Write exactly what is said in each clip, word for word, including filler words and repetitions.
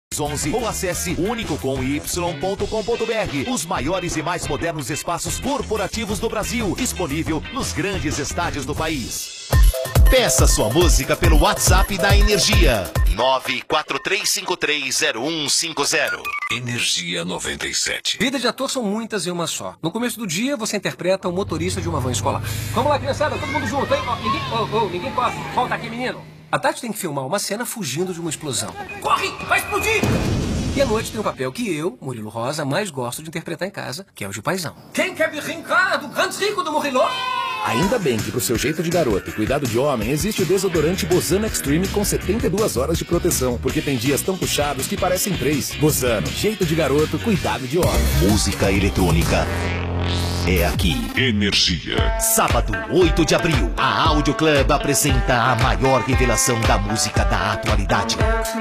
onze ou acesse único com y ponto com ponto br. Os maiores e mais modernos espaços corporativos do Brasil, disponível nos grandes estádios do país. Peça sua música pelo WhatsApp da Energia. nove quatro três cinco três zero um cinco zero. Energia noventa e sete. Vida de ator são muitas em uma só. No começo do dia, você interpreta o motorista de uma van escolar. Vamos lá, criançada, todo mundo junto, hein? Oh, ninguém, oh, oh, ninguém corre. Volta aqui, menino. À tarde tem que filmar uma cena fugindo de uma explosão. Corre! Vai explodir! E à noite tem um papel que eu, Murilo Rosa, mais gosto de interpretar em casa, que é o de paizão. Quem quer brincar do grande rico do Murilo? Ainda bem que pro seu jeito de garoto e cuidado de homem existe o desodorante Bozano Extreme com setenta e duas horas de proteção, porque tem dias tão puxados que parecem três. Bozano, jeito de garoto, cuidado de homem. Música eletrônica é aqui. Energia. Sábado, oito de abril, a Audio Club apresenta a maior revelação da música da atualidade.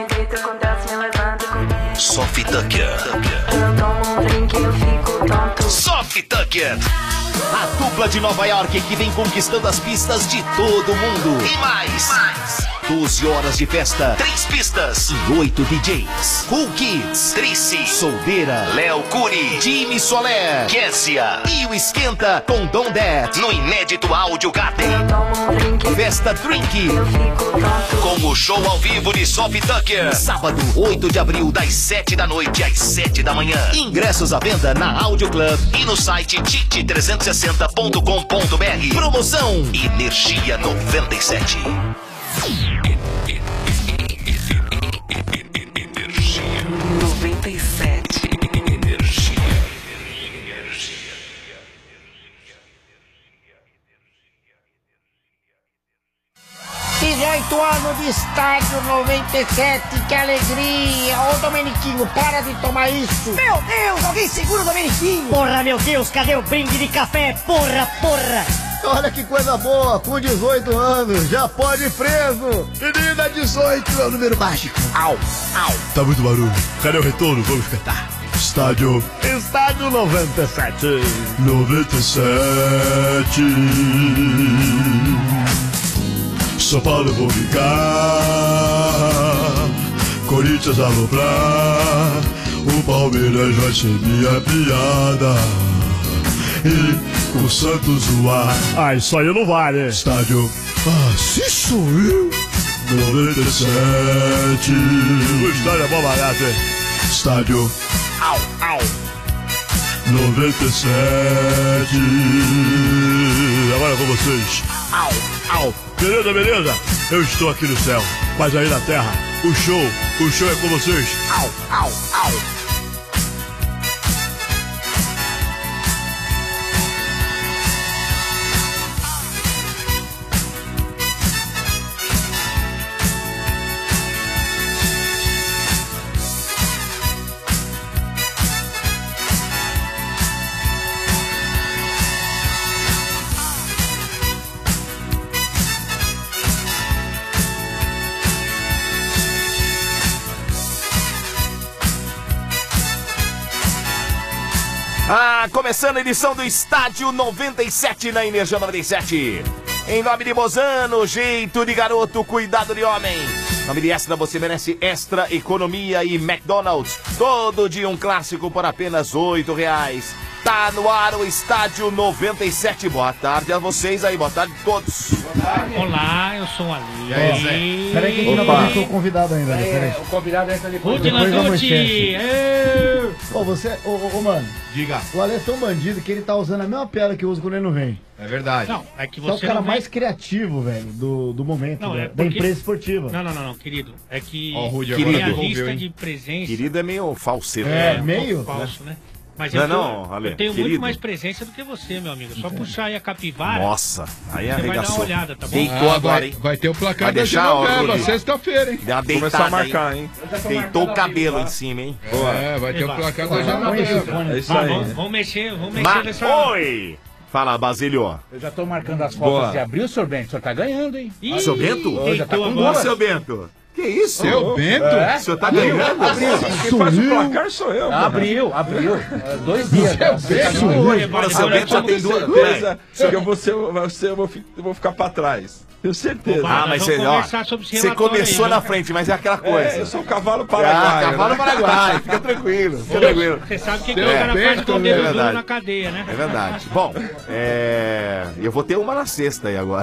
Sophie Tucker. Sophie Tucker. A dupla de Nova York que vem conquistando as pistas de todo mundo. E mais. mais. doze horas de festa, três pistas e oito D Js. Cool Kids, Trici, Soldeira, Léo Curi, Jimmy Soler, Kessia e o Esquenta com Don That no inédito Audio Garden. Festa Drink com o show ao vivo de Sophie Tucker. Sábado, oito de abril, das sete da noite às sete da manhã. Ingressos à venda na Audio Club e no site tit trezentos e sessenta ponto com ponto br. Promoção Energia noventa e sete. Energia noventa e sete. Energia. dezoito anos de estádio noventa e sete, que alegria! Ô Domeniquinho, para de tomar isso! Meu Deus, alguém segura o Domeniquinho! Porra, meu Deus, cadê o brinde de café? Porra, porra! Olha que coisa boa, com dezoito anos, já pode ir preso! Menina, dezoito é o número mágico! Au, au! Tá muito barulho, cadê o retorno? Vamos cantar! Estádio... Estádio noventa e sete! noventa e sete! São Paulo vou ficar, Corinthians aloprar, o Palmeiras vai ser minha piada, e o Santos zoar. Ah, isso aí não vale. Estádio, ah, se sou eu, noventa e sete. O estádio é bom barato, hein? Estádio, au, au, noventa e sete. Agora com vocês, au, au. Beleza, beleza? Eu estou aqui no céu, mas aí na terra, o show, o show é com vocês. Au, au, au. Ah, começando a edição do Estádio noventa e sete na Energia noventa e sete. Em nome de Bozano, jeito de garoto, cuidado de homem. Em nome de Extra, você merece Extra, Economia e McDonald's. Todo dia um clássico por apenas oito reais. Tá no ar o Estádio noventa e sete. Boa tarde a vocês aí, boa tarde a todos. Boa tarde. Olá, eu sou o Ali. E aí, Zé? Peraí que a gente não conheceu o convidado ainda. É, o convidado entra depois. Rudy, Ô, você, ô, ô, ô, mano. Diga. O Ale é tão bandido que ele tá usando a mesma piada que eu uso quando ele não vem. É verdade. Não, é que Você é o você cara não mais vem... criativo, velho, do, do momento, não, da, é da porque... empresa esportiva. Não, não, não, não, querido. É que Ó, o Rudy agora minha devolveu, lista hein? de presença... Querido é meio falseiro. É, né? meio? Um pouco falso, né? Mas Não, eu, tenho, não, Ale, eu tenho querido. muito mais presença do que você, meu amigo. Só puxar aí a capivara. Nossa, aí Você vai dar uma arregaçou. olhada, tá bom? Deitou Ah, agora, vai, hein? vai ter o placar Vai da deixar, ó, novela, Rudy. sexta-feira, hein? Deu uma Começar deitada a marcar, aí. hein? Deitou o cabelo em cima, hein? É, vai ter o placar da Põe esse novela. fone. É isso Vai, aí. vamos, vamos mexer, vamos mexer Ma nessa... Oi! Fala, Basílio. Eu já tô marcando as Boa. fotos de abril, senhor Bento. O senhor tá ganhando, hein? Ih, Seu Bento? deitou Já tá com agora. Ô, seu Bento. Que isso? Seu Bento? É? O senhor tá ganhando? Abriu. Quem faz o placar sou eu. Abriu, abriu. Dois dias. O seu Bento já tem duas. Certeza que eu vou, ser, você, eu, vou, fi- eu vou ficar pra trás. Tenho certeza. Ah, mas você, ó, você começou na frente, mas é aquela coisa. É, eu sou o cavalo paraguaio. Ah, cavalo né? paraguaio. Fica tranquilo, fica tranquilo. Você sabe que É. que o cara faz com o É dedo duro verdade. na cadeia, né? É verdade. Bom, é... eu vou ter uma na sexta aí agora.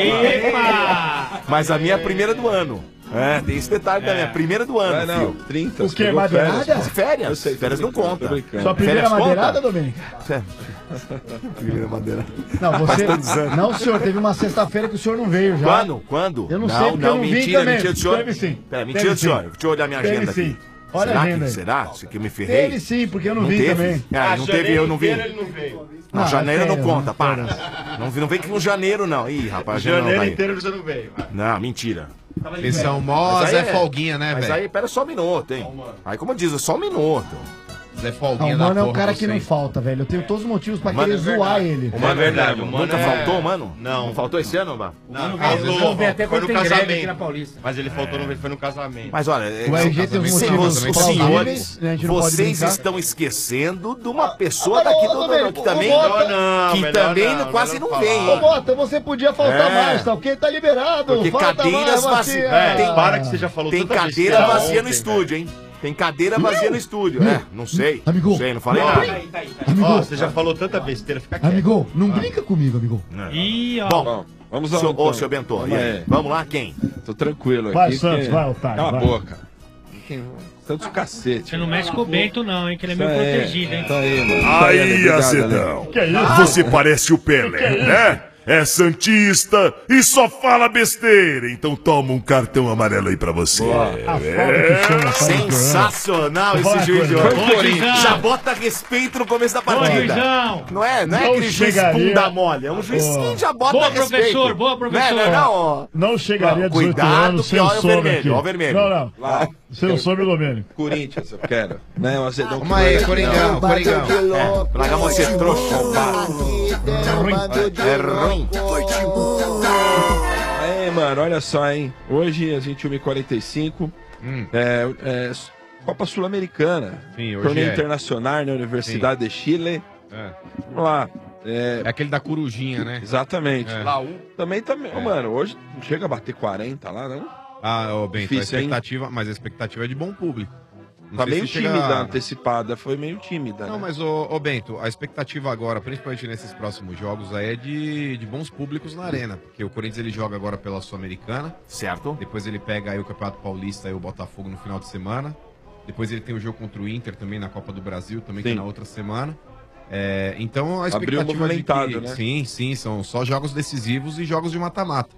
Epa! Mas a minha é a primeira do ano. É, tem esse detalhe também. A primeira do ano, Vai, não, filho. trinta. O quê? pegou Madeirada? férias, pô. Férias. Eu sei, tô Férias não brincando, conta. tô brincando. Sua primeira Férias madeirada, conta? Domênica? É. Primeira madeira. Não, você. Faz todos os anos. Não, senhor, teve uma sexta-feira que o senhor não veio já. Quando? Quando? Eu não, sei porque eu não vi mentira, também. mentira do senhor. Teve sim. Pera, mentira Teve do senhor. sim. Deixa eu olhar minha Teve agenda sim. aqui. Olha será a agenda que, aí. será? Isso que eu me ferrei? Teve sim, porque eu não, vi teve? também. Ah, não teve, eu não vi. Ele não veio. Não, Não, janeiro é não férias, conta, né? para. Não, não vem com janeiro, não. Ih, rapaz, janeiro não Janeiro tá aí. inteiro você não veio. Não, mentira. Eles são mó Mas Zé aí é- Folguinha, né, Mas velho? aí, pera só um minuto, hein? Aí, como eu diz, é só um minuto. Zé Não, Folguinha o da mano é um porra, cara que não vocês. falta, velho. Eu tenho todos os motivos pra Mano, querer é zoar verdade. ele. O mano é verdade. o mano Nunca é- faltou, mano? Não. Não faltou esse ano, mano? Não, Às vezes eu vou até foi quando no tem greve casamento. aqui na Paulista. Mas ele faltou, no, foi no casamento. Mas olha, O R G tem uns Sim, motivos os, os plausíveis, senhores, né, a gente não pode vocês brincar. estão esquecendo de uma pessoa daqui do, do, que também, não, que melhor também não, quase melhor não não vem, falar. Ô, hein? Bota, você podia faltar É. mais, tá ok? Tá liberado. Porque falta cadeiras mais, vazias. Matia. É, tem, Para que você já falou tem tanta cadeira besteira vazia ontem, no estúdio, hein? Tem cadeira vazia no estúdio. É, não sei. Amigo. Não sei, não falei Não. nada. Amigo, Ó, você já falou tanta besteira, fica quieto. amigo, não brinca comigo, amigo. Ih, ó. Bom, Bom, vamos lá. seu, então. ô, seu Bento, e aí? aí. Vamos lá, quem? Tô tranquilo Vai, aqui. Santos, porque- vai, otário, Cala a vai. boca. Quem- Santos o cacete. Você não mexe com o Bento, não, hein? Que ele é meio Isso aí, protegido, hein? Isso aí, mano. Aí, Obrigado, Azedão. Ale. Que isso? Você parece o Pelé, né? É santista e só fala besteira. Então toma um cartão amarelo aí pra você. A falta É. que chama, sabe, Sensacional esse Vai, juiz de Corinthians. hoje. Ô, Corinthians. Já bota respeito no começo da Ô, partida. Juizão! Não é, não é Não aquele juiz chegaria- bunda mole, é um juiz Ó. que já bota Boa, respeito. professor, boa, professor. Não, é, não, ó. Não chegaria a Não, dezoito cuidado anos que sem o olha o sombra vermelho, aqui. ó o vermelho. Não, não. Lá. Sem o sombra, Domênico. Corinthians, eu quero. Né, o Azedão. Vamos aí, Coringão, Coringão. É, plaga você trouxa. É ruim. É ruim. É, mano, olha só, hein. Hoje, às vinte e uma e quarenta e cinco, Hum. é, é, Copa Sul-Americana. Sim, hoje Torneio é. internacional na Universidade de Chile. É. Vamos lá. É, É aquele da corujinha, né? exatamente. É. Laú. Também, também. Ô, mano, hoje não chega a bater quarenta lá, não? Ah, ô, Bento, Difícil, a hein? expectativa, mas a expectativa é de bom público. Não Tá sei meio se chega- tímida a antecipada, foi meio tímida. Não, né? mas, ô, ô, Bento, a expectativa agora, principalmente nesses próximos jogos, aí é de, de bons públicos na arena. Porque o Corinthians ele joga agora pela Sul-Americana, Certo. depois ele pega aí o Campeonato Paulista e o Botafogo no final de semana. Depois ele tem o jogo contra o Inter também na Copa do Brasil, também que é Sim. na outra semana. É, então a Abriu expectativa movimentado, de que, né? Sim, sim, são só jogos decisivos e jogos de mata-mata.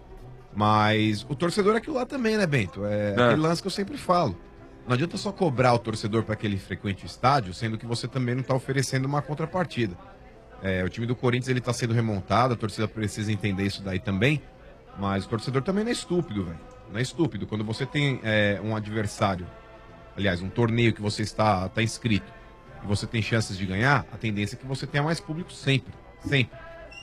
Mas o torcedor é aquilo lá também, né, Bento? É, É. aquele lance que eu sempre falo. Não adianta só cobrar o torcedor para que ele frequente o estádio, sendo que você também não está oferecendo uma contrapartida. É, o time do Corinthians ele está sendo remontado, a torcida precisa entender isso daí também. Mas o torcedor também não é estúpido, velho. Não é estúpido. Quando você tem é, um adversário, aliás, um torneio que você está, está inscrito e você tem chances de ganhar, a tendência é que você tenha mais público sempre. Sempre.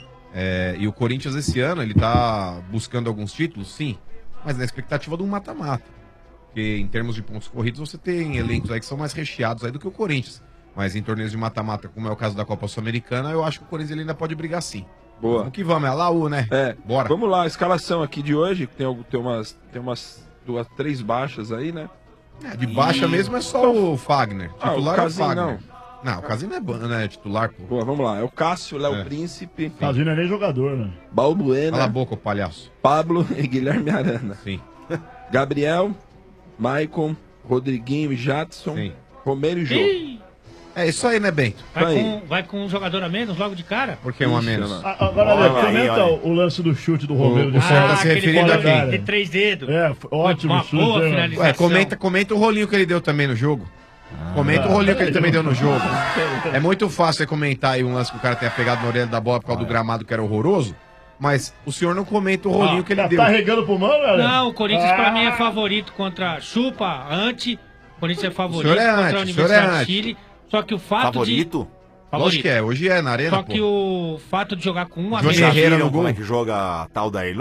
É, e o Corinthians esse ano, ele tá buscando alguns títulos, sim, mas na expectativa de um mata-mata. Porque em termos de pontos corridos, você tem elencos aí que são mais recheados aí do que o Corinthians. Mas em torneios de mata-mata, como é o caso da Copa Sul-Americana, eu acho que o Corinthians ele ainda pode brigar sim. Boa. Vamos que vamos, é a Laú, né? É, Bora. Vamos lá, a escalação aqui de hoje, tem, algu- tem umas, tem umas duas, três baixas aí, né? É, de baixa mesmo é só o Fagner. Ah, o Titular é o Casim Fagner. não. Não, o Casim não é, ban- não é titular, pô. Boa, vamos lá. É o Cássio, Léo É. Príncipe, Casinho não é nem jogador, né? Balbuena, Cala a boca, ô palhaço. Pablo e Guilherme Arana. Sim, Gabriel, Maicon, Rodriguinho e Jadson, sim. Romero e Jô. Ih, É isso aí, né, Bento? vai, Aí. com, vai com um jogador a menos logo de cara? Por que um a Ixi, menos? olha lá. Ah, Agora, Olha Alex, aí, comenta olha. o, o lance do chute do Romero de o fora. senhor tá se aquele referindo bola a quem? de, de três dedos. É, foi ótimo Uma chute. boa né? finalização. Ué, comenta, comenta o rolinho que ele deu também no jogo. Comenta o rolinho que ele também deu no jogo. É muito fácil você comentar aí um lance que o cara tenha pegado na orelha da bola por causa do gramado que era horroroso, mas o senhor não comenta o rolinho que ele Tá, deu. tá regando pro mano, Alex? Não, o Corinthians pra Ah. mim é favorito contra Chupa, Ante. O Corinthians é favorito O senhor é contra anti, a o senhor é Universidade anti. de Chile. Só que o fato Favorito? de... Lógico que é, hoje é na arena, Só pô. que o fato de jogar com um a Johnny menos... Herrera viram no gol. como é que joga a tal da Elu?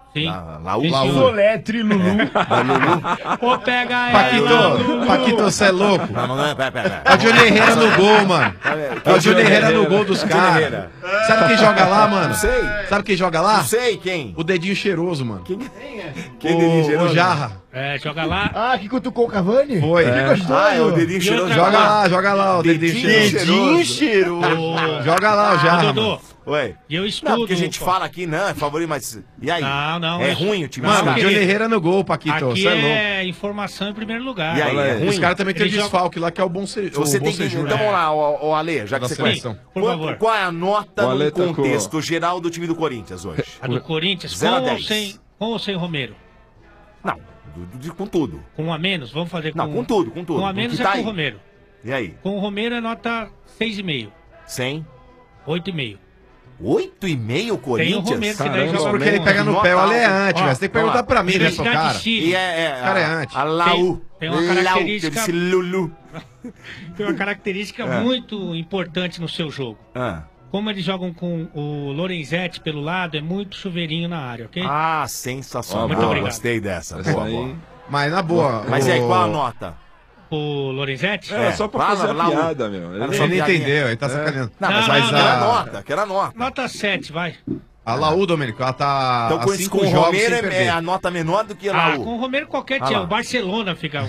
Sim. La, Laú. Sim, Laú. senhor. Soletre Lulu. Da Lulu. Ô, pega Paquito, ela. Paquito, você é louco? Não, não, não, pera, pera. É o Johnny Herrera no gol, mano. É o Johnny Herrera no gol dos caras. Sabe quem joga lá, mano? Não sei. Sabe quem joga lá? Não sei quem. O dedinho cheiroso, mano. Quem, Quem o, o Jarra. É, joga lá. Ah, que cutucou o Cavani? Foi. Que É. gostoso. Ah, é o dedinho E cheiroso. outra Joga coisa. lá, joga lá o dedinho cheiroso. Dedinho cheiroso. Joga lá o Ô, Jarra, Dodô, mano. Ué. e eu estudo. Não, porque a gente pô. fala aqui, não, é favorito, mas. E aí? Não, não, É eu- ruim o time Mano, dos caras? Johnny Herrera no gol, Paquito. Aqui Você é louco. é informação em primeiro lugar. E aí, Olha é aí. ruim? Os caras também tem Ele joga- desfalque lá, que é o bom ser. Se você tem que. Então vamos lá, o, o Ale, já que Da você seleção. conhece. Por Quanto- favor. Qual é a nota O Ale no tacou. contexto geral do time do Corinthians hoje? A do Corinthians, Zero com a ou, dez. sem, com ou sem Romero? Não, do- do- de- com tudo. Com um a menos? Vamos fazer com... Não, com tudo, com tudo. Com um a Com menos que é tá com o aí. Romero. E aí? Com o Romero é nota seis vírgula cinco. cem? oito vírgula cinco. oito e meio Corinthians? Tem o Romero, que daí Caramba, joga Porque ele com- pega no pé, o Ale é antes, Ó, velho. Você tem que perguntar pra mim, né, seu Universidade cara? de Chile. E é, é, O cara é a- antes. A Laú. Tem- tem uma Lau, característica- que eu disse Lulu. Tem uma característica É. muito importante no seu jogo. Ah. Como eles jogam com o Lorenzetti pelo lado, é muito chuveirinho na área, ok? Ah, sensacional. Muito obrigado. Gostei dessa. Essa Boa, aí- boa. Mas na boa. Mas o- e aí, qual a nota? O Lorenzetti? Era É, só pra fala fazer a lá o- piada, meu. Era Ele- só Ele não piadinha. entendeu, ele tá sacaneando. Não, mas, Não, mas não, quero a não. nota, quero a nota. Nota sete, vai. A Laú, Domênico, ela tá Então com a isso, cinco com o jogos Romero sem é, perder. é a nota menor do que a Ah, Laú. com o Romero qualquer Ah time. lá. O Barcelona fica...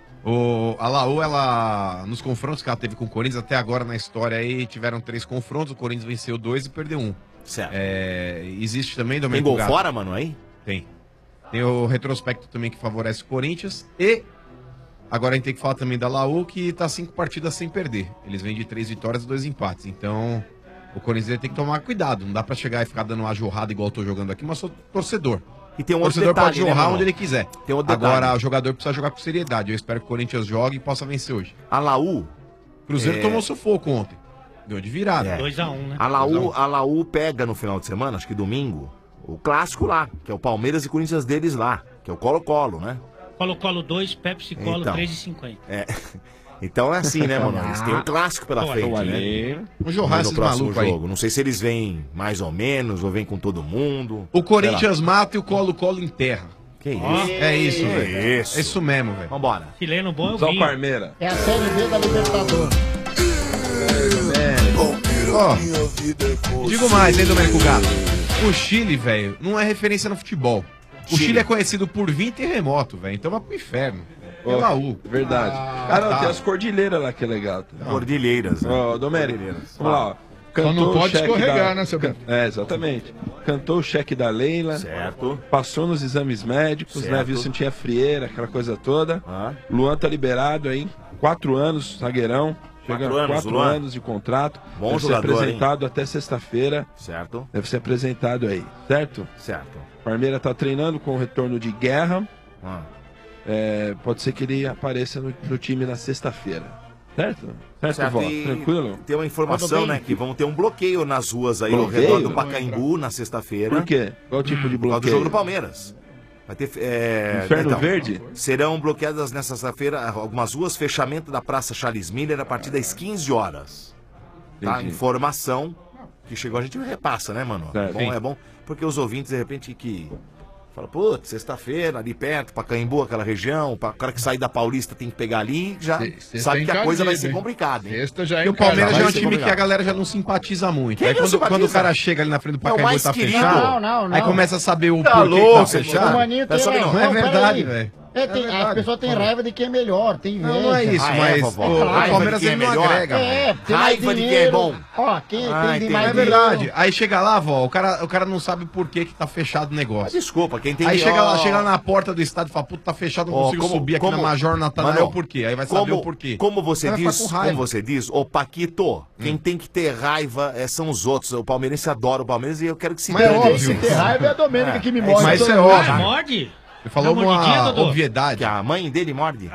O, a Laú, ela, nos confrontos que ela teve com o Corinthians, até agora na história aí, tiveram três confrontos, o Corinthians venceu dois e perdeu um. Certo. É, existe também, Tem Domênico gol Gato? fora, mano, aí? Tem. Tem o retrospecto também que favorece o Corinthians e agora a gente tem que falar também da Laú, que tá cinco partidas sem perder. Eles vêm de três vitórias e dois empates. Então, o Corinthians tem que tomar cuidado. Não dá pra chegar e ficar dando uma jorrada igual eu tô jogando aqui, mas sou torcedor. E tem um O outro torcedor detalhe, pode né, jorrar mano? onde ele quiser. Tem outro detalhe. Agora, o jogador precisa jogar com seriedade. Eu espero que o Corinthians jogue e possa vencer hoje. A Laú... Cruzeiro É. tomou sufoco ontem. Deu de virada. É. dois a um, né? A Laú, a Laú pega no final de semana, acho que domingo, o clássico lá, que é o Palmeiras e Corinthians deles lá, que é o Colo-Colo, né? Colo-Colo dois, Pepsi Colo Então. três e cinquenta. É. Então é assim, né, mano? Eles têm um clássico pela Olha, frente, né? Ali. Vamos jorrar No esses próximo malucos aí. jogo. Não sei se eles vêm mais ou menos, ou vêm com todo mundo. O Corinthians mata e o Colo-Colo enterra. Que isso? Ó. É isso, velho. Isso. É isso mesmo, velho. Vambora. Chileno bom é o Só o vinho. Parmeira. É a Série B da Libertadores. Ó, digo mais, hein, Domênico Gato? O Chile, velho, não é referência no futebol. O Chile, Chile. é conhecido por vir terremoto, velho. Então vai pro inferno. É Ó, Laú. Verdade. Ah, Ah, não, tá. tem as cordilheiras lá que é legal. Cordilheiras, né? Ó, Domênico, Cordilheiras. vamos lá. ó. Só não o pode cheque escorregar, da- né, seu Can- É, exatamente. Cantou o cheque da Leila. Certo. Passou nos exames médicos, né? Certo. Viu se não tinha frieira, aquela coisa toda. Ah. Luan tá liberado aí. Quatro anos, zagueirão. Chega Quatro a anos, quatro Luan. anos de contrato. Bom Deve jogador, ser apresentado até sexta-feira. Certo. Deve ser apresentado aí, certo? Certo. Parmeira tá treinando com o retorno de guerra. Ah. É, pode ser que ele apareça no, no time na sexta-feira. Certo? Certo, Certo, vó? e Tranquilo? Tem uma informação, Tudo bem. né? Que vão ter um bloqueio nas ruas aí ao Bloqueio? redor do Pacaembu na sexta-feira. Por quê? Qual tipo de Por causa do bloqueio? jogo do Palmeiras. Vai ter. É, Inferno Verde? Serão bloqueadas nessa sexta-feira algumas ruas, fechamento da Praça Charles Miller a partir das quinze horas. Tá? Entendi. Informação que chegou, a gente repassa, né, mano? É, É bom, sim. é bom, porque os ouvintes, de repente, que. Fala, putz, sexta-feira, ali perto, Pacaembu, aquela região, o cara que sair da Paulista tem que pegar ali, já Sexta sabe que a coisa vai encardido, ser hein? complicada, hein? Sexta já é E o Palmeiras já é um vai ser time que complicado. a galera já não simpatiza muito. Quem Aí não quando, simpatiza? quando o cara chega ali na frente do É o Pacaembu e mais tá querido. fechado, Não, não, não. aí começa a saber o Tá porquê que louco, tá você O fechado. maninho tem Pensa bem, razão, não é verdade, peraí. velho. É, tem- É as verdade. pessoas têm raiva de quem é melhor, tem inveja. Não, não é isso, Ah, é, mas vovó? o, o Raiva Palmeiras de quem ele é não melhor? agrega. É, velho. tem mais Raiva de quem é dinheiro. bom. Ó, quem Ah, tem entendi. mais É dinheiro. verdade. Aí chega lá, vó, o cara, o cara não sabe por que, que tá fechado o Mas negócio. desculpa, quem tem Aí que- chega lá, ó, chega lá na porta do estádio e fala, puta, tá fechado, não ó, consigo como- subir aqui como- na Major Natanael, Mano, por quê? Aí vai saber como, o porquê. Como você Aí vai ficar diz, com como raiva. você diz, ô Paquito, quem tem que ter raiva é, são os outros. O palmeirense adora o Palmeiras e eu quero que se Mas é dane óbvio. vocês. Se ter raiva é a Domênica que me é morde. Mas isso é toda vez. óbvio. Ah, morde? Ele falou Dá mordidinha, uma Dodô? obviedade. Que a mãe dele morde?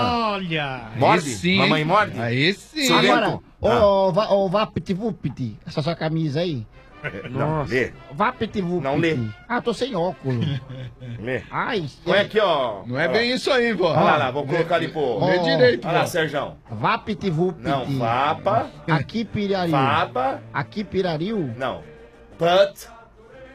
Olha! Morde? sim. Mamãe morde? Aí sim. Silento? Agora, Ah. ô, va- ô, Vapiti-Vupiti, essa sua camisa aí. Não, lê. Vapiti-Vupiti. Não lê. Ah, tô sem óculos. Lê. Ai, Põe aqui, ó. Não é bem isso aí, vó. Olha lá, lá, vou colocar ali, pô. Lê direito, Olha lá, vó. Sérgio. Vapiti-Vupiti. Não, Vapa. Aqui Pirariu. Vapa. Aqui Pirariu. Não. Put.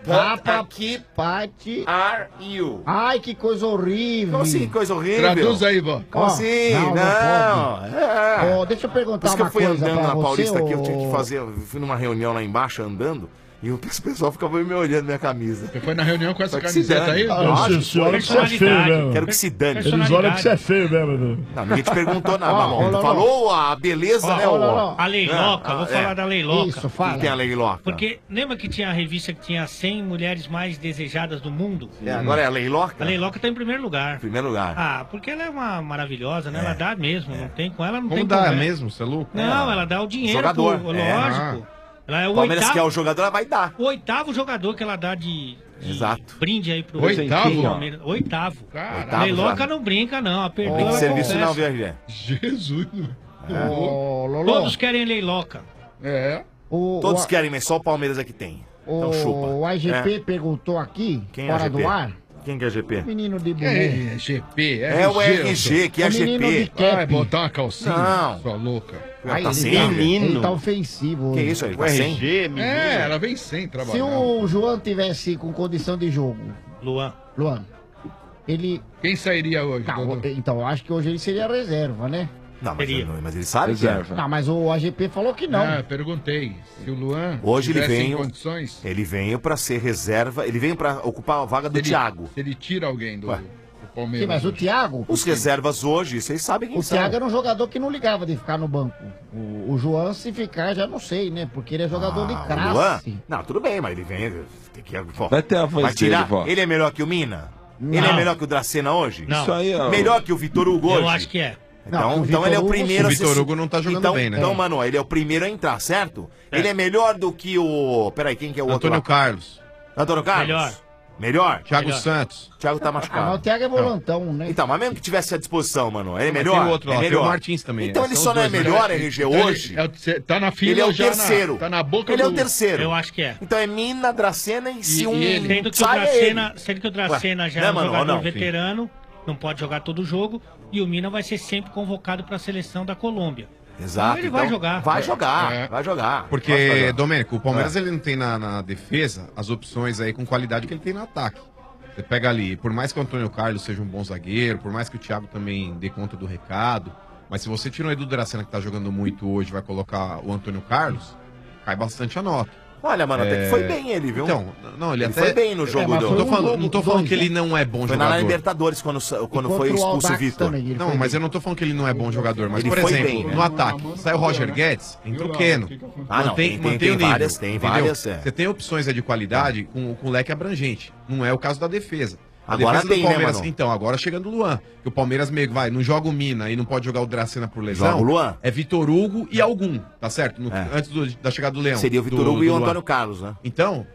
Papa, que parte are you? Ai, que coisa horrível. Como assim, coisa horrível? Traduz aí, vó. Como Ó, assim? não, Não. não pode. É. Ó, deixa eu perguntar Por isso que eu uma fui coisa andando pra na você, Paulista aqui, eu ô- tinha que fazer. Eu fui numa reunião lá embaixo andando. E o pessoal ficava me olhando minha camisa. Você foi na reunião com essa Só que se camiseta dane. aí? Lógico, Você olha que você é feio mesmo. Quero que se dane. Eles olham que você é feio mesmo, Edu. Não, ninguém te perguntou nada. Ó, Mas, ó, tu ó, falou a beleza, Ó, né? ó, o- ó, a leiloca, Ah, vou é. falar da leiloca. Isso, fala. Quem tem a leiloca? Porque lembra que tinha a revista que tinha cem mulheres mais desejadas do mundo? É, agora é a leiloca? A leiloca tá em primeiro lugar. Primeiro lugar. Ah, porque ela é uma maravilhosa, né? Ela dá mesmo, não tem com ela não Como tem dá conversa. mesmo? Você é louco? Não, ela dá o dinheiro Jogador. pro, É. lógico. Ela é o O Palmeiras oitavo, quer o jogador, ela vai dar. o oitavo jogador que ela dá de, de Exato. brinde aí pro Oitavo? pro Palmeiras. Oitavo. Oitavo A leiloca já. não brinca, não. Apertou, Não tem ela serviço confessa. não, viu, R G? Jesus. É. Ô, Lolo. Todos querem leiloca. É. O, Todos o, querem, mas só o Palmeiras é que tem. Então chupa. O I G P É. perguntou aqui, Quem é fora G P? do ar. Quem que é G P? Menino de Que boné. é G P? É o R G, que é O G menino de P. cap. Vai botar uma calcinha, Não. sua louca. Ai, Tá ele, sem, tá, menino. ele tá ofensivo. Que hoje. isso aí? O Tá R sem? G, É, ela vem sem trabalhar. Se o João tivesse com condição de jogo, Luan. Luan, ele... Quem sairia hoje? Não, Dodô? então, eu acho que hoje ele seria reserva, né? Não, mas, ele- mas ele sabe que é. Não, mas o A G P falou que não. Ah, perguntei. Se o Luan Hoje ele tivesse em veio, condições, ele veio pra ser reserva, ele veio pra ocupar a vaga do se ele- Thiago. Se ele tira alguém do, do Sim, Palmeiras. mas o hoje. Thiago... Os reservas hoje, vocês sabem quem O são. Thiago era um jogador que não ligava de ficar no banco. O, o João, se ficar, já não sei, né? Porque ele é jogador de Ah, o classe. Luan? Não, tudo bem, mas ele vem. Tem que, pô, Vai ter a voz vai tirar. dele, vó. Ele é melhor que o Mina? Ele Não. é melhor que o Dracena hoje? Não. Isso aí, ó. Melhor que o Vitor Hugo hoje? Eu acho que é. Então, Não, o então Vitor ele é o Hugo, primeiro O a Vitor ser- Hugo não tá jogando então, bem, né? Então, mano, ele é o primeiro a entrar, certo? É. Ele é melhor do que o. Peraí, quem que é o outro? Antônio lá? Carlos. Antônio Carlos? Melhor. Melhor? Thiago Melhor. Santos. Thiago tá Ah, mas o machucado. Thiago é volantão, né? Então, mas mesmo que tivesse à disposição, mano, ele é Mas melhor? tem o outro lá, é tem o melhor. Martins também, Então é, ele são só os não é dois melhor, melhores. R G, Então, hoje? ele é o- cê tá na fila Ele é o já na- terceiro. tá na boca Ele é o do- terceiro. Eu acho que é. Então é Mina, Dracena e se E- um e ele- Sendo que o sai, é Dracena, ele. sendo que o Dracena Ué, já né, é um mano? jogador Não, sim. veterano, não pode jogar todo o jogo, e o Mina vai ser sempre convocado para a seleção da Colômbia. Exato. Então ele vai então jogar. Vai jogar, É. vai jogar. Vai Porque, jogar. Domênico, o Palmeiras É. ele não tem na, na defesa as opções aí com qualidade que ele tem no ataque. Você pega ali, por mais que o Antônio Carlos seja um bom zagueiro, por mais que o Thiago também dê conta do recado, mas se você tira o Edu Dracena que tá jogando muito hoje e vai colocar o Antônio Carlos, cai bastante a nota. Olha, mano, até É. que foi bem ele, viu? Então, não, ele, Ele até foi bem no jogo mas do... foi Não tô um falando, jogo, não tô falando dois, que ele né? não é bom Foi na jogador. Libertadores quando, sa- quando E foi contra o expulso o Audax Vitor. também, ele Não, foi mas bem. eu não tô falando que ele não é bom jogador. Mas, Ele por foi exemplo, bem, né? no ataque, sai o Roger Guedes, entra o Keno. Ah, não, mantém, tem- tem- mantém tem o nível. várias, tem entendeu? várias, é. Você tem opções aí de qualidade com, com leque abrangente. Não é o caso da defesa. A Agora defesa do tem, né, Palmeiras, mano? então, agora chegando o Luan. Que o Palmeiras meio que vai, não joga o Mina e não pode jogar o Dracena por lesão. Joga o Luan. É Vitor Hugo e algum, tá certo? No- É. Antes do- da chegada do Leão. Seria o Vitor do- Hugo e do o Luan. Antônio Carlos, né? Então,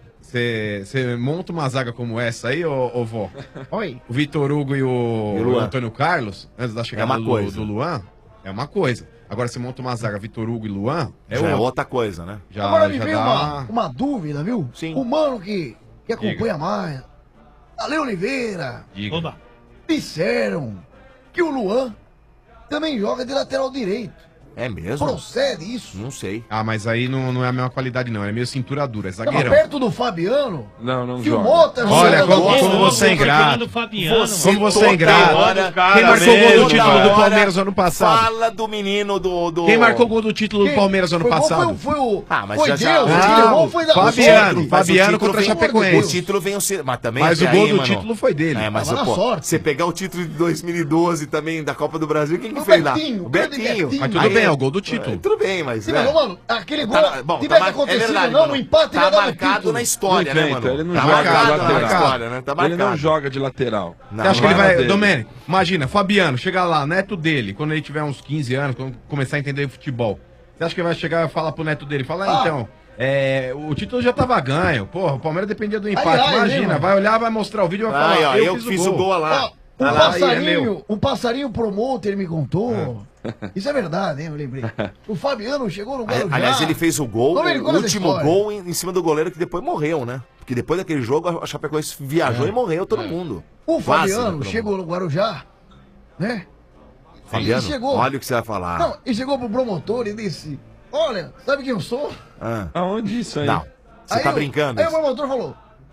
você monta uma zaga como essa aí, ô, ô vó. Oi. O Vitor Hugo e o, E o Luan. o Antônio Carlos, antes da chegada É uma do, coisa. do Luan, é uma coisa. Agora você monta uma zaga Vitor Hugo e Luan, é, Já é outra. outra coisa, né? Já, Agora me já veio dá... uma, uma dúvida, viu? Sim. O mano que, que acompanha mais, Ale Oliveira, Diga. Oba. disseram que o Luan também joga de lateral direito. É mesmo? Procede isso? Não sei. Ah, mas aí não, não é a mesma qualidade não, é meio cintura dura, é Tava zagueirão. perto do Fabiano. Não, não Que o joga. Mota Olha, jogando como, bola. como você é ingrato. Fernando Fabiano. Como você é ingrato. hora- Quem marcou o gol do Toda título do hora Palmeiras no ano passado? Fala do menino do... do... Quem marcou o gol do título do Quem? Palmeiras no ano Foi bom, passado? Foi, foi o. Ah, mas foi já- já- Deus, Ah, o futebol foi da Fabiano, sorte. Mas o Fabiano título contra a vem- Chapecoense. O título vem... o- Mas também... Mas o até gol aí, do mano. título foi dele. É, mas Tava na pô, sorte. você pegar o título de dois mil e doze também da Copa do Brasil, quem que O fez lá? Betinho, O o grande Betinho. Betinho. Mas tudo Aí bem, é- é o gol do título. É, tudo bem, mas... Sim, né? mas, mano, aquele gol Tá, bom, tivesse tá mar- acontecido, é verdade, não, mano. o empate Tá ia dar no marcado título. na história, né, Inventa, mano? ele não Tá joga de marcado na lateral. história, né? Tá Ele não marcado. joga de lateral. Não, Você acha que ele não é vai. dele. Domênico, imagina, Fabiano, chega lá, neto dele, quando ele tiver uns quinze anos, quando começar a entender futebol. Você acha que ele vai chegar e falar pro neto dele? Fala, ah, Ah. então, é, o título já tava ganho. Porra, o Palmeiras dependia do empate. Aliás, hein, imagina, mano? vai olhar, vai mostrar o vídeo e vai Ai, falar. ó, eu, fiz o gol lá. Ó, um Ah lá, aí é passarinho, meu. um passarinho promoter me contou. Isso é verdade, hein? Eu lembrei. O Fabiano chegou no Guarujá. Aliás, ele fez o gol, Como ele o conta essa último história? gol em, em cima do goleiro que depois morreu, né? Porque depois daquele jogo a Chapecoense viajou É. e morreu todo mundo. O Quase, Fabiano né, todo chegou no Guarujá, né? Fabiano, Ele chegou. olha o que você vai falar. Não, e chegou pro promotor e disse: Olha, sabe quem eu sou? Ah. Aonde isso aí? Não, você Aí tá o- brincando. Aí o promotor falou: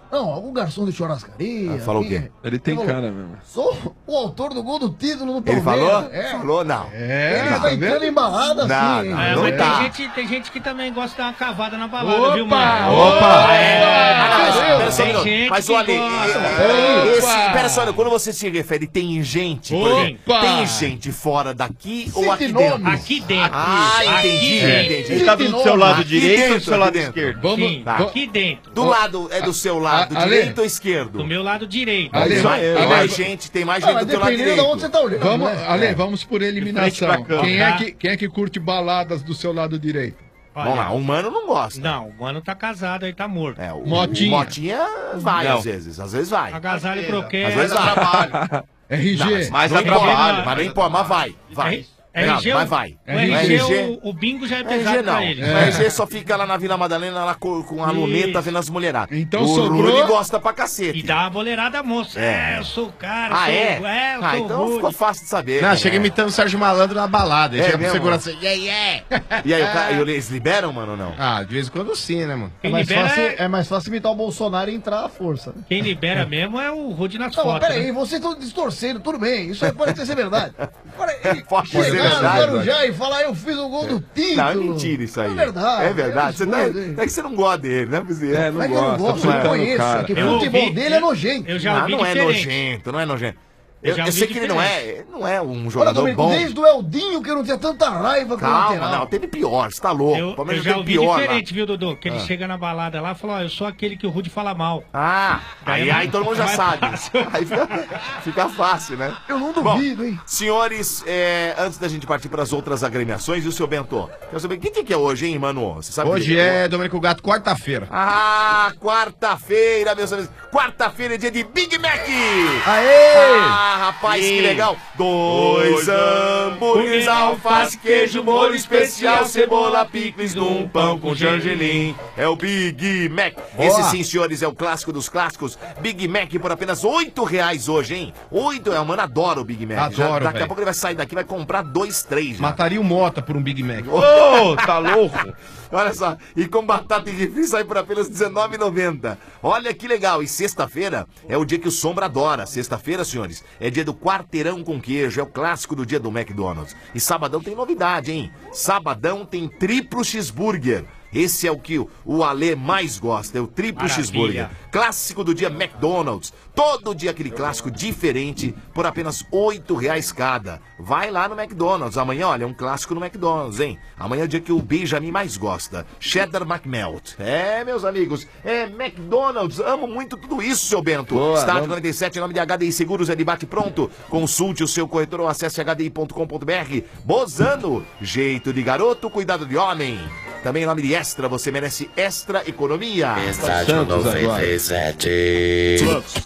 Não, algum garçom de churrascaria. Ah, falou o quem quê? é? Ele tem falou, cara mesmo. Sou o autor do gol do título do Ele Palmeiras. falou? É. Falou, não. É, Ele tá tá entrando vendo? em balada Não, assim. não, hein? É, não mas tá. tem gente, tem gente que também gosta de dar uma cavada na balada, Opa, viu, mano? opa! É, Ah, não, mas, tem pera só um minuto. gente Mas que olha, gosta. esse, Opa! pera só, quando você se refere tem gente, por Opa! exemplo, tem gente fora daqui ou aqui nomes. dentro? Aqui dentro. Ah, Aqui entendi, dentro. entendi. Ele tá do seu lado Aqui direito ou do dentro, seu lado aqui dentro. esquerdo? Vamos, Sim, va- aqui dentro. Do lado, é do seu lado A- Ale. direito ou esquerdo? Do meu lado direito. Ale, Tem mais, Ale, tem mais Ale, gente, tem mais Ah, gente mas do teu lado dependendo de onde você direito. tá olhando. Vamos, né? Ale, vamos por eliminação. frente pra Quem é, câmera. que, quem é que curte baladas do seu lado direito? Olha, Vamos lá, o mano não gosta. Não, o mano tá casado aí, tá morto. É, o Motinha. Motinha vai Não. às vezes, às vezes vai. Agasalho e croquete. Às vezes vai. R G. Não, mas Mas não a importa, trabalho. mas não importa, mas vai, vai. R G, Não, mas vai. O R G, R G, o, o bingo já é R pesado G não. pra ele. O R G só fica lá na Vila Madalena lá com, com a Isso. luneta vendo as mulheradas. Então o sobrou- Rudy gosta pra cacete. E dá uma boleirada moça. É. É, eu sou o cara, Ah, sou, é? é, eu Ah, sou então o Rudy. ficou fácil de saber. Não, né? chega imitando o Sérgio Malandro na balada. É Chega pro mesmo? segurança assim, yeah, yeah. E aí, o cara, e eles liberam, mano, ou não? Ah, de vez em quando sim, né, mano? É Quem mais, libera fácil, é- é mais fácil imitar o Bolsonaro e entrar à força. Né? Quem libera mesmo é o Rudy nas Não, mas fotos. peraí, né? vocês estão distorcendo, tudo bem. Isso aí pode ser verdade. Agora, ele Pode ser chegar no verdade, Guarujá e falar, eu fiz o gol do título. Não, é mentira isso aí. É verdade. É verdade. Você tá- absurdo, hein? é que você não gosta dele, né, Bezerra? É, Não não é que eu não gosta, gosto, tá eu fritando o conheço. cara. É que o Eu futebol ouvi- dele é nojento. Eu já Não, ouvi não é diferente. nojento, não é nojento. Eu Eu, já eu ouvi sei que ele não diferente. é, não é um Olha, jogador Domenico, bom. desde o Eldinho que eu não tinha tanta raiva com o Calma, lateral. não, teve pior, você tá louco. Eu, O Palmeiras eu já teve ouvi pior diferente, viu, Dudu? Que ele Ah. chega na balada lá e fala, ó, eu sou aquele que o Rudy fala mal. Ah, aí, Daí aí todo mundo já mais sabe. fácil. Aí fica, fica fácil, né? Eu não Bom, duvido, hein? senhores, é, antes da gente partir para as outras agremiações, e o seu Bento? Quero saber, o que, que é hoje, hein, mano? Você sabe Hoje que é, Domênico Gato, quarta-feira. Ah, quarta-feira, meus amigos. Quarta-feira é dia de Big Mac! Aê! Ah, rapaz, que legal! Dois hambúrgueres, alface, queijo, molho especial, cebola, picles, num pão com gergelim. É o Big Mac. Boa. Esse sim, senhores, é o clássico dos clássicos. Big Mac por apenas oito reais hoje, hein? Oito, é, mano, adoro o Big Mac. Já- Adoro, daqui a velho. pouco ele vai sair daqui e vai comprar dois, três já. Mataria o Mota por um Big Mac. Ô, tá louco? Olha só, e com batata e refri sai por apenas dezenove reais e noventa centavos. Olha que legal, e sexta-feira é o dia que o Sombra adora. Sexta-feira, senhores, é dia do quarteirão com queijo, é o clássico do dia do McDonald's. E sabadão tem novidade, hein? Sabadão tem triplo cheeseburger. Esse é o que o- o Alê mais gosta, é o triplo Maravilha. cheeseburger. Clássico do dia McDonald's. Todo dia aquele clássico diferente por apenas oito reais cada. Vai lá no McDonald's. Amanhã, olha, é um clássico no McDonald's, hein? Amanhã é o dia que o Benjamin mais gosta. Cheddar McMelt. É, meus amigos, é McDonald's. Amo muito tudo isso, seu Bento. Boa, Estádio vamos- quarenta e sete, em nome de H D I Seguros, é debate pronto. Consulte o seu corretor ou acesse h d i ponto com ponto b r. Bozano, jeito de garoto, cuidado de homem. Também em nome de Extra, você merece Extra Economia. Estádio noventa e sete.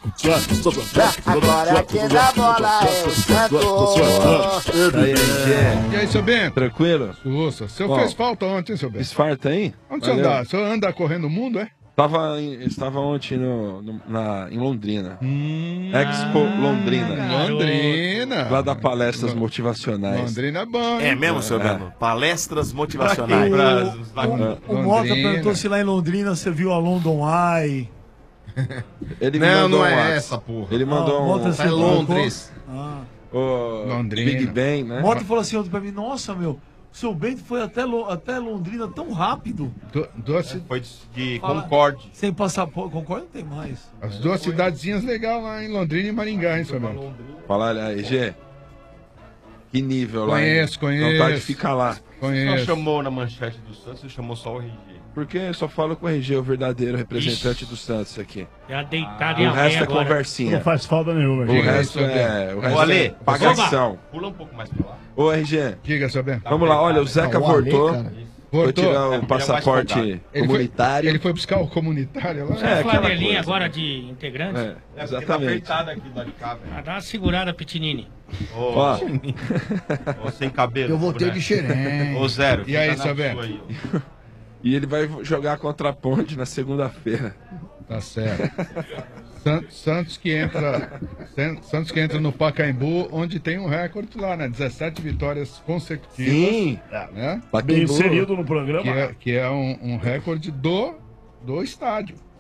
Agora quem dá bola é o Santos. Aí, aí, E aí, seu Bento? tranquilo? Nossa, o senhor Bom. fez falta ontem, seu Bento? Esfarta aí? Onde o senhor Valeu. anda? O senhor anda correndo o mundo, é? Tava em, estava ontem no, no- na, em Londrina. Hum, Expo Londrina. Londrina. Lá da palestras motivacionais. Londrina é bom, É hein? mesmo, seu É. Bento? Palestras motivacionais. O Mota Londrina. perguntou se lá em Londrina você viu a London Eye. Ele me Não, mandou não um é WhatsApp. essa, porra. Ele mandou Ah, um... Mota Tá em Londres. Ah. o Londrina. Big Ben, né? Mota falou assim ontem pra mim, nossa, meu, o seu Bento foi até, Lo- até Londrina tão rápido. Du- duas, ci- Foi de Fala. Concorde. Sem passaporte. Concordo, não tem mais. as duas cidadezinhas legais lá em Londrina e Maringá, hein, seu Bento? Fala aí, G. Que nível lá. Conheço, hein? conheço. Vontade de ficar lá. Não Conheço. chamou na manchete do Santos, você chamou só o R G. Porque eu só falo com o R G, o verdadeiro representante do Santos aqui. Já deitaram O em alguém resto é agora. conversinha. faz falta nenhuma. O Diga resto isso, é, o resto Ô, Ale, é pagação. Pula um pouco mais pra lá. Ô, R G, Diga, seu Bento. vamos lá. Olha, o Zeca Não, o Ale, voltou. cara. Foi Voltou. tirar É, o ele é passaporte mais Ele foi, comunitário. ele foi buscar o comunitário lá? É, aquela Flanelinha coisa. agora de integrante. É, É, porque tá exatamente. apertado aqui do lado de cá, velho. Ah, dá uma segurada, Pitinini. Ô, Ó. ô, sem cabelo. Eu voltei boneco. de xerém. Ô, Zero. E aí, fica na seu Bento? sua aí, ó. E ele vai jogar contra a Ponte na segunda-feira. Tá certo. San- Santos que entra San- Santos que entra no Pacaembu, onde tem um recorde lá, né? dezessete vitórias consecutivas. Sim. Né? Pacaembu. no programa. Que é, que é um, um recorde do, do estádio.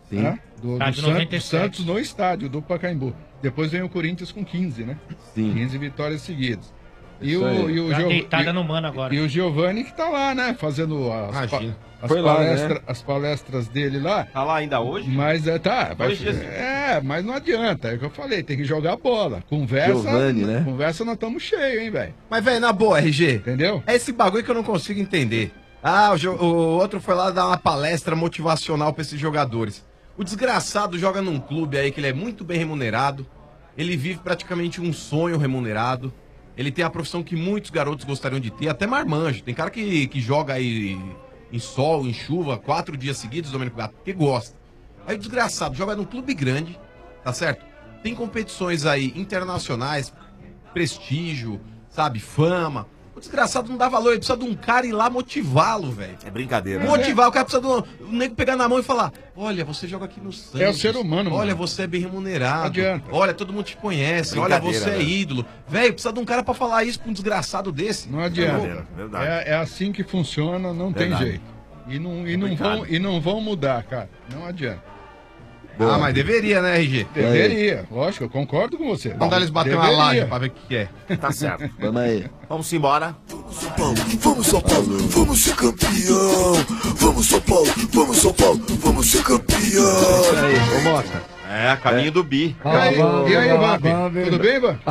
Sim. Né? Do, do Estádio San- noventa e do sete. Santos no estádio do Pacaembu. Depois vem o Corinthians com quinze, né? Sim. quinze vitórias seguidas. E Isso o, aí. e o Tá Gio- deitada e- no mano agora. E o Giovanni que tá lá, né? Fazendo as, pa- Imagina. as, Foi lá, palestra- né? as palestras dele lá. Tá lá ainda hoje? Mas é, tá. Vai, Dois dias. é, mas não adianta. É o que eu falei, tem que jogar bola. Conversa. Giovanni, né? Conversa, nós estamos cheios, hein, velho? Mas, velho, na boa, R G. Entendeu? É esse bagulho que eu não consigo entender. Ah, o, jo- o outro foi lá dar uma palestra motivacional pra esses jogadores. O desgraçado joga num clube aí que ele é muito bem remunerado. Ele vive praticamente um sonho remunerado. Ele tem a profissão que muitos garotos gostariam de ter, até marmanjo. Tem cara que, que joga aí em sol, em chuva, quatro dias seguidos, Domênico Gato, porque gosta. Aí o desgraçado joga num clube grande, tá certo? Tem competições aí internacionais, prestígio, sabe, fama. O desgraçado não dá valor, ele precisa de um cara ir lá motivá-lo, velho. É brincadeira. Motivar, o cara precisa de um, um nego pegar na mão e falar: olha, você joga aqui no Santos. É o ser humano, Olha, mano. você é bem remunerado. Não adianta. Olha, todo mundo te conhece. Olha, Brincadeira, você é né? ídolo. Velho, precisa de um cara pra falar isso pra um desgraçado desse. Não adianta. Verdade, verdade. É, é assim que funciona, não Verdade. tem jeito. E não, e, não Complicado. vão, e não vão mudar, cara. Não adianta. Ah, mas deveria, né, R G? Deveria, lógico, eu concordo com você. Vamos dar eles bater uma Deveria. laje pra ver o que que é. Tá certo. Vamos aí. Vamos embora. São Paulo, vamos São Paulo, vamos ser campeão. Vamos São Paulo, vamos São Paulo, vamos ser campeão. Isso aí, ô Mota. É, a caminho do bi. E aí, e aí, Vamp? Tudo bem, Vamp?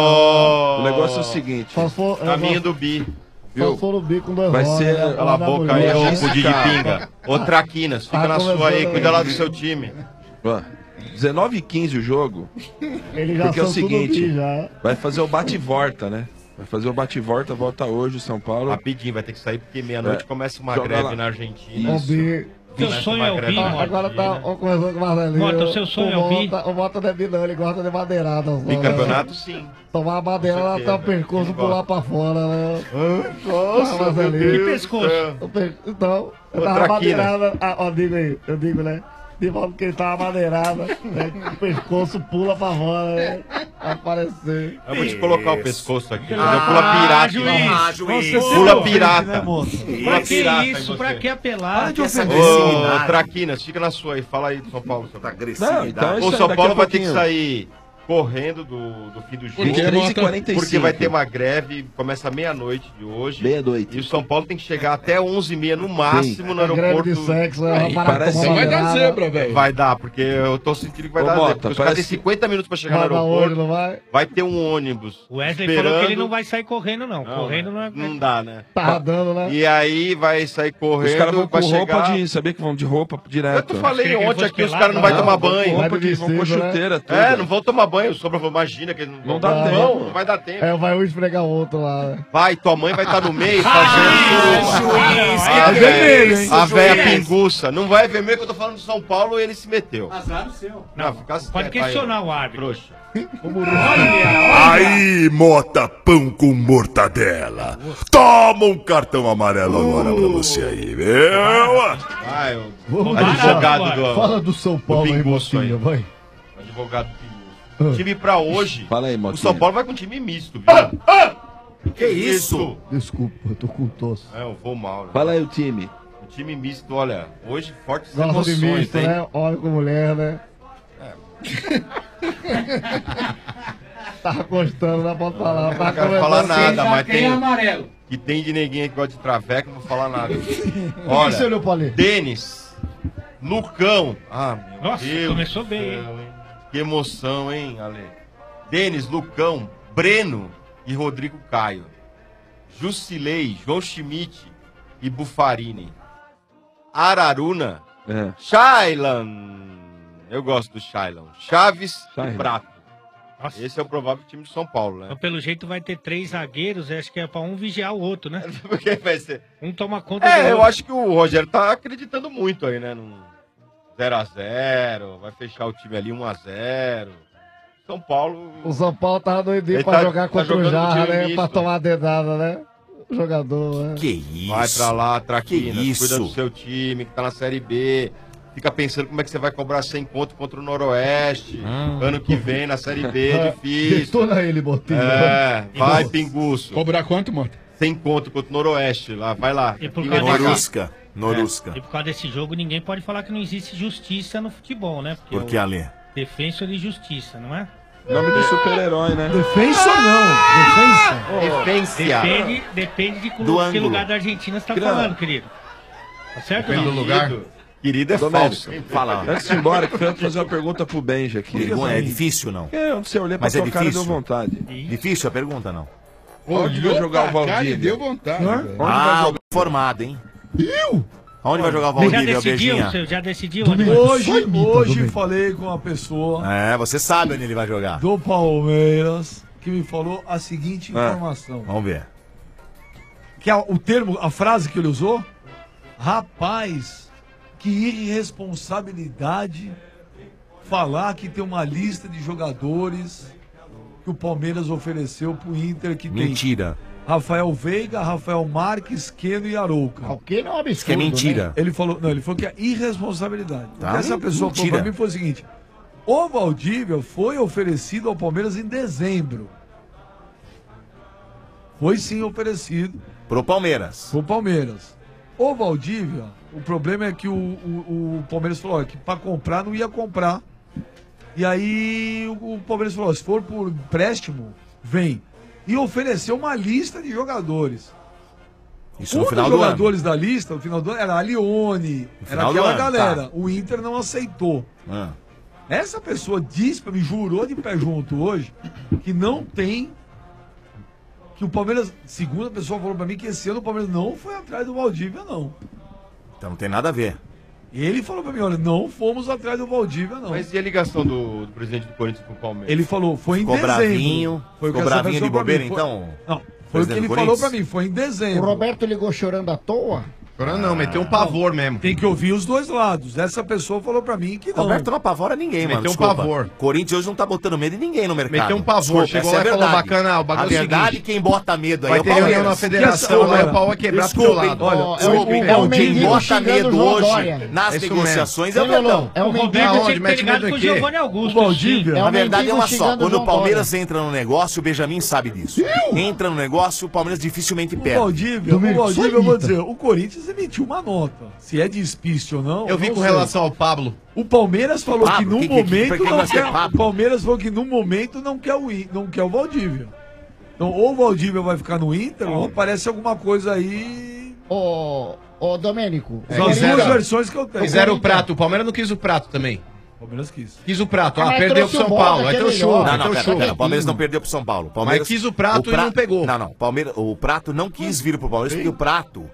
Ô, O negócio é o seguinte. Só se for, Caminho do bi. só se for no bico com dois Vai rodas, ser- né? Cala a Da boca mulher. aí, ô Esse cu de cara. pinga. Ô Traquinas, fica Tá na sua aí, começando cuida aí. lá do seu time. Ó, dezenove e quinze o jogo. Eles já Porque é o são tudo seguinte, bi já. vai fazer o bate e volta, né? Vai fazer o bate e volta, volta hoje o São Paulo. Rapidinho, vai ter que sair porque meia-noite É. começa uma Joga greve lá. na Argentina. O Isso. bi. Seu Começa sonho uma é o greve bi, na Mota. Agora tá Argentina. ó, conversando com o Marcelinho. Mota, o seu sonho é o bi? Mota- O Mota não é bi, não, ele gosta de madeirada. só, né? Bicampeonato, sim. Tomar a madeirada Com até o certeza. pescoço Ele pular gosta. pra fora, né? Nossa, Ah, meu Marcelinho. Que Deus. pescoço? O pe- Então, eu Ô, tava Traquina. madeirada. Ah, ó, digo aí, eu digo, né? De volta que ele tava madeirada, né? O pescoço pula pra fora, né? Aparecer. Eu vou te colocar o pescoço aqui. entendeu? Ah, Pula pirata. juiz. Ah, juiz. Pula pirata. Pula Pra que pirata em isso? você. Pra que apelar? Essa Ô, agressividade. Traquinas, fica na sua aí. Fala aí do São Paulo. Seu Essa Paulo. agressividade. Não, então O isso São daqui Paulo a vai ter que pouquinho. sair correndo do, do fim do jogo. Porque, três e Mota? quarenta e cinco. Porque vai ter uma greve, começa meia-noite de hoje. Meia-noite. E o São Paulo tem que chegar até onze e meia no máximo no É greve aeroporto. de sexo, né? Aí, Vai parar parece- de Só tomar vai dar madeirada. zebra, velho. Vai dar, porque eu tô sentindo que vai Ô, dar Mota, zebra. Porque os caras têm parece- cinquenta minutos pra chegar Vai no dar hoje, aeroporto. não vai? Vai ter um ônibus. O Wesley esperando. falou que ele não vai sair correndo, não. Não, correndo não é. Não dá, né? Tá dando, né? E aí vai sair correndo. Os caras vão com vai roupa chegar... de. Sabia que vão de roupa Eu direto. te falei Queria que ele ontem fosse aqui, os pelado, caras não vão Não, tomar vão com banho. roupa de, vão com vestido, né? chuteira, tudo. É, não vão tomar banho. O Sobra falou, imagina que eles não, Não vão. dá não, tempo. vão, não vai dar tempo. É, vai um esfregar o outro lá, né? Vai, tua mãe vai estar no meio Ah, fazendo... juiz, a que véia, vermelho, hein? a véia Juiz. pinguça. Não vai vermelho que eu tô falando de São Paulo e ele se meteu. Azar no seu. Não, fica Pode questionar o árbitro. Trouxa. Aí, Mota, pão com mortadela. Toma um cartão amarelo agora pra você aí, viu? Vai, o Vamos advogado lá, do... Fala do São Paulo aí, pinguço mocinha, aí. vai. Advogado do pinguço. Time pra hoje, Fala aí, o Motinha. São Paulo vai com time misto, viu? Que isso? Desculpa, eu tô com tosse. É, eu vou mal, né? Fala aí o time. O time misto, olha, hoje fortes Gosta de emoções, misto, hein? né? Homem com mulher, né? Tava gostando, não pode falar. Não Tava quero falar conversando. nada, mas Quem é tem... amarelo? Que tem de neguinho que gosta de traveco, não vou falar nada. O que você Olha, olhou pra ali? Denis, Lucão. Ah, meu Nossa, Deus começou do bem, céu, hein? Que emoção, hein, Ale? Denis, Lucão, Breno e Rodrigo Caio. Jusilei, João Schmidt e Bufarini. Araruna, É. Shailan. Eu gosto do Shailan. Chaves Shailan. e Prato. Nossa. Esse é o provável time de São Paulo, né? Então, pelo jeito, vai ter três zagueiros. Acho que é pra um vigiar o outro, né? Porque vai ser... Um toma conta do É, eu outro. acho que o Rogério tá acreditando muito aí, né? Num zero a zero, vai fechar o time ali um a zero. São Paulo... O São Paulo tava doidinho Ele pra tá- jogar tá contra o jogando Jarra, no time né? misto. Pra tomar a dedada, né? O jogador, né? Que isso? Vai pra lá, Traquinas, Que isso? cuida do seu time que tá na Série B. Fica pensando como é que você vai cobrar cem pontos contra o Noroeste. Ano que vem na Série B, é difícil. Detona ele, Botinho. É, vai, pinguço. Cobrar quanto, Mota? sem conto contra o Noroeste. Lá, vai lá. E por E causa vem pra cá. Norusca. Norusca. É, e por causa desse jogo, ninguém pode falar que não existe justiça no futebol, né? Porque Por que, é o Ale? Defensor de Justiça, não é? Nome de super-herói, né? Defensor não. Defensa. Defência. Depende, depende de Do cu- que ângulo. lugar da Argentina você tá Grana. falando, querido. Tá certo ou Depende não? do lugar. Querido é Domênico, falso. Fala. Antes de ir embora, eu quero fazer uma pergunta pro Benja aqui. Pergunta, é difícil, não? É, onde você olhei pra Mas é sua cara deu difícil. vontade. Difícil a pergunta, não? Onde vai jogar o Valdívia? Deu vontade. Hã? velho. Onde vai Ah, jogar? formado, hein? Eu? Aonde vai jogar o Você já Valdívia, decidiu? Beijinha? Você já decidiu? onde- Hoje, Só imita, hoje Domênico. falei com uma pessoa É, você sabe onde ele vai jogar. do Palmeiras que me falou a seguinte Ah. informação. Vamos ver. Que é o termo, a frase que ele usou? Rapaz, que irresponsabilidade falar que tem uma lista de jogadores que o Palmeiras ofereceu pro Inter que Mentira. tem Rafael Veiga, Rafael Marques, Keno e Arouca. O que não é um absurdo, Isso que é mentira. né? Ele falou, não, ele falou que é irresponsabilidade. Tá, Porque essa pessoa falou mentira. pra mim foi o seguinte: o Valdívia foi oferecido ao Palmeiras em dezembro. Foi sim oferecido Pro Palmeiras. pro Palmeiras. O Valdívia, o problema é que o, o, o Palmeiras falou ó, que para comprar não ia comprar. E aí o, o Palmeiras falou: ó, se for por empréstimo, vem. E ofereceu uma lista de jogadores. Isso um no final dos do ano. jogadores da lista, no final do ano, era a Lione, No era final do aquela ano, galera. tá. O Inter não aceitou. Ah. Essa pessoa disse pra mim, jurou de pé junto hoje, que não tem. Que o Palmeiras, segunda pessoa falou pra mim que esse ano o Palmeiras não foi atrás do Valdívia, não. Então não tem nada a ver. Ele falou pra mim, olha, não fomos atrás do Valdívia, não. Mas e a ligação do, do presidente do Corinthians com o Palmeiras? Ele falou, foi em Ficou dezembro. bravinho, Foi o que ficou essa bravinho de pessoa pra bobeira, mim, foi- então? Não, foi o que Presidente ele do falou Corinthians? pra mim, foi em O dezembro. Roberto ligou chorando à toa? Agora não, meteu um pavor mesmo. Tem que ouvir os dois lados. Essa pessoa falou pra mim que não. Roberto não apavora ninguém, mano. Meteu um desculpa. pavor. Corinthians hoje não tá botando medo em ninguém no mercado. Meteu um pavor, chegou essa lá e é falou, verdade. bacana, o bagulho A é o verdade, seguinte, quem bota medo aí vai é o ter reunião Palmeiras. na federação, Desculpa, aí o pau vai quebrar pro teu desculpem, lado. Olha, Ó, é o- desculpem, é o quem mendigo bota xingando medo o João hoje Dória. nas É isso negociações é o Ô, Lelão, Verdão. é o O mendigo. Roberto tinha que Mete ter ligado medo com em o quê? Giovanni Augusto. O Valdívia. sim. É o Na verdade é mendigo uma só. xingando Quando o o João Palmeiras Dória. entra no negócio, o Benjamin sabe disso. Entra no negócio, o Palmeiras dificilmente O perde. Valdívia, o Domênico, Valdívia, só eu vou imita. dizer, o Corinthians emitiu uma nota. Se é de espício ou não. Eu vi não com sei. relação ao Pablo. O Palmeiras falou Pablo, que no que- que- que- momento que- que não vai ser quer. O Pablo? Palmeiras falou que no momento não quer o, In- não quer o Valdívia. Então, ou o Valdívia vai ficar no Inter, ou parece alguma coisa aí. Ô, ô, Domênico. É, São as fizeram- duas versões que eu tenho. Fizeram o prato, o Palmeiras não quis o prato também. O Palmeiras quis. Quis o prato, Ah, ah, mas perdeu pro trouxe São o Boga, Paulo, aí que é trouxe o melhor. show. Não, não, trouxe pera, o pera, show. o Palmeiras não perdeu pro São Paulo. O Palmeiras, Mas quis o prato e não pegou. Não, não, o Palmeiras, o Prato não quis vir pro Palmeiras porque o Prato,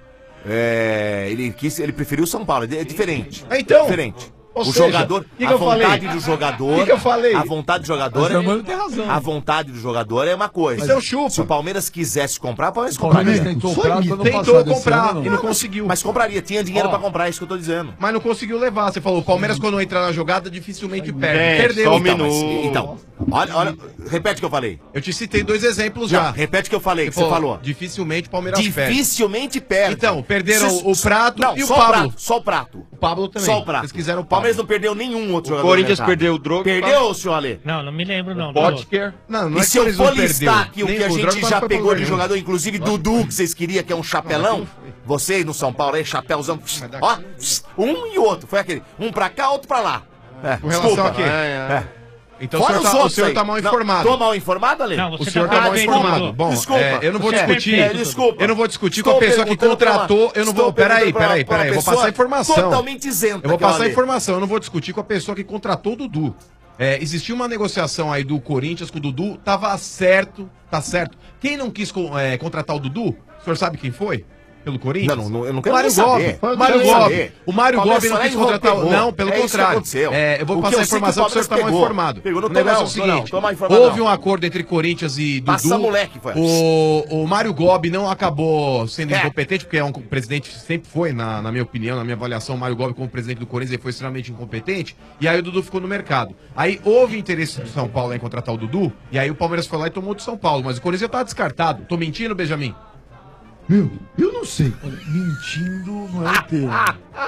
é, ele, quis, ele preferiu o São Paulo, é diferente. É, então. É diferente. Ou o seja, jogador, que que a eu falei? vontade do jogador, Que que eu falei? a vontade do jogador, Mas o Mano tem razão. a vontade do jogador é uma coisa. Então chupa. Se o Palmeiras quisesse comprar, o Palmeiras O Palmeiras compraria. tentou o Só prato imita. ano Tentou passado, esse comprar ano e não. não conseguiu. Mas compraria, tinha dinheiro Ó. pra comprar, é isso que eu tô dizendo. Mas não conseguiu levar. Você falou, o Palmeiras quando entra na jogada dificilmente perde. É, Perdeu. só um Então, minuto. Mas, então, olha, olha, repete o que eu falei. Eu te citei dois exemplos já. Já, repete o que eu falei, que você falou. Dificilmente o Palmeiras perde. Dificilmente perde. Então, perderam Cês- o Prato não, e o só Pablo. prato, só o Prato. O Pablo também. Só o Prato. Eles quiseram o O Palmeiras Pablo. não perdeu nenhum outro O jogador. Corinthians no mercado. perdeu o Drogba. Perdeu, senhor Ale? Não, não me lembro não. Potker. Não, não E é se que eu eles for não listar perdeu. aqui o Nem que a o gente Drogba já não foi pra pegou lugar de nenhum. jogador, inclusive Dudu, que vocês queriam, que é um chapelão, vocês no São Paulo aí, chapéuzão, ó, um e outro, foi aquele, um pra cá, outro pra lá. É, Com relação desculpa. a quê? É. Então o Fora senhor, os tá, o outros senhor aí. tá mal Não, informado. Tô mal informado, Ale? Não, O você senhor tá tá mal perdendo. informado. Bom, Desculpa. é, eu não vou Você- discutir. é, desculpa. Eu não vou discutir com Estou a pessoa que perguntando pra uma- contratou. Eu não estou vou. Peraí, perguntando pra uma- peraí, pra uma peraí. Eu vou pessoa passar a informação. totalmente isenta, Eu vou que é o passar a Ale. informação. Eu não vou discutir com a pessoa que contratou o Dudu. É, existiu uma negociação aí do Corinthians com o Dudu. Tava certo, tá certo. Quem não quis co- é, contratar o Dudu? O senhor sabe quem foi? Pelo Corinthians? Não, não, eu não quero Mário nem saber. Gobi. Foi o que Mário eu queria Gobi. saber. O Mário Palmeiras Gobi não foi lá quis e contratar o... pegou. Não, pelo É isso que contrário. aconteceu. É, eu vou O que passar a eu sei que o informação que o senhor Palmeiras está mal pegou. informado. Pegou no O negócio é o Tonel, não, seguinte. tô mal informado, Houve não. um acordo entre Corinthians e Dudu. Passa moleque, foi. O, o Mário Gobi não acabou sendo É. incompetente, porque é um presidente, sempre foi, na, na minha opinião, na minha avaliação, o Mário Gobi como presidente do Corinthians, ele foi extremamente incompetente, e aí o Dudu ficou no mercado. Aí houve interesse do São Paulo em contratar o Dudu, e aí o Palmeiras foi lá e tomou do São Paulo, mas o Corinthians já tá descartado. Tô mentindo, Benjamin? Meu, eu não sei. Olha, mentindo não é o termo.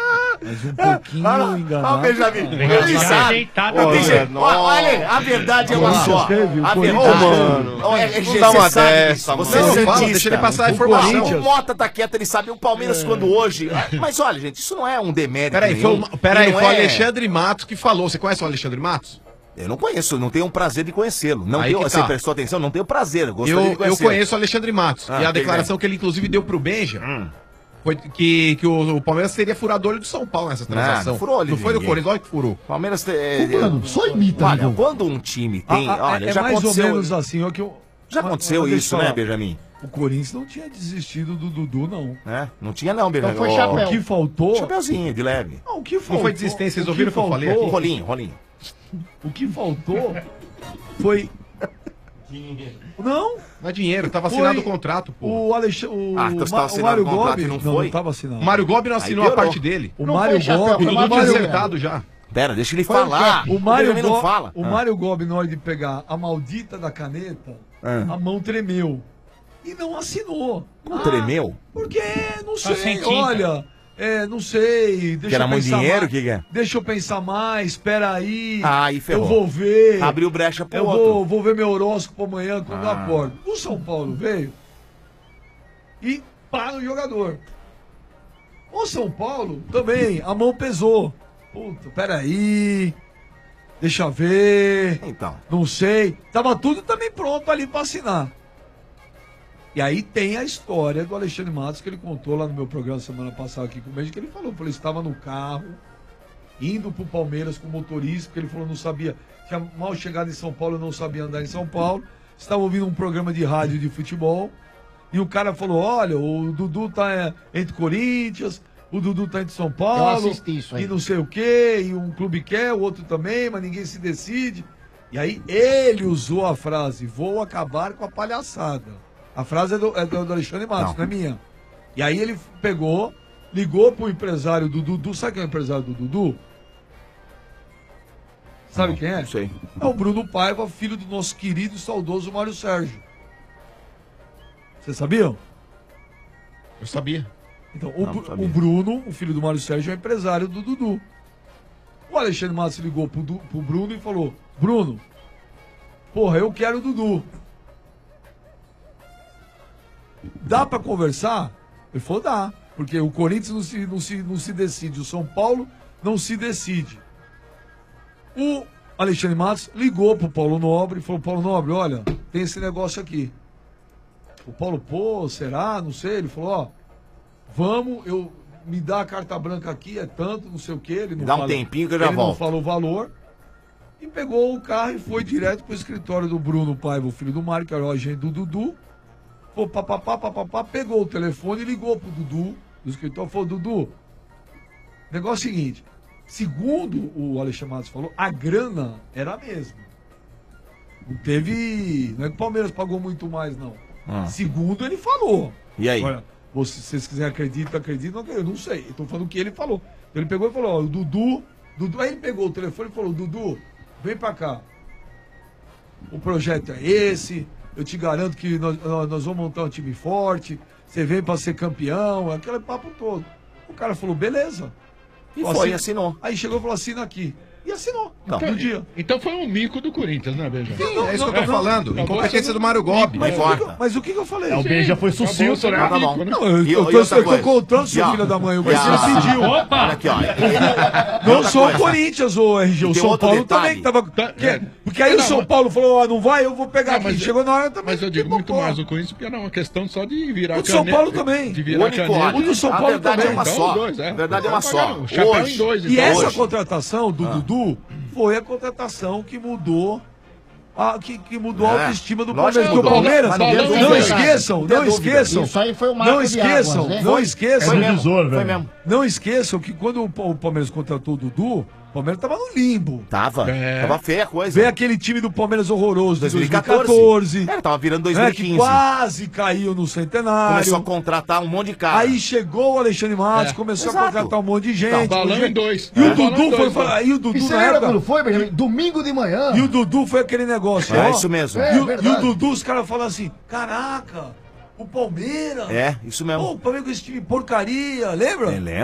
Mas um pouquinho Ah, enganado. ah, Benjamin, Ah, ele já sabe. ajeitado, Não tem né? jeito. Nossa. Olha, a verdade é uma Nossa, só. teve, o A Corinthians verdade, teve. mano. Olha, Não G, dá uma você sabe dessa, disso. mano. Você é Não, santista. fala, deixa ele passar a O informação. Corinthians- O Mota tá quieto, ele sabe. O Palmeiras, quando hoje... Mas olha, gente, isso não é um demérito Peraí, foi, nenhum. o- peraí, E não foi o é- Alexandre Matos que falou. Você conhece o Alexandre Matos? Eu não conheço, não tenho o prazer de conhecê-lo. Não Aí tenho, que você tá. prestou atenção? Não tenho prazer, eu gostaria Eu, de eu conhecê-lo. conheço o Alexandre Matos. Ah, e a tem declaração que ele, inclusive, deu pro Benja foi que, que o, o Palmeiras seria furador do São Paulo nessa transação. Não, não furou olho Não de foi do ninguém. Corinthians, olha que furou. Palmeiras é, Mano, só imita, Olha, amigão. quando um time tem. Ah, ah, olha, é já mais aconteceu. ou menos assim, ó, que eu, Já mas- aconteceu mas deixa isso, eu né, falar. Benjamin? O Corinthians não tinha desistido do Dudu, não. É, não tinha não, Benjamin. Então foi Ó, chapéu. O que faltou- Chapeuzinho, de leve. Não, o que faltou... Não foi desistência, vocês o ouviram o que eu falei aqui? Rolinho, rolinho. O que faltou foi... Não. Não é dinheiro, tava Foi assinado o contrato, pô. O Alexandre... O, Ah, então você Ma- tava o assinando Mário o contrato Gobi... e não Não, foi? não tava assinado. O Mário Gobi não assinou Aí a piorou. parte dele. O Não Mário foi chapéu, Gobi... foi O tudo Mário acertado já. Pera, deixa ele Foi falar. O Mário, Benjamin não Go- fala. o Ah. Mário Gobi, na hora de pegar a maldita da caneta, Ah. a mão tremeu. E não assinou. Não Ah, tremeu? Porque, não Tá sei, sem tinta. olha, é, não sei. Deixa Que era eu muito pensar dinheiro? mais. O que que é? Deixa eu pensar mais, espera aí. Ah, aí ferrou. Eu vou ver. Abriu brecha pro Eu outro. vou, vou ver meu horóscopo amanhã quando eu Ah. acordo. O São Paulo veio e pá no jogador. O São Paulo também, a mão pesou. Puta, peraí. Deixa eu ver. Então. Não sei. Tava tudo também pronto ali pra assinar. E aí tem a história do Alexandre Matos que ele contou lá no meu programa semana passada aqui com o Benji, que ele falou, falou, ele estava no carro, indo pro Palmeiras com o motorista, porque ele falou não sabia, tinha mal chegado em São Paulo, não sabia andar em São Paulo, estava ouvindo um programa de rádio de futebol, e o cara falou, olha, o Dudu tá é, entre Corinthians, o Dudu tá entre São Paulo, Eu assisti isso aí. e não sei o quê, e um clube quer, o outro também, mas ninguém se decide. E aí ele usou a frase, vou acabar com a palhaçada. A frase é do, é do Alexandre Matos, não. não é minha. E aí ele pegou, ligou pro empresário do Dudu. Sabe quem é o empresário do Dudu? Sabe quem é? Não sei. É o Bruno Paiva, filho do nosso querido e saudoso Mário Sérgio. Vocês sabiam? Eu sabia. Então, o, Não, Bru- sabia. o Bruno, o filho do Mário Sérgio, é empresário do Dudu. O Alexandre Matos ligou pro, Du- pro Bruno e falou: Bruno, porra, eu quero o Dudu. Dá pra conversar? Ele falou: dá. Porque o Corinthians não se, não, se, não se decide, o São Paulo não se decide. O Alexandre Matos ligou pro Paulo Nobre e falou: Paulo Nobre, olha, tem esse negócio aqui. O Paulo, pô, será? Não sei. Ele falou: ó, vamos, eu me dá a carta branca aqui, é tanto, não sei o que. Ele não Dá um fala- tempinho que eu já ele não volto. falou o valor. E pegou o carro e foi direto pro escritório do Bruno Paiva, o filho do Mário, que era o agente do Dudu. Pô, papapá, papapá, pegou o telefone e ligou pro Dudu, do escritório, falou: Dudu, negócio é o seguinte, segundo o Alexandre Matos falou, a grana era a mesma. Não teve. Não é que o Palmeiras pagou muito mais, não. Ah. Segundo ele falou. E aí? Agora, se vocês quiserem acreditar, acreditam, não acreditam, eu não sei. Eu tô falando o que ele falou. Então ele pegou e falou: ó, o Dudu, Dudu. Aí ele pegou o telefone e falou: Dudu, vem pra cá. O projeto é esse. Eu te garanto que nós, nós nós vamos montar um time forte. Você vem pra ser campeão, aquele papo todo. O cara falou: beleza. E Falou, foi, assina- assinou. Aí chegou e falou: assina aqui. E assinou. Não. No dia. Então foi um mico do Corinthians, né, Benja? Sim, não, é isso não, que eu tô não, falando. não, Incompetência não, do Mário Gobi. Mas, Não o que, que importa. eu- mas o que, que eu falei? É, o Benja foi sucinto, né? Tá bom. Não, eu, E- eu, e tô, outra eu tô coisa? contando, seu E, ó, filho da mãe. O e Benja a- pediu. Opa! Olha aqui, ó. Não Outra só o coisa. Corinthians, ô R G, o E tem São outro Paulo detalhe. também que tava. que- é. porque aí Não, o São mas- Paulo falou: ah, não vai, eu vou pegar aqui. mas- Chegou na hora também. Mas eu digo muito pipocou. mais o Corinthians, porque era uma questão só de virar O do São caneta- Paulo também. De O virar único, caneta. olha, O do São a Paulo verdade também. é uma Então, só. os dois, é. A verdade é uma só. Pagaram o chapéu Hoje, em dois, E então. essa hoje, contratação do Ah. Dudu foi a contratação que mudou. A, que, que mudou a É. autoestima do Lógico Palmeiras. que Porque o mudou. Palmeiras, Mas não, não tem dúvida. esqueçam, Não tem não dúvida. esqueçam. Isso aí foi o Não marco de esqueçam, águas, né? não esqueçam. Foi mesmo. Foi Foi mesmo. Não esqueçam que quando o Pa- o Palmeiras contratou o Dudu, o Palmeiras tava no limbo. Tava. É. Tava feia a coisa. Veio aquele time do Palmeiras horroroso de dois mil e dois mil e quatorze. É, tava virando dois né, mil e que quinze. quase caiu no centenário. Começou a contratar um monte de cara. Aí chegou o Alexandre Matos, É. começou Exato. a contratar um monte de gente. Tá, balão um monte de em dois. E o É. Dudu Balão em foi dois, falar. E o Dudu E você na lembra época. quando foi, Benjamin? Domingo de manhã. E o Dudu foi aquele negócio, É, ó. isso mesmo. É, e, o, verdade. e o Dudu, os caras falam assim: caraca, o Palmeiras. É, isso Pô, mesmo. o Palmeiras com esse time porcaria, lembra? Eu lembro.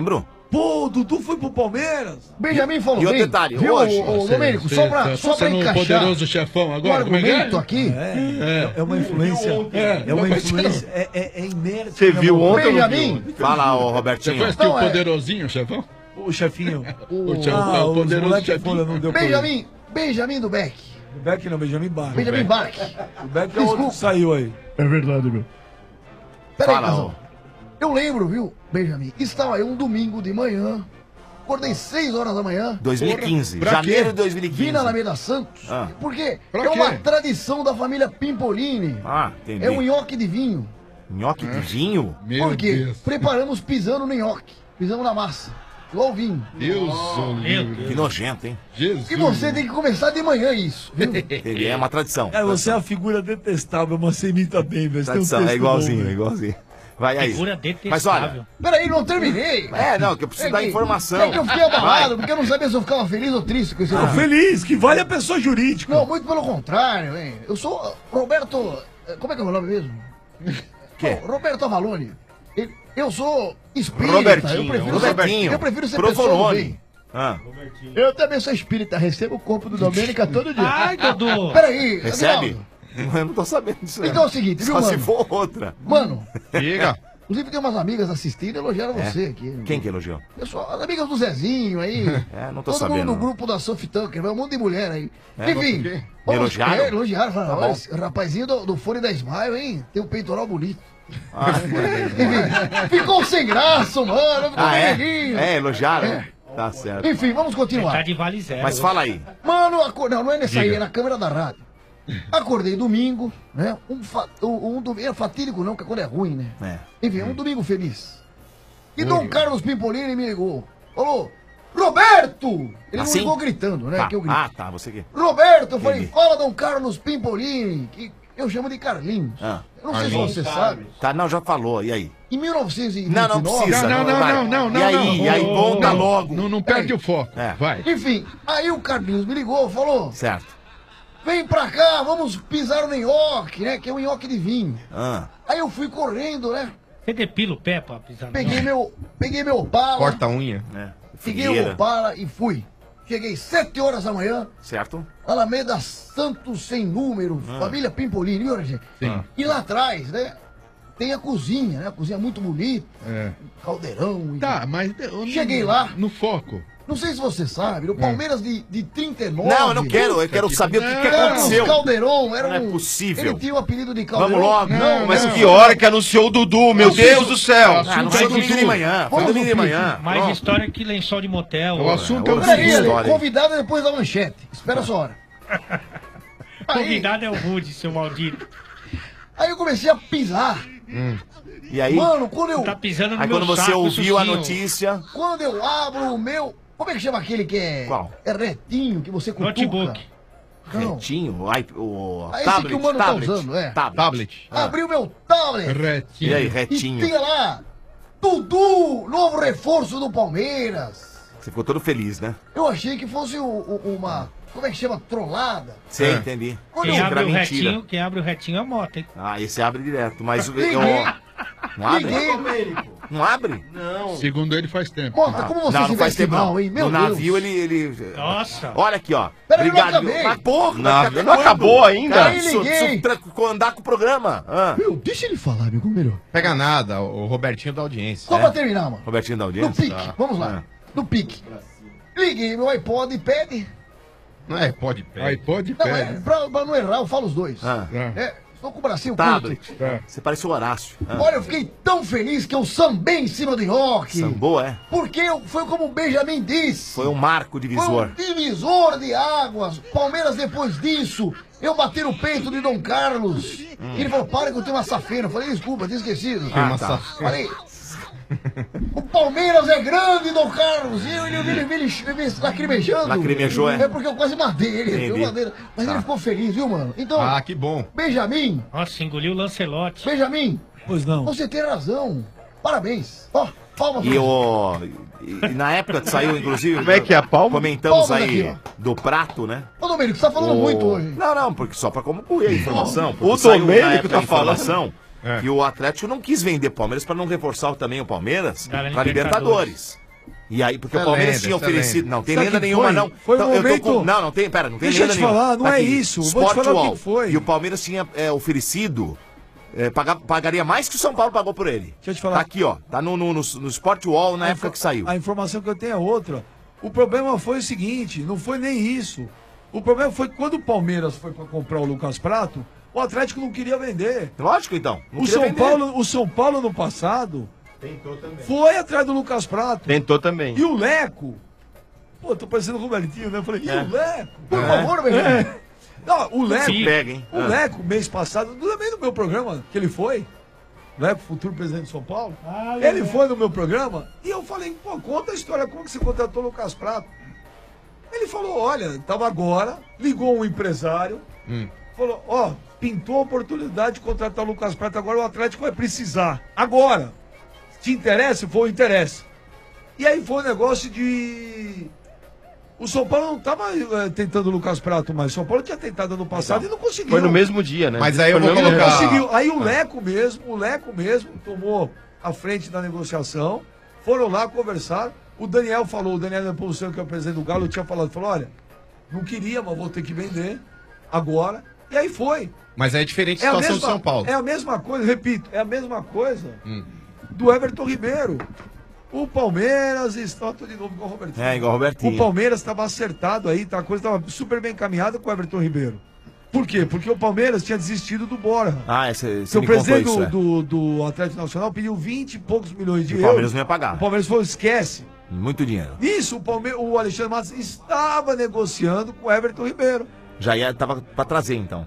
Pô, o Dudu foi pro Palmeiras. Benjamin falou E outro bem. detalhe, Viu, hoje- ô, ô, Domênico, só pra, só pra encaixar poderoso chefão agora, o como é que é? argumento aqui. É, é uma influência. É, é uma influência. É, é, é inércia. Você viu ontem ou não Benjamin? viu? Fala, ô Você Robertinho. conhece o Não, é- poderosinho, chefão? O chefinho. O chefão, Ah, o os poderoso moleque chefinho. foda, não deu pra Benjamin, Benjamin do Beck. ele. O Beck não, Benjamin Bar. Benjamin Bach. O Beck é o outro que saiu aí. É verdade, meu. Peraí, Fala, Casão. Eu lembro, viu, Benjamin? Estava aí um domingo de manhã. Acordei seis horas da manhã. dois mil e quinze, Pra janeiro quê? de dois mil e quinze. Vim na Alameda Santos. Ah. Porque Pra é uma quê? tradição da família Pimpolini. Ah, entendi. É um nhoque de vinho. Nhoque de vinho? Meu Por quê? Deus. Preparamos pisando no nhoque. Pisamos na massa. Igual vinho. Deus o livre. Que nojento, hein? Jesus. E você tem que começar de manhã isso. Viu? Ele é uma tradição. Cara, você é uma figura detestável, mas você imita bem, velho. Você tem um Tradição, texto é igualzinho, bom, é velho. igualzinho. Vai aí. Figura Mas detestável. olha, Peraí, não terminei. é, não, que eu preciso É dar que- informação. É que eu fiquei abalado, Vai. porque eu não sabia se eu ficava feliz ou triste com esse Tô nome. feliz, que vale a pessoa jurídica. Não, muito pelo contrário, hein? Eu sou uh, Roberto. eh, Como é que é o meu nome mesmo? Quê? Oh, Roberto Avalone. Eu- Eu sou espírita. Robertinho, eu prefiro Robertinho. Ser, eu prefiro ser pessoa do Provolone. bem. Ah, Eu também sou espírita, recebo o corpo do Domênica todo dia. Ai, Dudu. Peraí, recebe? Aguinaldo. Eu não tô sabendo disso. Então é o seguinte, viu, Só se mano? for outra. Mano, Diga. inclusive tem umas amigas assistindo e elogiaram você aqui. É. Quem que elogiou? Pessoal, as amigas do Zezinho aí. É, não tô Todo sabendo, mundo no não. grupo da Sophie Tucker, vai um monte de mulher aí. É, Enfim. me vamos- elogiaram? É, elogiaram. Falaram, Tá olha, bom. esse rapazinho do, do fone da Smile, hein? Tem um peitoral bonito. Ah, Enfim, ficou sem graça, mano. Ficou ah é? vermelhinho. É, elogiaram? Tá certo. Enfim, vamos Tá continuar. de vale zero. Mas fala aí. Mano, acor... não, não é nessa aí, Diga. é na câmera da rádio. Acordei domingo, né? Um, fa... um, um domingo, é fatídico não, porque quando é ruim, né? É. Enfim, um domingo feliz. E Dom Carlos Pimpolini me ligou. Falou, Roberto! Ele Assim? não ligou gritando, né? Tá. Que eu grito. Ah, tá, você que. Roberto, eu falei, Entendi. fala Dom Carlos Pimpolini, que eu chamo de Carlinhos. Ah. Eu não sei se você sabe. Tá, não, já falou. E aí? Em mil novecentos e vinte e nove... Não, não precisa. Não, não, vai. não, não, não, E aí, não. e aí, Ô, conta não, logo. Não, não perde o foco. É. Vai. Enfim, aí o Carlinhos me ligou, falou, Certo. vem pra cá, vamos pisar no nhoque, né? Que é um nhoque de vinho. Ah. Aí eu fui correndo, né? Você depila o pé pra pisar no Peguei meu, peguei meu Opala, Corta a unha. É. peguei o Figueira. Opala e fui. Cheguei sete horas da manhã, Certo? Alameda Santos sem número, Ah. família Pimpolini, viu, gente? Sim. E lá atrás, né? Tem a cozinha, né? A cozinha muito bonita, É. caldeirão. e- Tá, mas. eu não- Cheguei lá. No foco. Não sei se você sabe, o Palmeiras de, de trinta e nove... Não, eu não quero. Eu quero saber o que, que Era um aconteceu. caldeirão, era Não é um... possível. Ele tinha o apelido de caldeirão. Vamos logo. Não, Mas não. que hora que anunciou o Dudu, meu Deus do céu! Ah, não foi domingo de manhã. Foi Vamos domingo de no manhã. Mais Pronto. história que lençol de motel. O assunto é o Peraí, seguinte. Ale, convidado é depois da manchete. Espera só hora. Aí, Convidado é o Rude, seu maldito. aí eu comecei a pisar. E aí? Mano, quando eu, Tá pisando no Aí meu quando você saco, ouviu a Sussinho. notícia. quando eu abro o meu... Como é que chama aquele que é... Qual? É retinho, que você cutuca? Notebook. Não. Retinho, o, i- o Ah, esse tablet, que o mano tá tablet, usando, é. tablet. Tablet. Abri o meu tablet. Retinho. E aí, E retinho. tinha lá... Dudu, novo reforço do Palmeiras. Você ficou todo feliz, né? Eu achei que fosse o- o- uma... Como é que chama? Trollada. Sei, É. entendi. Quando Quem eu- abre o mentira. retinho, quem abre o retinho é a moto, hein? Ah, esse abre direto, mas o. Liguei. eu- Não abre? Liguei. Não abre? Segundo ele, faz tempo. Mota, como você não, se não faz veste tempo. mal, Não. hein? Meu no Deus. navio ele, ele. Nossa. Olha aqui, ó. Pera, eu não Obrigado. acabei. Mas porra, Não, vai ficar não quando? acabou ainda. Cara, Aí su- liguei. su- tra- andar com o programa. Ah. Meu, deixa ele falar, meu melhor. Pega nada, o Robertinho da audiência. Só É? pra terminar, mano. Robertinho da No audiência? pique, Tá. vamos lá. No pique. Liguei meu iPod e pede. Não é, pode pegar. Aí pode Não, é, pega. pra, pra não errar, eu falo os dois. Ah. É, estou com o bracinho Tablet. curto. É. Você parece o Horácio. Ah. Olha, eu fiquei tão feliz que eu sambei em cima do nhoque. Sambou, é? Porque eu- foi como o Benjamin disse. Foi um marco Foi divisor. um divisor de águas. Palmeiras, depois disso, eu bati no peito de Dom Carlos. E ele falou, para que eu tenho uma safena. Eu falei, desculpa, tinha esquecido. Ah, tá. Falei, o Palmeiras é grande, Dom Carlos. E eu, ele, ele, ele, ele, ele lacrimejando. Lacrimejou, é? É porque eu quase matei ele. Eu Entendi. matei ele. Mas Tá. ele ficou feliz, viu, mano? Então, Ah, que bom. Benjamin, Nossa, engoliu o Lancelote. Benjamin, Pois não. você tem razão. Parabéns. Ó, palmas E, pra você. o, e, e na época que saiu, inclusive. Como é que é, palma? Comentamos Palmas aí aqui, do prato, né? Ô, Domênico, você tá falando O- muito hoje. Não, não, porque só pra concluir a informação. O porque saiu Domênico na época tá a informação É. que o Atlético não quis vender Palmeiras pra não reforçar também o Palmeiras Galera, pra Libertadores. E aí, porque Essa o Palmeiras lenda, tinha essa oferecido. lenda. Não, tem Sabe lenda que nenhuma, foi? não. Foi um Então, eu tô momento- com- Não, não tem, pera, não tem Deixa eu lenda te nenhuma. falar, não Tá é aqui, isso, vou te Sport falar o que Wall. foi. E o Palmeiras tinha é, oferecido. é, pagar- pagaria mais que o São Paulo pagou por ele. Deixa eu te falar. Tá aqui, ó. Tá no, no, no, no Sport Wall na A época info- que saiu. A informação que eu tenho é outra. O problema foi o seguinte, não foi nem isso. O problema foi que quando o Palmeiras foi para comprar o Lucas Prato, o Atlético não queria vender. Lógico, então. Não O queria São, vender. Paulo, o São Paulo no passado foi atrás do Lucas Prato. Tentou também. E o Leco. Pô, tô parecendo o Robertinho, né? Eu falei, e É. o Leco? Por É. favor, meu irmão. É. Não, o Leco. Se pega, hein? O Ah. Leco, mês passado, também no meu programa, que ele foi. Leco, futuro presidente de São Paulo. ele foi no meu programa e eu falei, pô, conta a história, como que você contratou o Lucas Prato? Ele falou, olha, tava agora, ligou um empresário, Hum. falou, ó, pintou a oportunidade de contratar o Lucas Prato, agora o Atlético vai precisar. Agora, te interessa? Foi, interessa. E aí foi um negócio de... O São Paulo não estava tentando o Lucas Prato mais. O São Paulo tinha tentado ano passado e não conseguiu. Foi no mesmo dia, né? Mas aí eu Foi vou no mesmo colocar- dia. Conseguiu. Aí o Ah. Leco mesmo, o Leco mesmo tomou a frente da negociação. Foram lá conversar. O Daniel falou, o Daniel Nepomuceno, que é o presidente do Galo, tinha falado, falou, olha, não queria, mas vou ter que vender agora. E aí foi. Mas é diferente a É a situação mesma, do São Paulo. É a mesma coisa, repito, é a mesma coisa Hum. do Everton Ribeiro. O Palmeiras está tudo de novo igual o Robertinho. É, igual o Robertinho. O Palmeiras estava acertado aí, tá, a coisa estava super bem encaminhada com o Everton Ribeiro. Por quê? Porque o Palmeiras tinha desistido do Borja. Ah, esse, Seu presidente do, do, do Atlético Nacional pediu vinte e poucos milhões de E o euros. Palmeiras não ia pagar. O Palmeiras falou, esquece. Muito dinheiro. Nisso, o, Palme... o Alexandre Matos estava negociando com o Everton Ribeiro. Já ia, tava pra trazer, então.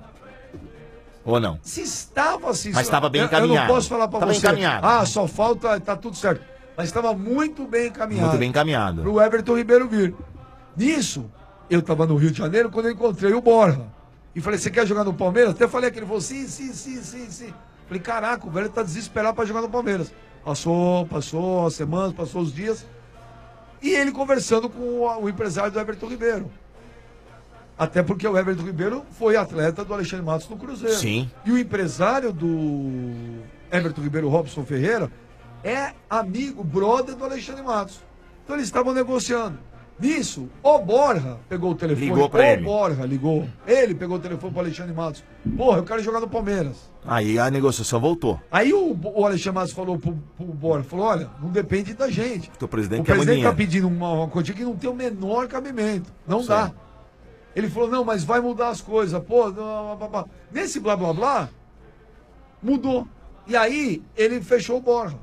Ou não? Se estava assim... Mas estava bem eu, encaminhado. Eu não posso falar pra Tava você. encaminhado. Ah, só falta... Tá tudo certo. Mas estava muito bem encaminhado. Muito bem encaminhado. Pro Everton Ribeiro vir. Nisso, eu estava no Rio de Janeiro quando eu encontrei o Borja. E falei, você quer jogar no Palmeiras? Até falei que ele falou, sim, sim, sim, sim, sim. Falei, caraca, o velho tá desesperado para jogar no Palmeiras. Passou, passou as semanas, passou os dias. E ele conversando com o, o empresário do Everton Ribeiro. Até porque o Everton Ribeiro foi atleta do Alexandre Matos no Cruzeiro. Sim. E o empresário do Everton Ribeiro, Robson Ferreira, é amigo, brother do Alexandre Matos. Então eles estavam negociando. Nisso, o Borja pegou o telefone. Ligou pra o ele. Borja ligou. Ele pegou o telefone pro Alexandre Matos. Porra, eu quero jogar no Palmeiras. Aí a negociação voltou. Aí o, o Alexandre Matos falou pro, pro Borja, falou, olha, não depende da gente. O presidente O quer muito presidente tá dinheiro. pedindo uma, uma quantia que não tem o menor cabimento. Não Sim. dá. Ele falou, não, mas vai mudar as coisas. Pô, blá, blá, blá. Nesse blá blá blá, mudou. E aí, ele fechou o Borja.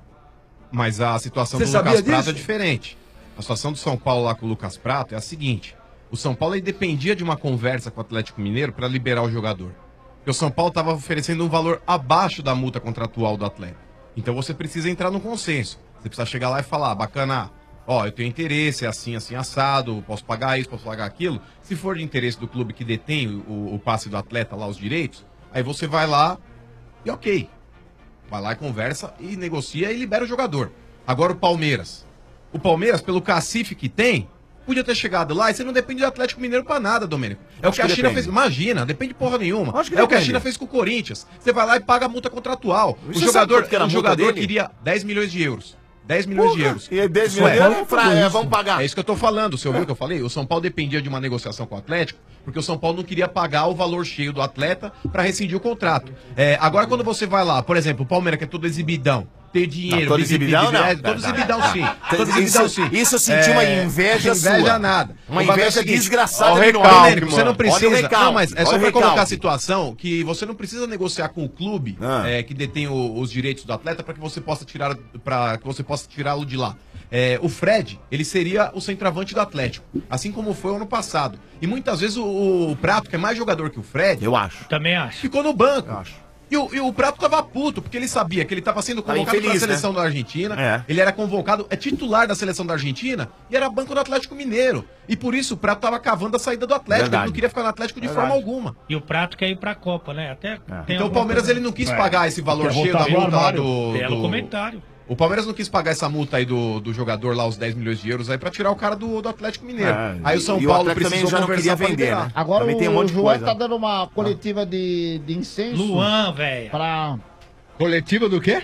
Mas a situação Você do sabia Lucas Prato disso? é diferente. A situação do São Paulo lá com o Lucas Prato é a seguinte: o São Paulo aí dependia de uma conversa com o Atlético Mineiro para liberar o jogador. Porque o São Paulo estava oferecendo um valor abaixo da multa contratual do atleta. Então você precisa entrar no consenso. Você precisa chegar lá e falar, bacana, ó, eu tenho interesse, é assim, assim, assado, posso pagar isso, posso pagar aquilo. Se for de interesse do clube que detém o, o passe do atleta lá, os direitos, aí você vai lá e ok. Vai lá e conversa e negocia e libera o jogador. Agora o Palmeiras. O Palmeiras, pelo cacife que tem, podia ter chegado lá e você não depende do Atlético Mineiro pra nada, Domênico. É o Acho que a que China depende. fez. Imagina, depende porra nenhuma. Acho que É o que a depende. China fez com o Corinthians. Você vai lá e paga a multa contratual. O Você sabe jogador, quanto que era a o multa jogador dele? queria dez milhões de euros. dez milhões de Porra, euros. e aí dez Isso milhões é- é pra- é, vamos pagar. É isso que eu tô falando. Você ouviu o que eu falei? O São Paulo dependia de uma negociação com o Atlético, porque o São Paulo não queria pagar o valor cheio do atleta para rescindir o contrato. É, agora, quando você vai lá, por exemplo, o Palmeiras, que é todo exibidão, ter dinheiro, Não, todo visibilidade, exibidão, não. é, todo Não, exibidão não. sim. Ah, Todo isso- exibidão sim. isso eu senti uma inveja sua. Inveja nada. Uma O bagulho é o inveja seguinte, desgraçada ó, de recalque, nós. Domênico, você não Olha o precisa. recalque, Não, mas é olha só o pra recalque. colocar a situação que você não precisa negociar com o clube Ah. é, que detém o- os direitos do atleta para que você possa tirar para que você possa tirá-lo de lá. É, o Fred, ele seria o centroavante do Atlético, assim como foi o ano passado. E muitas vezes o, o Prato, que é mais jogador que o Fred, eu acho, também acho, ficou no banco. E o, e o Prato tava puto, porque ele sabia que ele tava sendo Tá convocado infeliz, para a seleção né? da Argentina. É. Ele era convocado, é titular da seleção da Argentina e era banco do Atlético Mineiro. E por isso o Prato tava cavando a saída do Atlético. Verdade. Ele não queria ficar no Atlético de Verdade. forma alguma. E o Prato quer ir pra Copa, né? Até tem Então o alguma Palmeiras coisa- ele não quis É. pagar esse valor Quer cheio voltar da pro multa lá armário. do, Belo do- comentário. O Palmeiras não quis pagar essa multa aí do, do jogador lá, os dez milhões de euros, aí pra tirar o cara do, do Atlético Mineiro. É, aí o São e o Paulo Atlético também precisou já não conversar queria pra vender, liberar. né? Agora Também o, tem um monte de João coisa. tá dando uma coletiva de, de incenso. Luan, velho. Pra... Coletiva do quê?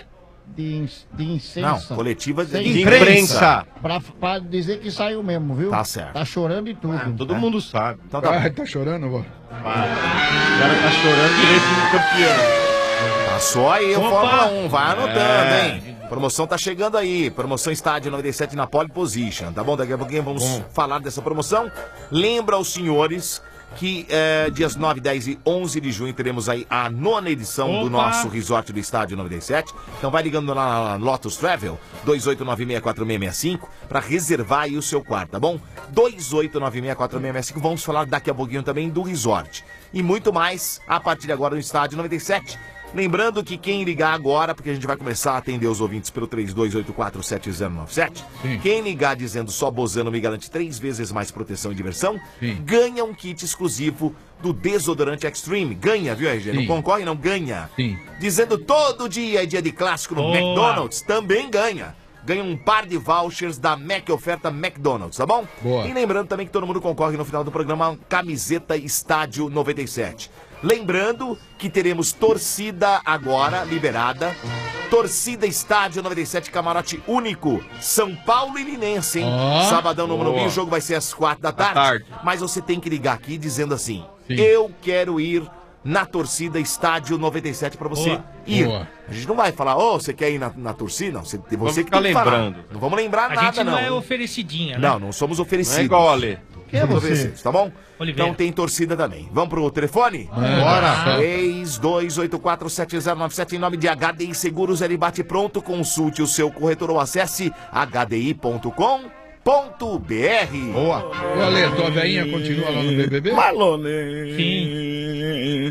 de, ins- de incensa. Não, coletiva de Sem imprensa. Pra, pra dizer que saiu mesmo, viu? Tá certo. Tá chorando e tudo. Todo mundo sabe. Então tá Ah, tá chorando, vô? O cara tá chorando que nem time campeão. Tá só aí o Opa! Fórmula um, vai anotando, É. hein? Promoção tá chegando aí. Promoção Estádio noventa e sete na pole position, tá bom? Daqui a pouquinho vamos Bom. falar dessa promoção. Lembra aos senhores que é, dias nove, dez e onze de junho teremos aí a nona edição do Opa! nosso resort do Estádio noventa e sete. Então vai ligando lá na Lotus Travel, dois oito nove seis quatro seis seis cinco, pra reservar aí o seu quarto, tá bom? dois oito nove seis quatro seis seis cinco. Vamos falar daqui a pouquinho também do resort. E muito mais a partir de agora no Estádio noventa e sete. Lembrando que quem ligar agora, porque a gente vai começar a atender os ouvintes pelo três dois oito quatro sete zero nove sete, Sim. quem ligar dizendo só Bozano me garante três vezes mais proteção e diversão, Sim. ganha um kit exclusivo do Desodorante Extreme. Ganha, viu, R G? Não Sim. concorre, não ganha. Sim. Dizendo todo dia é dia de clássico no Boa. McDonald's, também ganha. Ganha um par de vouchers da Mac Oferta McDonald's, tá bom? Boa. E lembrando também que todo mundo concorre no final do programa uma camiseta Estádio noventa e sete. Lembrando que teremos torcida agora liberada. Torcida Estádio noventa e sete, camarote único. São Paulo e Linense, hein? Ó. Sabadão no Boa. Morumbi, o jogo vai ser às quatro da tarde. tarde. Mas você tem que ligar aqui dizendo assim: Sim. eu quero ir na torcida Estádio noventa e sete pra você Boa. ir. Boa. A gente não vai falar, ô, você quer ir na, na torcida? Não, você, você Vamos que ficar tem que falar. lembrando. Não vamos lembrar A nada, gente não, não. é hein? oferecidinha, né? Não, não somos Não oferecidos. é igual a Lê. Quem é Somos você? oferecidos, tá bom? Oliveira. Então tem torcida também. Vamos pro telefone? Bora. três dois oito quatro sete zero nove sete em nome de H D I Seguros, ele bate pronto. Consulte o seu corretor ou acesse h d i ponto com ponto b r. Boa. Ô, Ale, tua veinha continua lá no B B B? Malone. Sim.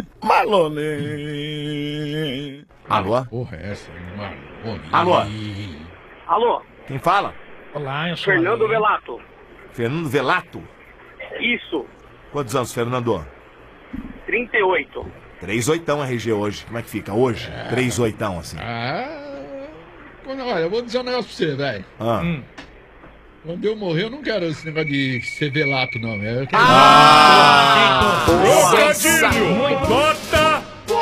Malone. Alô? Porra, é essa, mano. Alô? Alô, Quem fala? Olá, eu sou Fernando Ale. Velato. Fernando Velato. Isso, Quantos anos, Fernando? trinta e oito. Três oitão R G hoje. Como é que fica hoje? Três oitão, assim. Ah. Quando, olha, eu vou dizer um negócio pra você, velho. Ah. Hum. Quando eu morrer, eu não quero esse negócio de ser velato, não. Eu quero... Ah! Trocadilho. Bota.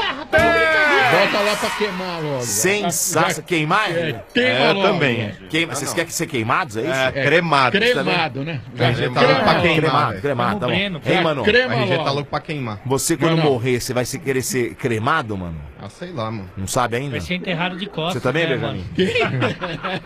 Bota lá pra queimar logo. Sensacional. Queimar? É, queima É, logo. também. Queima. Vocês querem ser queimados, é isso? É, cremado. Cremado, né? A gente tá louco pra queimar. Cremado, velho. cremado, tá bom. Breno, Hein, mano? crema A R G tá logo. louco pra queimar. Você, quando Não, não. morrer, você vai se querer ser cremado, mano? Ah, sei lá, mano. Não sabe ainda? Vai ser enterrado de costas. Você também, né, Benjamin? mano?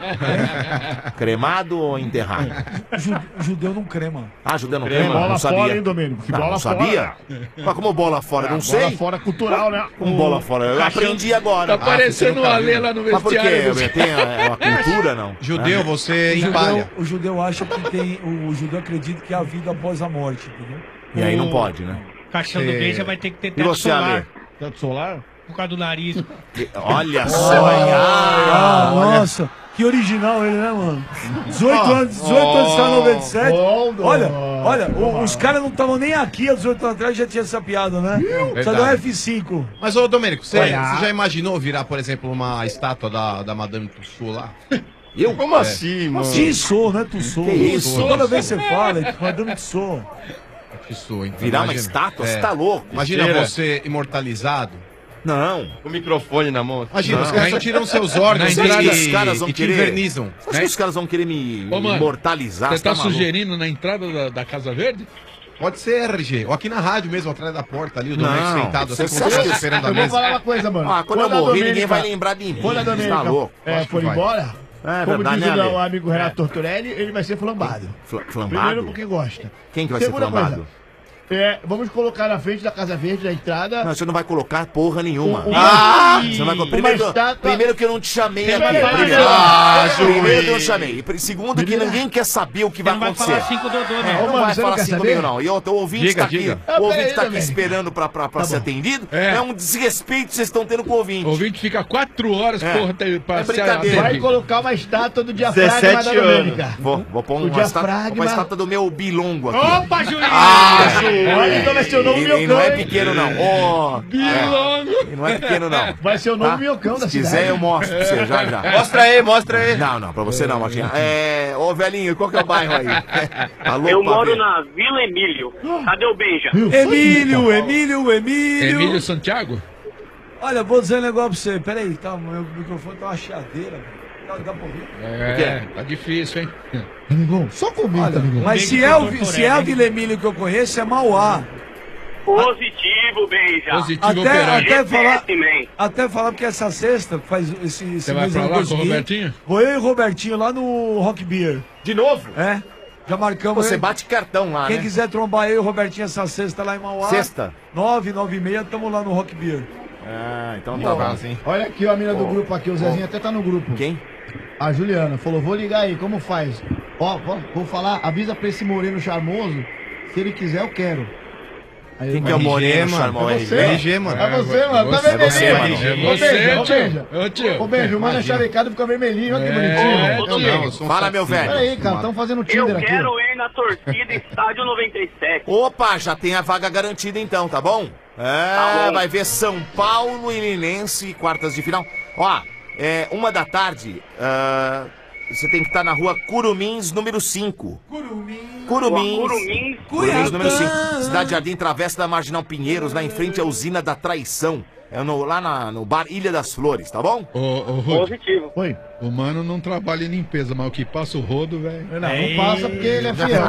Cremado ou enterrado? Ju- judeu não crema. Ah, judeu não Crema. crema? Bola Não sabia. fora, hein, Domênico? Que Não, bola não sabia? fora. Mas como bola fora? Não sei. Bola fora cultural, né? Como bola fora? Eu aprendi agora. Tá parecendo o Ale lá no Mas por quê? vestiário. Tem é uma cultura, não? Judeu, você O empalha. judeu, o judeu acha que tem. O judeu acredita que há vida após a morte, entendeu? E aí não pode, né? Caixão do bem já vai ter que ter E teto você, solar. Ale? Teto solar? Por causa do nariz. Olha só. aí, Ah, Ah, olha. nossa, que original ele, né, mano? dezoito anos, dezoito anos tá no noventa e sete. Olha, olha, o- os caras não estavam nem aqui há dezoito anos atrás, já tinha essa piada, né? Só deu F cinco. Mas, ô, Domênico, você, Olha. você já imaginou virar, por exemplo, uma estátua da, da Madame Tussauds lá? Eu? Como É. assim, mano? Tissou, né, Tussou? Que isso? Toda vez que você fala, madame Tussou. Tussauds, então, Virar uma imagina. estátua? Você É. tá louco? Imagina Besteira. você imortalizado. Não. Com o microfone na mão. Imagina, Não. os caras só tiram seus órgãos Você acha e, que os caras vão e te querer... invernizam. Você acha que os caras vão querer me Ô, mano, imortalizar? Você tá maluco? sugerindo na entrada da, da Casa Verde? Pode ser, R G. Ou aqui na rádio mesmo, atrás da porta ali, o Domênico Não, sentado assim, você como se acha- fosse esperando a Eu vou mesa. falar uma coisa, mano. Ah, quando eu a morrer, ninguém Domênica- vai lembrar de mim. Quando a Você Domênica tá louco? é, Acho que for vai. embora, É como verdade, diz né, o Ale? meu amigo Renato Tortorelli, ele vai ser flambado. Fla- Primeiro Flambado? porque gosta. Quem que vai ser Segunda flambado? coisa, é, vamos colocar na frente da Casa Verde, da entrada... Não, você não vai colocar porra nenhuma. Um- um- ah! e- Você não vai... uma primeiro, estátua- primeiro que eu não te chamei Você aqui. vai falar Primeiro, isso. ah, Juiz. primeiro que eu não chamei. E segundo que ninguém quer saber o que vai Não vai acontecer. falar assim com o Dodô, É, não. não Ô, mano, vai você falar não quer assim saber? comigo, não. E o o ouvinte Diga, tá aqui, diga. Ah, o ouvinte peraí, tá aqui também. esperando pra, pra, pra ser atendido. É. É um desrespeito que vocês estão tendo com o ouvinte. O ouvinte fica quatro horas, É. porra, te- pra É ser brincadeira. Vai atendido. colocar uma estátua do diafragma da dezessete Domênica. Vou, vou pôr O uma estátua, diafragma. uma estátua do meu bilongo aqui. Opa, Juiz! Ah, Olha, então vai ser o novo e, e Miocão, não é hein? pequeno, não. Ó, Bilongo. e não é pequeno, não. Vai ser o novo Tá? Miocão da Se cidade. quiser, eu mostro pra você, já, já. Mostra aí, mostra aí. Não, não, pra você não, Martinha. É, ô, velhinho, qual que é o bairro aí? Alô, Eu Pavê? moro na Vila Emílio. Cadê o Benja? Emílio, Emílio, Emílio. Emílio Santiago? Olha, vou dizer um negócio pra você. Peraí, tá, meu microfone tá uma chiadeira. Dá, dá pra ouvir? É, tá difícil, hein? Amigão, só comenta, amigão. Mas se é, o, se é a Vila Emília que eu conheço, é Mauá. Positivo, Benja. Até, até, falar, man. até falar porque essa sexta, faz esse, esse Você vai mês pra eu lá não com o consegui. Robertinho? Vou eu e o Robertinho lá no Rock Beer. De novo? É. Já marcamos. Você aí. bate cartão lá, Quem né? quiser trombar eu e o Robertinho essa sexta lá em Mauá. Sexta? Nove, nove e meia, tamo lá no Rock Beer. Ah, então tá bom. Olha aqui ó, a mina do Ó, grupo aqui, o Zezinho até tá no grupo. Quem? A Juliana falou, vou ligar aí, como faz? Ó, ó, vou falar, avisa pra esse moreno charmoso, se ele quiser eu quero. Aí Quem eu- que é o moreno, mano? charmão? É você, R R G, G, mano. mano. É você, mano. Tá É você, vermelhinho. mano. Ô, É Benja, ô, você, Benja. tio. Ô, tio. Ô, Benja, o mano é Imagina. charecado, fica vermelhinho. Olha que É, bonitinho. ô, tio. Eu sou um Fala, meu velho. Peraí, cara, estamos fazendo Tinder Eu aqui. quero ir na torcida Estádio noventa e sete. Opa, já tem a vaga garantida então, tá bom? É, Tá bom. vai ver São Paulo e Linense, quartas de final. Ó, é uma da tarde, ah, você tem que estar na rua Curumins, número cinco. Curumins. Curumins. Curumins. Curumins, número cinco. Cidade Jardim, Travessa da Marginal Pinheiros, lá em frente à usina da Traição. É no, lá na- no bar Ilha das Flores, tá bom? Ô, ô, Rude. Positivo. Oi. O mano não trabalha em limpeza, mas o que passa o rodo, velho. Não, não passa porque ele é fiel.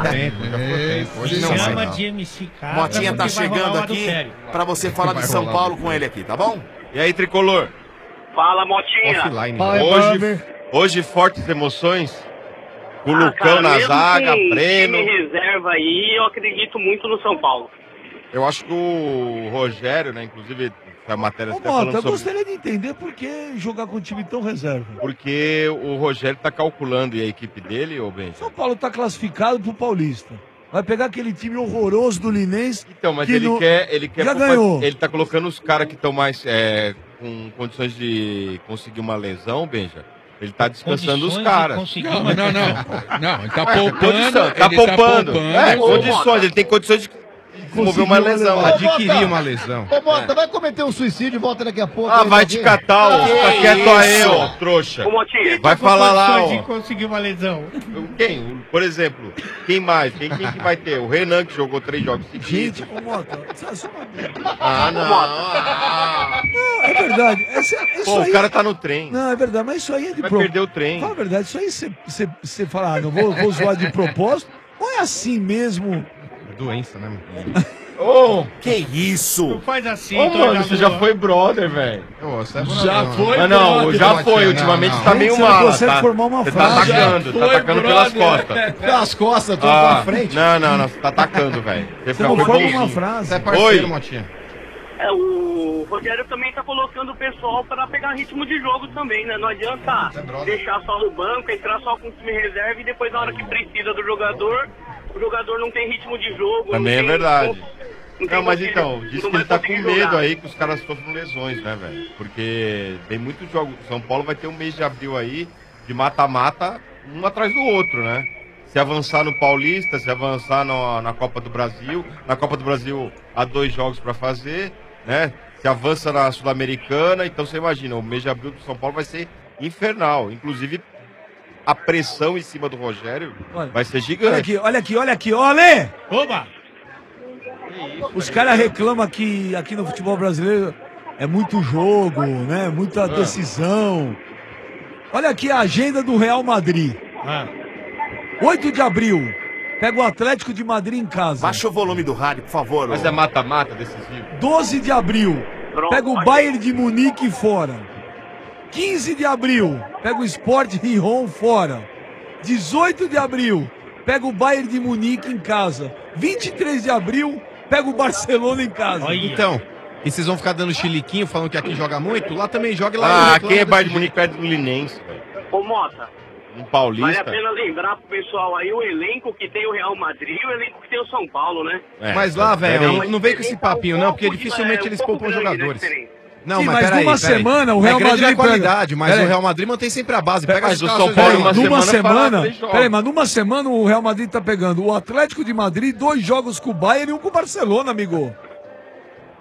Hoje não vai, Chama não. de M C K. Motinha tá chegando aqui pra você falar de São Paulo com ele aqui, tá bom? E aí, Tricolor? Fala, Motinha. Hoje, hoje, fortes emoções. Com o Ah, Lucão cara, na mesmo zaga, com Breno. time reserva aí, eu acredito muito no São Paulo. Eu acho que o Rogério, né, inclusive, a matéria Ô, está Mota, falando eu sobre... gostaria de entender por que jogar com um time tão reserva. Porque o Rogério está calculando e a equipe dele, ô Ben. São Paulo tá classificado pro Paulista. Vai pegar aquele time horroroso do Linense. Então, mas que ele no- quer, ele quer já poupar- ganhou. ele tá colocando os caras que estão mais é, com condições de conseguir uma lesão, Benja. Ele tá descansando os Condições de caras. conseguir Não, uma- não, não. Não, ele tá Ué, poupando. condição, tá ele poupando. Tá É, condições, ele tem condições de desenvolver uma lesão. Ô, Adquirir Mota. uma lesão. Ô, Mota, vai cometer um suicídio e volta daqui a pouco. Ah, aí, vai tá te ok? catar, ó. Que Fica quieto aí, isso? ó, trouxa. Ô, Motinha. Vai falar lá, ó. de conseguir uma lesão. Quem? O- Por exemplo, quem mais? Quem, quem que vai ter? O Renan, que jogou três jogos seguidos. Gente, ô, Mota, só- só uma- Ah, não. Ah. Não, é verdade. Esse- isso Pô, aí- o cara tá no trem. Não, é verdade, mas isso aí é de Vai pro- perder o trem. Fala a verdade, isso aí você- você você fala, ah, não vou, vou zoar de propósito, ou é assim mesmo? Doença, né, mano? Ô, que isso? Não faz assim, Ô, Dona mano, você Lua. já foi brother, velho. Já foi, Ah, não, brother. já foi. Ultimamente não, tá não. meio Gente, você não mala. consegue Tá, formar uma você frase. tá atacando, Já tá foi, atacando pelas brother. costas. Pelas costas, tô Ah, pra frente. não, não, não, você tá atacando, velho. Você Você não foi forma bonzinho. uma frase. Você é parceiro, Oi. Motinha. É, o Rogério também tá colocando o pessoal para pegar ritmo de jogo também, né? Não adianta deixar só no banco, entrar só com o time reserva e depois na hora que precisa do jogador, o jogador não tem ritmo de jogo. Também não é tem- verdade. não tem Não, mas conseguido- então, diz não que ele vai tá com conseguir medo jogar. aí que os caras sofram lesões, né, velho? Porque tem muitos jogos. São Paulo vai ter um mês de abril aí de mata-mata, um atrás do outro, né? Se avançar no Paulista, se avançar no- na Copa do Brasil. Na Copa do Brasil há dois jogos pra fazer, né? Se avança na Sul-Americana, então você imagina, o mês de abril do São Paulo vai ser infernal. Inclusive, a pressão em cima do Rogério Olha, vai ser Olha gigante. aqui, olha aqui, olha aqui, olha! Oba! Os caras reclamam que aqui no futebol brasileiro é muito jogo, né? Muita decisão. Olha aqui a agenda do Real Madrid. Ah, oito de abril, pega o Atlético de Madrid em casa. Baixa o volume do rádio, por favor. Mas ô. é mata-mata decisivo. doze de abril, pega o Bayern de Munique fora. quinze de abril, pega o Sport Rijon fora. dezoito de abril, pega o Bayern de Munique em casa. vinte e três de abril, pega o Barcelona em casa. olha. Então, e vocês vão ficar dando chiliquinho falando que aqui joga muito? Lá também joga e lá Ah, reclama quem é desse Bayern de jeito. Munique perto do Linense, velho? Ô, Mota, Um vale paulista. a pena lembrar pro pessoal aí o elenco que tem o Real Madrid e o elenco que tem o São Paulo, né? É, Mas lá, velho, peraí. não, não vem com esse papinho, não, porque Um pouco de- dificilmente é, um eles pouco poupam grande, né, jogadores. diferença. Não, Sim, mas, mas peraí, numa peraí. semana o Real é grande Madrid na qualidade, mas peraí. o Real Madrid mantém sempre a base. Pega Mas as o calças São Paulo, aí. uma numa semana fala semana, três jogos. peraí, mas numa semana o Real Madrid tá pegando o Atlético de Madrid, dois jogos com o Bayern e um com o Barcelona, amigo.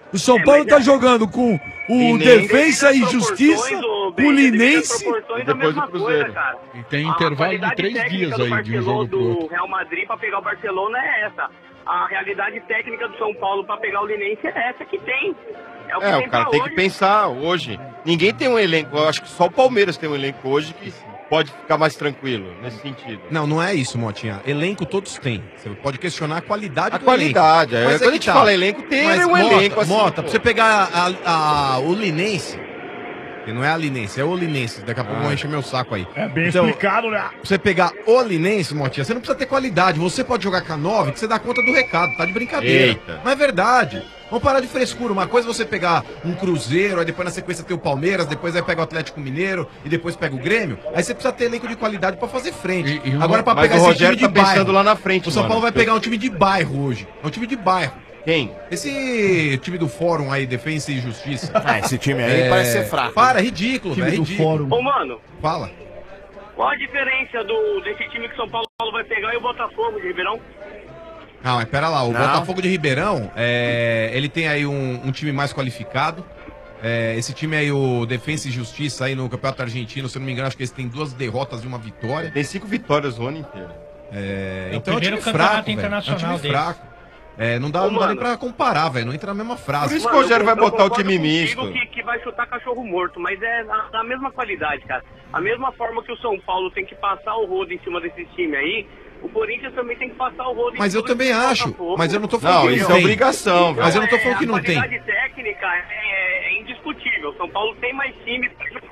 O São É, Paulo mas tá é- jogando com o Linense. Defensa e As Justiça, proporções, ô, o Bem, Linense. as proporções da Depois mesma do Cruzeiro. coisa, cara. E tem A intervalo de qualidade três técnica dias do aí de um Barcelona, jogo pro do outro. Real Madrid pra pegar o Barcelona é essa. A realidade técnica do São Paulo pra pegar o Linense é essa que tem. É o que É, tem o cara pra tem hoje. que pensar hoje. Ninguém tem um elenco, eu acho que só o Palmeiras tem um elenco hoje que pode ficar mais tranquilo nesse sentido. Não, não é isso, Motinha. Elenco todos têm. Você pode questionar a qualidade A do qualidade, elenco. é. Mas Quando a que gente fala elenco, tem Mas, um Mota, elenco assim, Mota, pô. pra você pegar a- a- o Linense, que não é a Linense, é o Linense. Daqui a pouco Ah. vão encher meu saco aí. É bem Então, explicado, né? Pra você pegar o Linense, Motinha, você não precisa ter qualidade. Você pode jogar com a nove, que você dá conta do recado, tá de brincadeira. Eita. Mas é verdade. Vamos parar de frescura. Uma coisa é você pegar um Cruzeiro, aí depois na sequência tem o Palmeiras, depois aí pega o Atlético Mineiro e depois pega o Grêmio. Aí você precisa ter elenco de qualidade pra fazer frente. E- e o- Agora pra mas pegar o esse Rogério time de tá pensando bairro. lá na frente, O São mano. Paulo vai pegar um time de bairro hoje. É um time de bairro. Quem? Esse time do Fórum aí, Defensa e Justiça. Ah, esse time aí parece ser fraco. Para, é ridículo, Time velho. É do ridículo. Fórum. Ô, mano, Fala. qual a diferença do, desse time que São Paulo vai pegar e o Botafogo de Ribeirão? Ah, mas pera lá, o Não. Botafogo de Ribeirão, é, ele tem aí um, um time mais qualificado. É, esse time aí, o Defensa e Justiça aí no Campeonato Argentino, se eu não me engano, acho que eles têm duas derrotas e uma vitória. Tem cinco vitórias o ano inteiro. É, É o então é um primeiro time campeonato fraco, velho. É um internacional time deles. fraco. É, não dá, Ô, não dá mano. nem pra comparar, velho. Não entra na mesma frase. Por isso que o Rogério vai eu botar o concordo time contigo misto. Que, que vai chutar cachorro morto, mas é da, da mesma qualidade, cara. A mesma forma que o São Paulo tem que passar o rodo em cima desse time aí, o Corinthians também tem que passar o rodo em Mas eu cima também desse acho. Botafogo. Mas eu não tô falando Não, que não isso é tem. obrigação, Mas eu não tô É, falando que não tem. A qualidade técnica é, é indiscutível. São Paulo tem mais time.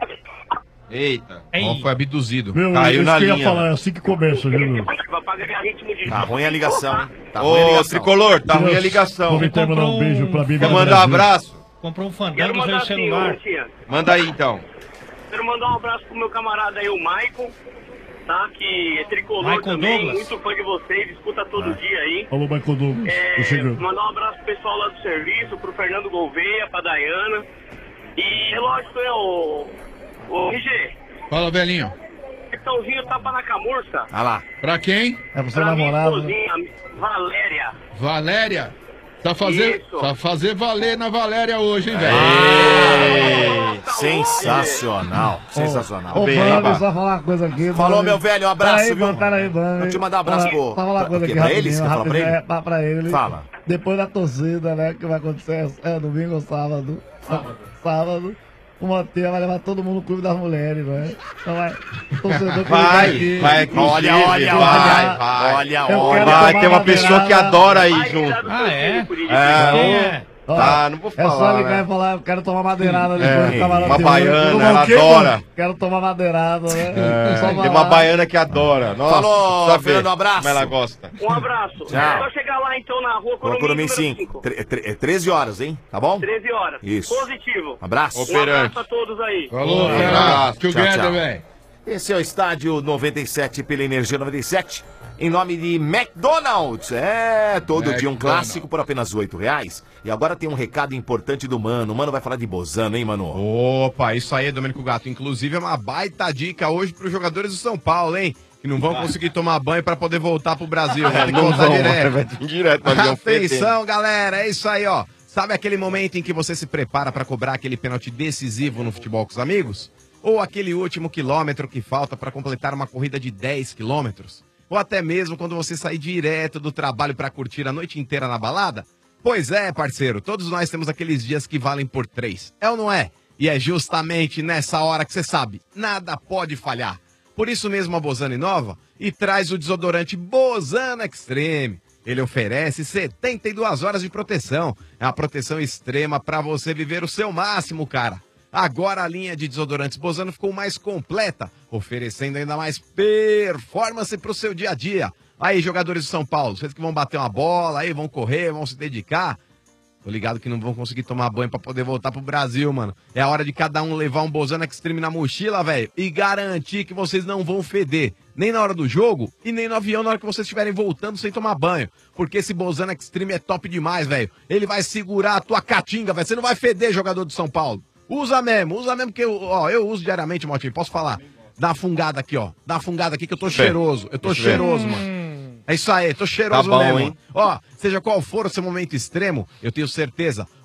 Eita. Ó, foi abduzido. Meu, Caiu isso na que eu ia linha, falar, é assim que começa, viu, meu? Pra ganhar ritmo de Tá jogo. ruim a ligação, hein? Tá Ô, ruim a ligação. Tricolor, tá ruim a Deus, ligação. Vou me mandar um beijo pra mim. Quer mandar um abraço? Comprou um Quero fandango no mandar seu assim, celular. ô, tia. Manda aí então. Quero mandar um abraço pro meu camarada aí, o Maicon, tá? Que é tricolor Michael também, Douglas. muito fã de vocês, escuta todo dia aí. Alô, Michael Douglas. É, Tô chegando. mandar um abraço pro pessoal lá do serviço, pro Fernando Gouveia, pra Dayana. E é lógico, né, o, o R G, Fala, velhinho. Vitãozinho tapa na camurça. Ah lá. Pra quem? É pro seu Pra minha namorado. esposinha, Valéria. Valéria. Tá fazer, Isso. tá fazer valer na Valéria hoje, hein, velho? Ei, sensacional, sensacional. Ô, Bem, Bambi, rapaz. só falar uma coisa aqui. Falou, Bambi. meu velho, um abraço, Peraí, viu? Bambi, peraí, Bambi. Vou te mandar um abraço pro- Só falar uma pra- coisa pra aqui quê? Pra ele? rapidinho, Você quer falar pra rapidinho, ele? é, pra, pra ele. Fala. Depois da torcida, né, que vai acontecer é domingo ou sábado. Sábado. Sábado. O Monteiro vai levar todo mundo no Clube das Mulheres, né? Então vai, o torcedor que Vai, vem aqui, vai, inclusive, Olha, olha, vai, olha, vai. olha, Eu olha. quero Vai tomar ter uma pessoa que madeirada. adora ir junto. Ah, é? É, Quem é? Ó, tá, não vou É só falar, ligar né? e falar, eu quero tomar madeirada É, depois do camarote. uma hoje. baiana, Tomar ela o quê, adora. mano? Quero tomar madeirada, né? É, Só tem falar. uma baiana que adora. Nossa, Falou, precisa ver Fernando, um abraço. Como ela gosta. Um abraço. Tchau. É só chegar lá então na rua Rua Corumim, Curumim número cinco. cinco. Tre- tre- é treze horas, hein? Tá bom? treze horas. Isso. Positivo. Abraço. Um Operante. abraço a todos aí. Falou, Um velho. abraço. Together, Tchau, tchau. velho. Esse é o Estádio noventa e sete pela Energia noventa e sete, em nome de McDonald's. É, todo dia um McDonald's. clássico por apenas oito reais. E agora tem um recado importante do Mano. O Mano vai falar de Bozano, hein, Mano? Opa, isso aí, Domênico Gato. Inclusive, é uma baita dica hoje pros jogadores do São Paulo, hein? Que não vão conseguir tomar banho pra poder voltar pro Brasil. Vai ter que Não voltar vão, direto. vai vir direto no avião Atenção, galera, é isso aí, ó. Sabe aquele momento em que você se prepara pra cobrar aquele pênalti decisivo no futebol com os amigos? Ou aquele último quilômetro que falta pra completar uma corrida de dez quilômetros? Ou até mesmo quando você sair direto do trabalho pra curtir a noite inteira na balada? Pois é, parceiro, todos nós temos aqueles dias que valem por três. É ou não é? E é justamente nessa hora que você sabe, nada pode falhar. Por isso mesmo a Bozano inova e traz o desodorante Bozano Extreme. Ele oferece setenta e duas horas de proteção. É uma proteção extrema para você viver o seu máximo, cara. Agora a linha de desodorantes Bozano ficou mais completa, oferecendo ainda mais performance para o seu dia a dia. Aí, jogadores de São Paulo, vocês que vão bater uma bola, aí vão correr, vão se dedicar. Tô ligado que não vão conseguir tomar banho pra poder voltar pro Brasil, mano. É a hora de cada um levar um Bozano Extreme na mochila, velho, e garantir que vocês não vão feder. Nem na hora do jogo e nem no avião na hora que vocês estiverem voltando sem tomar banho. Porque esse Bozano Extreme é top demais, velho. Ele vai segurar a tua caatinga, velho. Você não vai feder, jogador de São Paulo. Usa mesmo, usa mesmo que eu, ó, eu uso diariamente, Motinho. Posso falar? Dá uma fungada aqui, ó. Dá uma fungada aqui que eu tô Deixa eu ver. cheiroso. Eu tô Deixa eu ver. cheiroso, mano. É isso aí, tô cheiroso Tá bom, mesmo. hein? Ó, seja qual for o seu momento extremo, eu tenho certeza,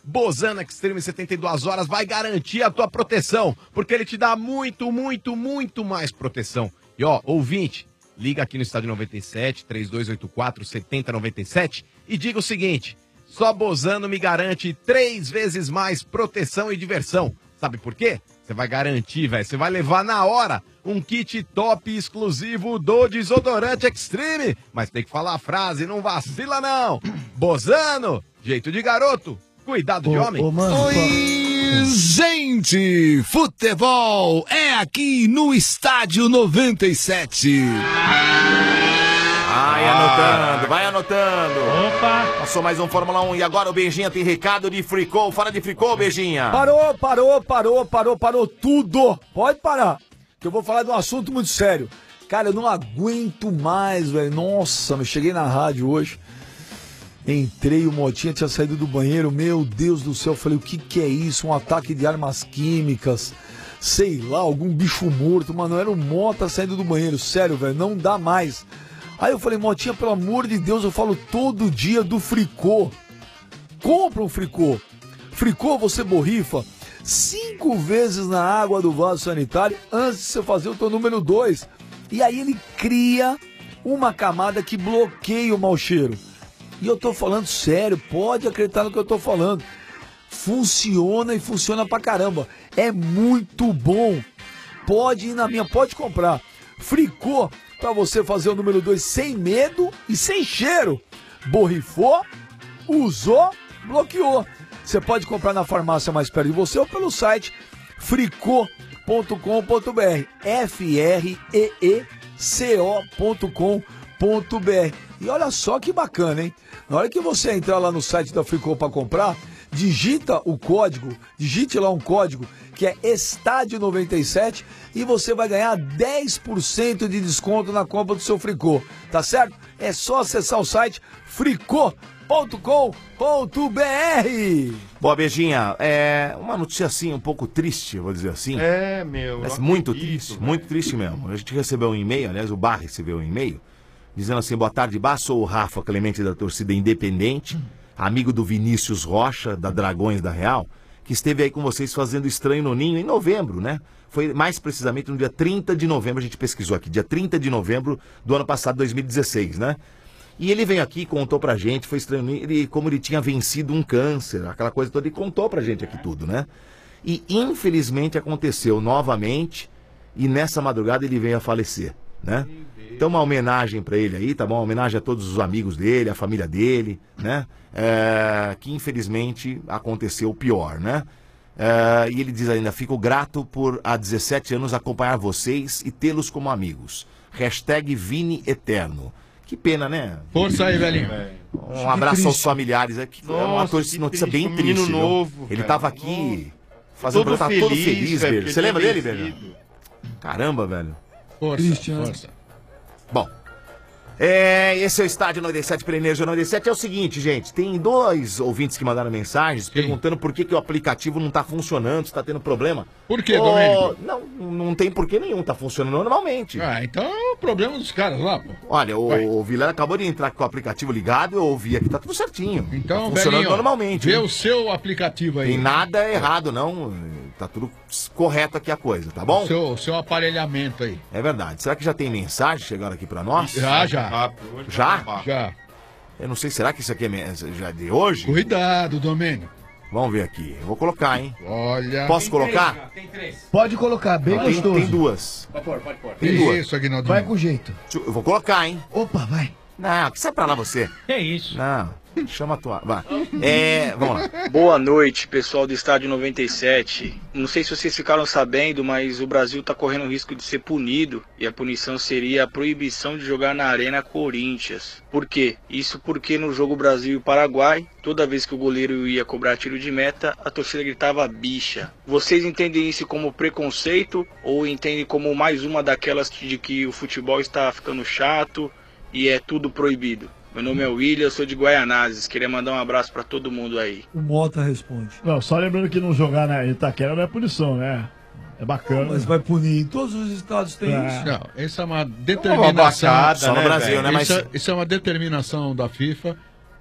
Bozano Extreme setenta e duas horas vai garantir a tua proteção, porque ele te dá muito, muito, muito mais proteção. E ó, ouvinte, liga aqui no Estádio noventa e sete, três dois oito quatro, sete zero nove sete e diga o seguinte, só Bozano me garante três vezes mais proteção e diversão. Sabe por quê? Você vai garantir, velho, você vai levar na hora um kit top exclusivo do Desodorante Extreme. Mas tem que falar a frase, não vacila não. Bozano, jeito de garoto, cuidado de homem. Oi, gente, futebol é aqui no Estádio noventa e sete. Vai anotando, vai anotando. Opa! Passou mais um Fórmula um e agora o Beijinha tem recado de Fricô. Fala de Fricô, Beijinha. Parou, parou, parou, parou, parou tudo. Pode parar, que eu vou falar de um assunto muito sério. Cara, eu não aguento mais, velho. Nossa, eu cheguei na rádio hoje. Entrei, o Motinha tinha saído do banheiro. Meu Deus do céu, eu falei, o que que é isso? Um ataque de armas químicas, sei lá, algum bicho morto. Mano, era o Mota saindo do banheiro. Sério, velho, não dá mais. Aí eu falei, Motinha, pelo amor de Deus, eu falo todo dia do Fricô. Compra um Fricô. Fricô você borrifa cinco vezes na água do vaso sanitário antes de você fazer o teu número dois. E aí ele cria uma camada que bloqueia o mau cheiro. E eu tô falando sério, pode acreditar no que eu tô falando. Funciona e funciona pra caramba. É muito bom. Pode ir na minha, pode comprar. Fricô, pra você fazer o número dois sem medo e sem cheiro. Borrifou, usou, bloqueou. Você pode comprar na farmácia mais perto de você ou pelo site fricô ponto com ponto br. F R E E C O ponto com ponto br. E olha só que bacana, hein? Na hora que você entrar lá no site da Fricô para comprar, digita o código, digite lá um código que é Estádio noventa e sete e você vai ganhar dez por cento de desconto na compra do seu Fricô, tá certo? É só acessar o site fricô ponto com ponto br. Boa, Beijinha, é uma notícia assim, um pouco triste, vou dizer assim. É, meu. É muito triste, velho. Muito triste mesmo. A gente recebeu um e-mail, aliás, o Bar recebeu um e-mail, dizendo assim, boa tarde, Bar, sou o Rafa Clemente da torcida Independente, amigo do Vinícius Rocha, da Dragões da Real, que esteve aí com vocês fazendo Estranho no Ninho em novembro, né? Foi mais precisamente no dia trinta de novembro, a gente pesquisou aqui, dia trinta de novembro do ano passado, dois mil e dezesseis, né? E ele veio aqui, contou pra gente, foi Estranho no Ninho, ele, como ele tinha vencido um câncer, aquela coisa toda, ele contou pra gente aqui tudo, né? E infelizmente aconteceu novamente, e nessa madrugada ele veio a falecer, né? Então uma homenagem pra ele aí, tá bom? Uma homenagem a todos os amigos dele, a família dele, né? É, que infelizmente aconteceu o pior, né? É, e ele diz ainda, fico grato por há dezessete anos acompanhar vocês e tê-los como amigos. Hashtag Vini Eterno. Que pena, né? Força aí, velhinho. Um abraço aos familiares. É que Nossa, é uma notícia, notícia triste, bem um menino triste. novo, Ele velho, tava aqui fazendo Todo tá feliz, todo feliz, velho, velho. porque Você lembra tinha dele, velho? vencido. Caramba, velho. Força, Cristiano. força. Bom, é, esse é o Estádio noventa e sete pela Energia noventa e sete. É o seguinte, gente, tem dois ouvintes que mandaram mensagens perguntando por que, que o aplicativo não tá funcionando, se tá tendo problema. Por quê, Ô, Domênico? Não, não tem porquê nenhum, tá funcionando normalmente. Ah, então é o problema dos caras lá, pô. Olha, Vai. o, o Vilela acabou de entrar com o aplicativo ligado, eu ouvi aqui, tá tudo certinho. Então, tá funcionando velhinho, normalmente. vê hein? o seu aplicativo aí. Tem nada errado, não. Tá tudo correto aqui a coisa, tá bom? O seu, o seu aparelhamento aí. É verdade. Será que já tem mensagem chegando aqui pra nós? Já, já. Já? Já. Eu não sei, será que isso aqui é mensagem já de hoje? Cuidado, Domênio. Vamos ver aqui. Eu vou colocar, hein? Olha. Posso colocar? Tem três. Pode colocar, bem Tem, gostoso. tem duas. Pode pôr, pode pôr. Tem duas. Isso, Aguinaldo. Vai com jeito. Eu vou colocar, hein? Opa, vai. Não, que sai pra lá você. Que isso? Não, chama a tua. Vai. É, vamos lá. Boa noite, pessoal do Estádio noventa e sete. Não sei se vocês ficaram sabendo, mas o Brasil está correndo o risco de ser punido e a punição seria a proibição de jogar na Arena Corinthians. Por quê? Isso porque no jogo Brasil e Paraguai, toda vez que o goleiro ia cobrar tiro de meta, a torcida gritava bicha. Vocês entendem isso como preconceito ou entendem como mais uma daquelas de que o futebol está ficando chato e é tudo proibido? Meu nome é William, eu sou de Guaianazes. Queria mandar um abraço pra todo mundo aí. O Mota responde. Não, só lembrando que não jogar na Itaquera não é punição, né? É bacana. Mas vai punir. Em todos os estados tem É. isso. Não, essa é uma Uma determinação. abacada, Só no né, Brasil, velho? né? Mas Isso, é- isso é uma determinação da FIFA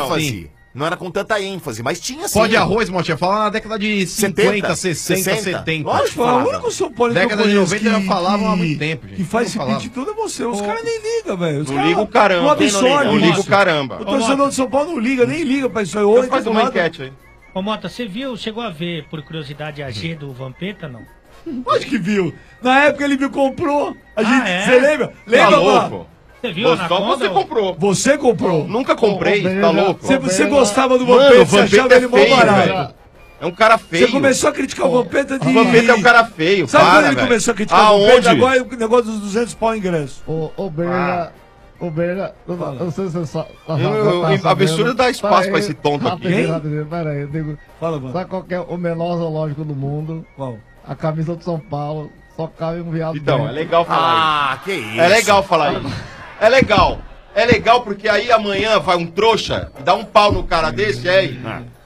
ênfase. Não era com tanta ênfase, mas tinha sim. Pó de arroz, Motinha, fala na década de cinquenta, sessenta, setenta. Lógico, o único São Paulo década de noventa já falavam há muito tempo, gente. Que faz esse falava. pedido de tudo é você. Os caras nem ligam, velho. Os Não caras liga o caramba. Não absorve. Não liga o caramba. O torcedor de São Paulo não liga, nem liga pra isso aí. Então faz uma enquete aí. Ô, Mota, você viu, chegou a ver, por curiosidade, a G do Vampeta, não? Acho que viu. Na época ele viu, comprou. A gente, Ah, é? você lembra? Tá Lembra, louco? mano? Você viu Só Anaconda, você ô? comprou. Você comprou. Nunca comprei, Ô, ô, tá Benja, louco? Você, você Mano, gostava do o Vampeta, você Vampeta achava é ele mó feio, barato. velho. É um cara feio. Você começou a criticar o Vampeta de... O Vampeta é um cara feio, Sabe para, quando ele velho. começou a criticar o Aonde? Vampeta? Agora é o negócio dos duzentos pau ingresso. Ô, ô, Benja, ô, Benja, eu não- eu não sei se você só... tá- Eu- eu- tá eu- sabendo. absurdo dar espaço Pera pra aí, esse tonto aqui. rapidinho, Quem? rapidinho, Pera aí, eu digo... Fala, mano. Sabe qual que é o menor zoológico do mundo? Qual? A camisa do São Paulo. Só cabe um viado Então, branco. é legal falar Ah, isso. que isso. É legal falar isso. É legal. É legal porque aí amanhã vai um trouxa e dá um pau no cara desse, é aí.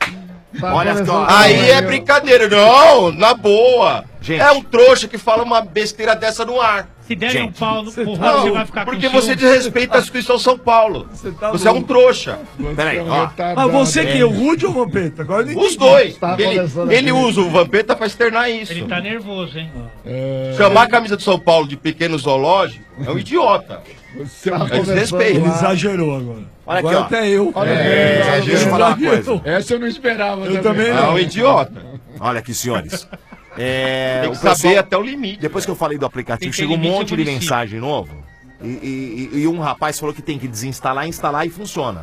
Tá Olha começando só. Aí é viu? brincadeira. Não, na boa. Gente. É um trouxa que fala uma besteira dessa no ar. Se derem um Gente, pau no porrão, Não, você vai ficar porque com você ciúme. desrespeita a instituição São Paulo. Você tá Você é um louco. trouxa. Peraí, ó. Ah, você que é o Rude ou o Vampeta? Agora eu não Os entendi. dois. Tá Ele, começando ele aqui. usa o Vampeta pra externar isso. Ele tá nervoso, hein? Chamar a camisa de São Paulo de pequeno zoológico é um idiota. Você Tá é um- É desrespeito. Ele exagerou agora. Olha aqui, agora ó. até eu. Olha É, aqui. deixa eu falar uma coisa. Essa eu não esperava. Eu também É não. um idiota. Olha aqui, senhores. É, Tem que o pessoal- saber até o limite. Depois que eu falei do aplicativo, Tem que ter chegou um limite monte no de município. mensagem novo. E, e- e- e um rapaz falou que tem que desinstalar, instalar e funciona.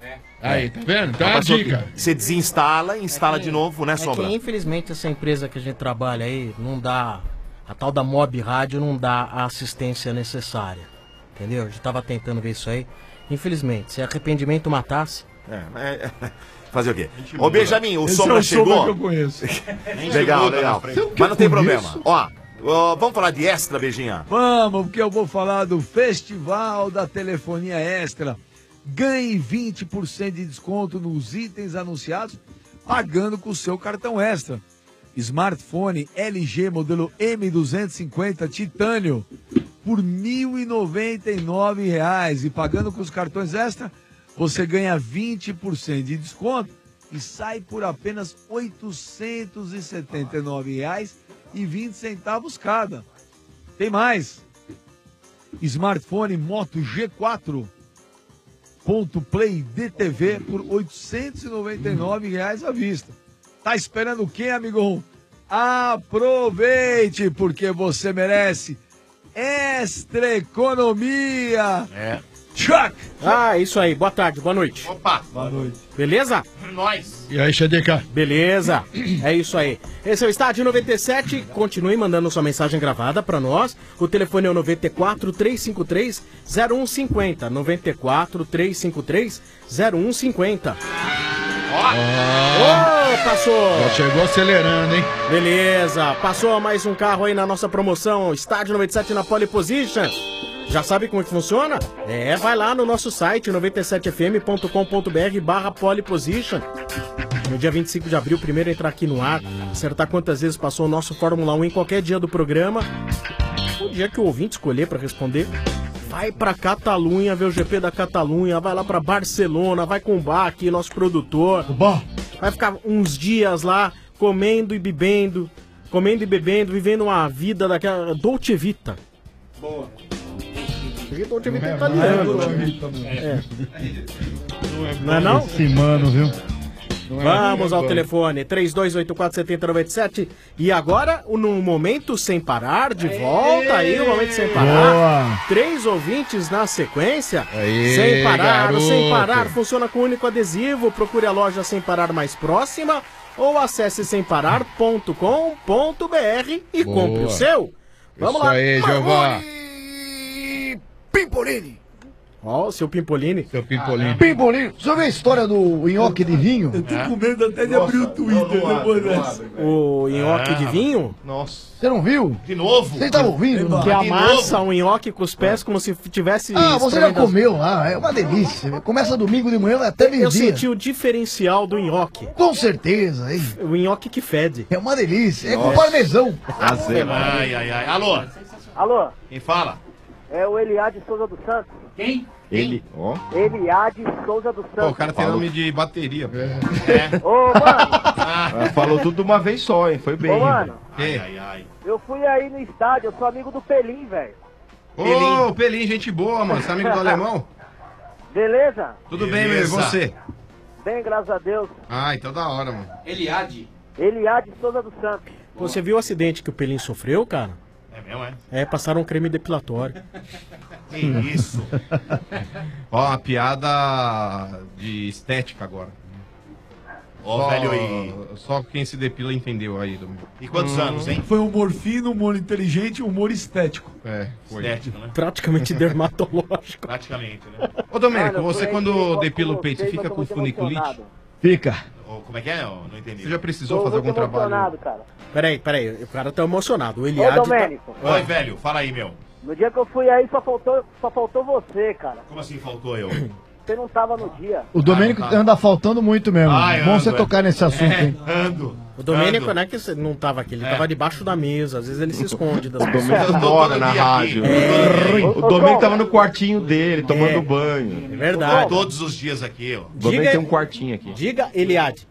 Aí, tá vendo? Tá a Rapaz falou que dica. Você desinstala, instala de novo, né, É Sombra? que, infelizmente, essa empresa que a gente trabalha aí não dá. A tal da Mob Rádio não dá a assistência necessária. Entendeu? A gente tava tentando ver isso aí. Infelizmente, se arrependimento matasse. É, é, é. Fazer o quê? Ô, Benjamin, o Esse Sombra é o Sombra chegou. que eu conheço. Legal, muda legal. na frente. Mas não tem problema. Ó, ó, vamos falar de extra, Beijinha? Vamos, porque eu vou falar do Festival da Telefonia Extra. Ganhe vinte por cento de desconto nos itens anunciados pagando com o seu cartão Extra. Smartphone L G modelo M duzentos e cinquenta Titânio por mil e noventa e nove reais. E pagando com os cartões Extra, você ganha vinte por cento de desconto e sai por apenas oitocentos e setenta e nove reais e vinte centavos cada. Tem mais. Smartphone Moto G quatro ponto Play D T V por oitocentos e noventa e nove reais à vista. Tá esperando o quê, amigão? Aproveite, porque você merece extra economia. É. Chuck! Ah, isso aí. Boa tarde, boa noite. Opa, Boa noite. Beleza? nós. E aí, Xadeca? Beleza. É isso aí. Esse é o Estádio noventa e sete. Continue mandando sua mensagem gravada pra nós. O telefone é o noventa e quatro, três cinco três, zero um cinco zero. noventa e quatro, três cinco três, zero um cinco zero. Ô, passou! Já chegou acelerando, hein? Beleza. Passou mais um carro aí na nossa promoção. Estádio noventa e sete na Pole Position. Já sabe como é que funciona? É, vai lá no nosso site noventa e sete f m ponto com ponto b r barra Pole Position. No dia vinte e cinco de abril, primeiro entrar aqui no ar, acertar quantas vezes passou o nosso Fórmula um em qualquer dia do programa. O dia que o ouvinte escolher pra responder, vai pra Catalunha, ver o G P da Catalunha, vai lá pra Barcelona, vai com o Bach, nosso produtor. Vai ficar uns dias lá comendo e bebendo, comendo e bebendo, vivendo uma vida daquela Dolce Vita. Boa. Dolce Vita é italiano. É. Não é não? Esse mano, viu? Não é Vamos ao bom. telefone três dois oito quatro, sete zero nove sete. E agora, no Momento Sem Parar, de volta aí, o Momento Sem Parar. Boa. Três ouvintes na sequência. Aê, Sem Parar, garoto. Sem Parar, funciona com único adesivo. Procure a loja Sem Parar mais próxima ou acesse sem parar ponto com ponto b r e Boa. compre o seu. Vamos Isso lá. aí, Jeová. Pimpolini. Ó, o seu Pimpolini. Seu Pimpolini. Pimpolini. Você viu a história do nhoque de vinho? Eu tô com medo até de abrir o Twitter depois dessa. O nhoque de vinho? Nossa. Você não viu? De novo? Você estava ouvindo? não? Que De amassa um nhoque com os pés como se tivesse... Ah, você já espremendo as- comeu lá, é uma delícia. Começa domingo de manhã, vai até Eu meio-dia. senti o diferencial do nhoque. Com certeza, hein? O nhoque que fede. É uma delícia. É com parmesão. Azedo. Ai, ai, ai. Alô? Alô, Quem fala? é o Eliade Souza dos Santos. Quem? Ele. Ó. Eliade Souza dos Pô, Santos. o cara tem nome de bateria. É. Ô, mano, Ah, falou tudo de uma vez só, hein? Foi bem. ô, mano, Ei. Ai, ai. eu fui aí no estádio, eu sou amigo do Pelim, velho. Ô, Pelim, gente boa, mano. Você é amigo do alemão? Beleza? Tudo bem, meu. E Beleza. você? Bem, graças a Deus. Ah, então da hora, mano. Eliade. Eliade Souza dos Santos. Você viu o acidente que o Pelim sofreu, cara? É mesmo, é? É, passaram um creme depilatório. Que isso? Ó, uma piada de estética agora. Ó, Só- velho aí. Só quem se depila entendeu aí, Domingo. E quantos anos, hein? Foi humor fino, humor inteligente e humor estético. É, foi. Estético, né? Praticamente dermatológico. Praticamente, né? Ô, Domênico, Mano, você foi quando aí, depila o com peito, vocês, fica eu tô com muito funiculite? emocionado. Fica. Ô, como é que é? Eu não entendi. Você já precisou fazer algum trabalho? cara. Peraí, peraí, o cara tá emocionado. O Ô, Eliade Domênico. tá... Oi, velho, fala aí, meu. No dia que eu fui aí, só faltou, só faltou você, cara. Como assim faltou eu? Você não tava no dia. O Domênico Ah, não tá. anda faltando muito mesmo. Ai, Bom ando, você é. tocar nesse assunto, hein? Ando. O Domênico ando. não é que você não tava aqui, ele É. tava debaixo da mesa, às vezes ele se esconde das O Domênico pessoas. adora na rádio. O Domênico tava no quartinho dele, tomando É. banho. É verdade. Todos os dias aqui, ó. O Domênico Diga- tem um quartinho aqui. Diga, Eliade.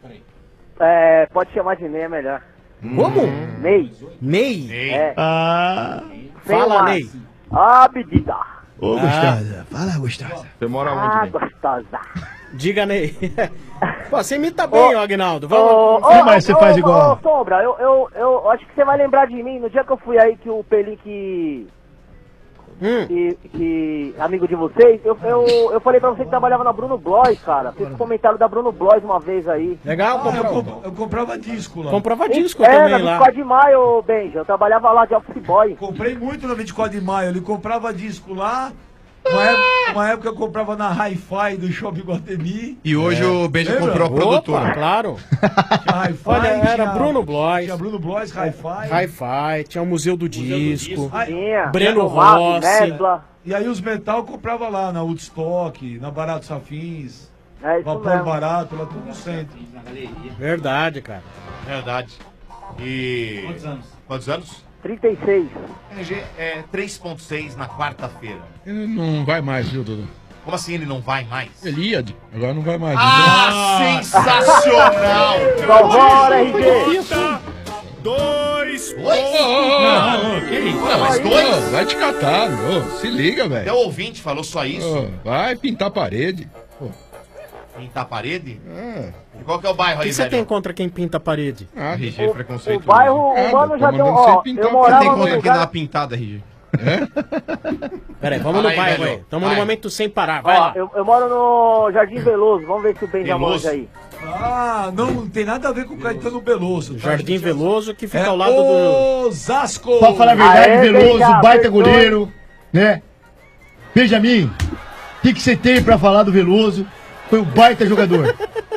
É, pode chamar de Ney, é melhor. Como? Ney. Ney? É. Ah. Fala, Sem Ney. mais. Ah, bedida. Ô, gostosa. Fala, gostosa. Você mora Ah, onde, Ney? gostosa. Diga, Ney. Pô, você imita bem, ó, Agnaldo. Vamos. Ô, Como mais você ô, faz ô, igual? Ô, Sombra, eu, eu, eu acho que você vai lembrar de mim. No dia que eu fui aí, que o Pelim que... Hum. Que, que amigo de vocês, eu, eu, eu falei pra você que trabalhava na Bruno Blois, cara. Fiz um comentário da Bruno Blois uma vez aí. Legal, Ah, eu, comprou. comp- eu comprava disco lá. Comprava disco é, também na lá. vinte e quatro de maio, Benja. Eu trabalhava lá de office boy. Comprei muito na vinte e quatro de maio. Ele comprava disco lá. Uma época, uma época eu comprava na Hi-Fi do Shopping Guatemi. E hoje o Benja Lembra? comprou a produtora. Opa, claro. Tinha Hi-Fi, Olha, era tinha- Bruno Blois. Tinha Bruno Blois, Hi-Fi. Hi-Fi, tinha o Museu do Disco. Aí- Tinha. Breno Tinha no Mato, Rossi. Nebla. E aí os metal eu comprava lá na Woodstock, na Barato Safins, É isso Vapor mesmo. Barato, lá tudo no centro. Verdade, cara. Verdade. E. Quantos anos? Quantos anos? trinta e seis. R G é três ponto seis na quarta-feira. Ele não vai mais, viu, Dudu? Como assim ele não vai mais? Ele ia, agora não vai mais. Ah, sensacional! Bora, R G! Dois Oi? Não, que isso? Não, mas dois? Vai te catar, ô, se liga, velho. Até o ouvinte falou só isso. Ô, vai pintar a parede. Pô. Pintar a parede? É. E qual que é o bairro O que aí, você velho? tem contra quem pinta a parede? Ah, R G, O preconceito. bairro, o mano já deu, ó, eu morava Tem no conta aqui na lugar... pintada, R G. Peraí, vamos Fala no aí, bairro velho. aí. Estamos no Vai. momento sem parar. Vai Ó, lá. eu, eu moro no Jardim Veloso, vamos ver se o Ben já Veloso? manja aí. Ah, não tem nada a ver com o Caetano Veloso. tá, Jardim gente? Veloso que fica É ao lado do. Osasco! Pra falar a verdade, Aê, Veloso, Benja, baita perdoe. goleiro, né? Benjamin, o que que você tem pra falar do Veloso? Foi um baita jogador.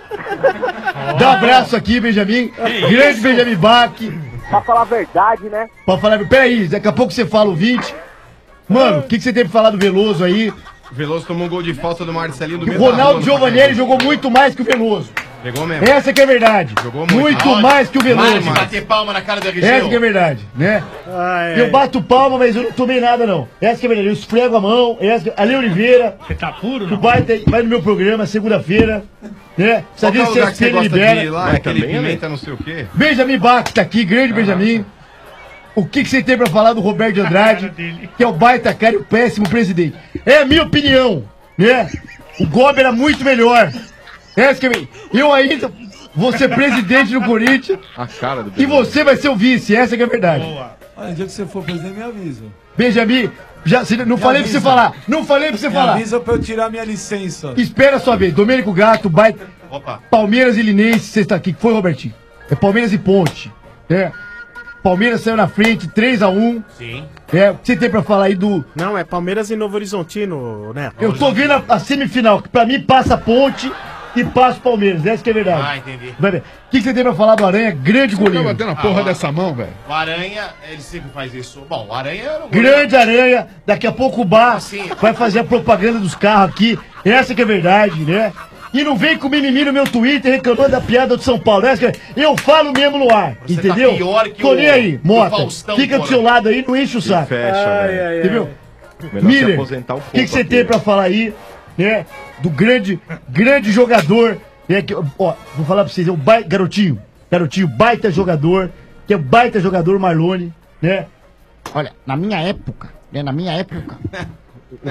Dá um abraço aqui, Benjamin. Grande Benjamin Bach. Pra falar a verdade, né? Pra falar. Peraí, daqui a pouco você fala o vinte. Mano, o que que você tem pra falar do Veloso aí? O Veloso tomou um gol de falta do Marcelinho do O meio da rua Ronaldo no Giovanelli jogou muito mais que o Veloso. Pegou mesmo. Essa que é a verdade. Jogou muito. muito. Muito mais que o Para Veloso. de bater palma na cara do R G. Essa que é a verdade, né? Ai, Eu bato palma, mas eu não tomei nada, não. Essa que é a verdade. Eu esfrego a mão. Essa que... Ale Oliveira, Você tá puro, o não? baita vai no meu programa, segunda-feira. Né? Qual que é o Precisa lugar que você ele gosta de libera. ir lá? Mas Aquele também, né? pimenta não sei o quê. Benjamin Bach tá aqui, grande Benjamin. O que, que você tem pra falar do Roberto de Andrade, que é o baita cara e o péssimo presidente? É a minha opinião, né? O Gomes era muito melhor. Essa que é a minha- Eu ainda vou ser presidente do Corinthians A cara do e você vai ser o vice, essa que é a verdade. Olha, no dia que você for presidente, me avisa. Benjamin, já, você- não Me falei pra você avisa. falar, não falei pra você Me falar. avisa pra eu tirar minha licença. Espera a sua vez, Domênico Gato, baita, Opa. Palmeiras e Linense, você está aqui, que foi, Robertinho? É Palmeiras e Ponte, né? Palmeiras saiu na frente, três a um. Sim. É, o que você tem pra falar aí do... Não, é Palmeiras e Novo Horizontino, né? Eu tô vendo a, a semifinal, que pra mim passa a Ponte e passa o Palmeiras, essa que é a verdade. Ah, entendi. Vai ver. O que, que você tem pra falar do Aranha? Grande Fica goleiro. batendo a porra Ah, dessa mão, velho. O Aranha, ele sempre faz isso. Bom, o Aranha era um Grande Aranha. Daqui a pouco o Bar Assim. vai fazer a propaganda dos carros aqui. Essa que é a verdade, né? E não vem com mimimi no meu Twitter reclamando da piada do São Paulo. Essa que é- Eu falo mesmo no ar, Você tá entendeu? pior que Tô o- nem aí, que o Mota. Faustão, Fica do porra. seu lado aí, não enche o saco. Fecha, Ai, velho. ai, ai. Entendeu? Melhor se Miller, aposentar um o pouco. que, que você aqui, tem né? pra falar aí, né? Do grande, grande jogador, né? Que, ó, vou falar pra vocês, é o bai, garotinho, garotinho, baita jogador, que é o baita jogador Marlone, né? Olha, na minha época, né, na minha época, o,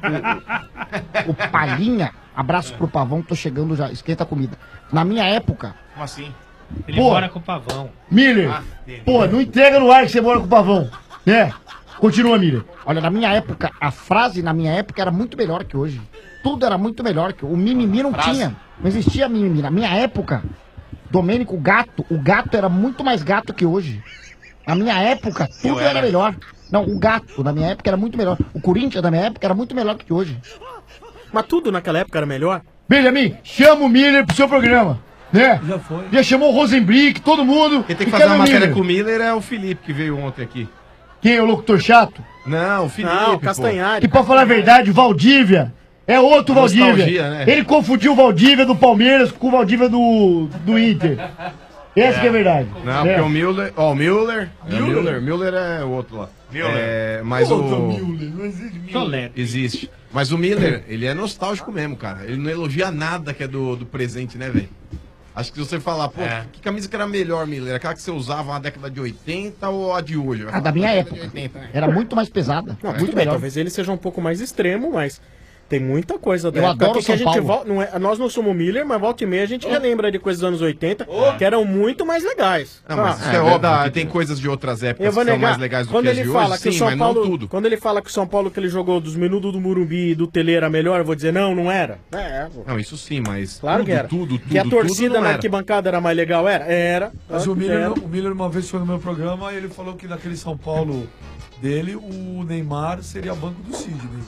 o, o Palhinha, abraço pro Pavão, tô chegando já, esquenta a comida. Na minha época, Como assim? Ele Pô. mora com o Pavão. Miller, Ah, entendi. pô, não entrega no ar que você mora com o Pavão. É. Continua, Miller. Olha, na minha época, a frase na minha época era muito melhor que hoje. Tudo era muito melhor que o mimimi não Frase. tinha. Não existia mimimi. Na minha época, Domênico, o gato, o gato era muito mais gato que hoje. Na minha época, tudo Eu era era. melhor. Não, o gato na minha época era muito melhor. O Corinthians da minha época era muito melhor que hoje. Mas tudo naquela época era melhor? Benjamin, chama o Miller pro seu programa. Né? Já foi. Já chamou o Rosenbrick, todo mundo. Quem tem E que fazer cadê uma o matéria Miller? com o Miller é o Felipe, que veio ontem aqui. Quem é o locutor chato? Não, o Felipe. Não, o pô. Castanhari. Que pra falar a verdade, o Valdívia é outro Nostalgia, Valdívia. né? Ele confundiu o Valdívia do Palmeiras com o Valdívia do, do Inter. Essa que é a verdade. Não, É. porque o Müller. Ó, o Müller. É o Müller. Müller é o outro lá. Müller. É, mas o. Müller, não existe Müller. Solé. Existe. Mas o Miller, ele é nostálgico mesmo, cara. Ele não elogia nada que é do, do presente, né, velho? Acho que se você falar, pô, É. que camisa que era melhor, Miller? Aquela que você usava na década de oitenta ou a de hoje? Vai A falar, da minha década época. de oitenta, né? Era muito mais pesada. Não, muito tudo bem, melhor. talvez ele seja um pouco mais extremo, mas tem muita coisa da Eu época adoro que, que a São gente Paulo. vol- não é, nós não somos Miller, mas volta e meia a gente relembra de coisas dos anos oitenta que eram muito mais legais. Não, mas Ah, isso é, óbvio que tem coisas de outras épocas eu vou que são negar. mais legais do Quando que as ele de fala hoje, que o sim, São mas Paulo, não tudo. quando ele fala que o São Paulo que ele jogou dos minutos do Morumbi e do Tele era melhor, eu vou dizer não, não era. É, pô. Não, isso sim, mas Claro tudo, que era. tudo, tudo, que a tudo torcida não na era. arquibancada era mais legal, era? Era. Mas Claro o que Miller, era. o Miller uma vez foi no meu programa e ele falou que naquele São Paulo dele, o Neymar seria banco do Sidney.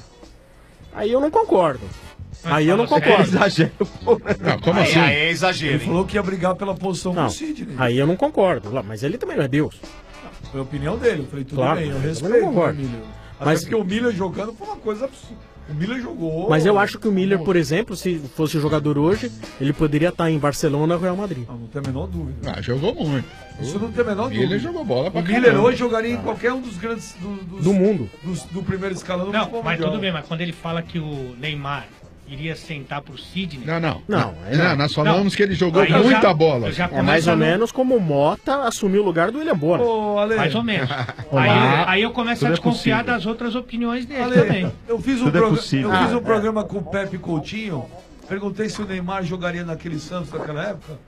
Aí eu não concordo. Aí eu não concordo. Exagero, pô. Não, como Aí, assim? aí é exagero, Ele hein? falou que ia brigar pela posição Não, do Sidney. aí eu não concordo. Lá, Mas ele também não é Deus. Foi a opinião dele. Eu falei, tudo Claro, bem, eu eu também respeito não o concordo. Miller. Até Mas- porque o Miller jogando foi uma coisa absurda. O Miller jogou. Mas eu acho que o Miller, por exemplo, se fosse jogador hoje, ele poderia estar em Barcelona ou Real Madrid. Não, não tem a menor dúvida. Ah, jogou muito. Isso não tem a menor Miller dúvida. jogou bola pra O Miller caramba. hoje jogaria em qualquer um dos grandes. Do, dos- Do mundo. dos- do primeiro escalão do Não, futebol mas mundial. tudo bem, mas quando ele fala que o Neymar iria sentar pro Sidney. Não, não. Não, aí não. não. Nós falamos Não. que ele jogou Aí eu muita já- bola. eu já É começo mais ou a não- menos como o Mota assumiu o lugar do William Bonner. Ô, Ale, Mais ou menos. Olá. Aí, aí eu começo Tudo a é desconfiar possível. das outras opiniões dele Ale, também. eu fiz um, Tudo é progra- possível. eu fiz um Ah, programa com o Pepe Coutinho. Perguntei se o Neymar jogaria naquele Santos naquela época.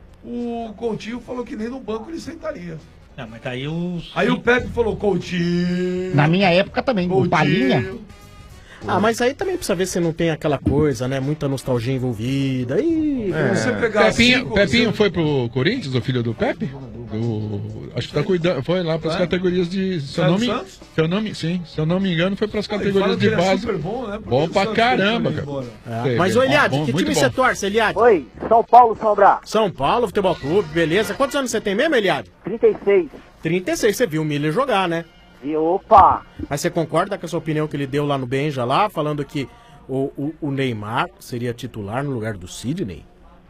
O Coutinho falou que nem no banco ele sentaria. Não, mas daí os. Aí o Pepe falou, Coutinho. Na minha época também, o Coutinho. Palinha. Ah, mas aí também precisa ver se não tem aquela coisa, né? Muita nostalgia envolvida. Ih, Se você pegar Pepinho, cinco, Pepinho você- foi pro Corinthians, o filho do Pepe? Do- acho que tá cuidando, foi lá pras É? categorias de. Se eu É não do me, Santos? se eu não me, sim, se eu não me engano, foi pras Ah, e categorias fala de que ele é base. super bom, né? Por que Bom o pra Santos caramba, deixou ele cara. embora? É. É, Mas, é, ô Eliade, bom, que muito time bom. você torce, Eliade? Oi, São Paulo, Sombra. São Paulo Futebol Clube, beleza. Quantos anos você tem mesmo, Eliade? trinta e seis. trinta e seis, você viu o Miller jogar, né? E opa, Mas você concorda com essa opinião que ele deu lá no Benja, lá, falando que o, o, o Neymar seria titular no lugar do Sidney?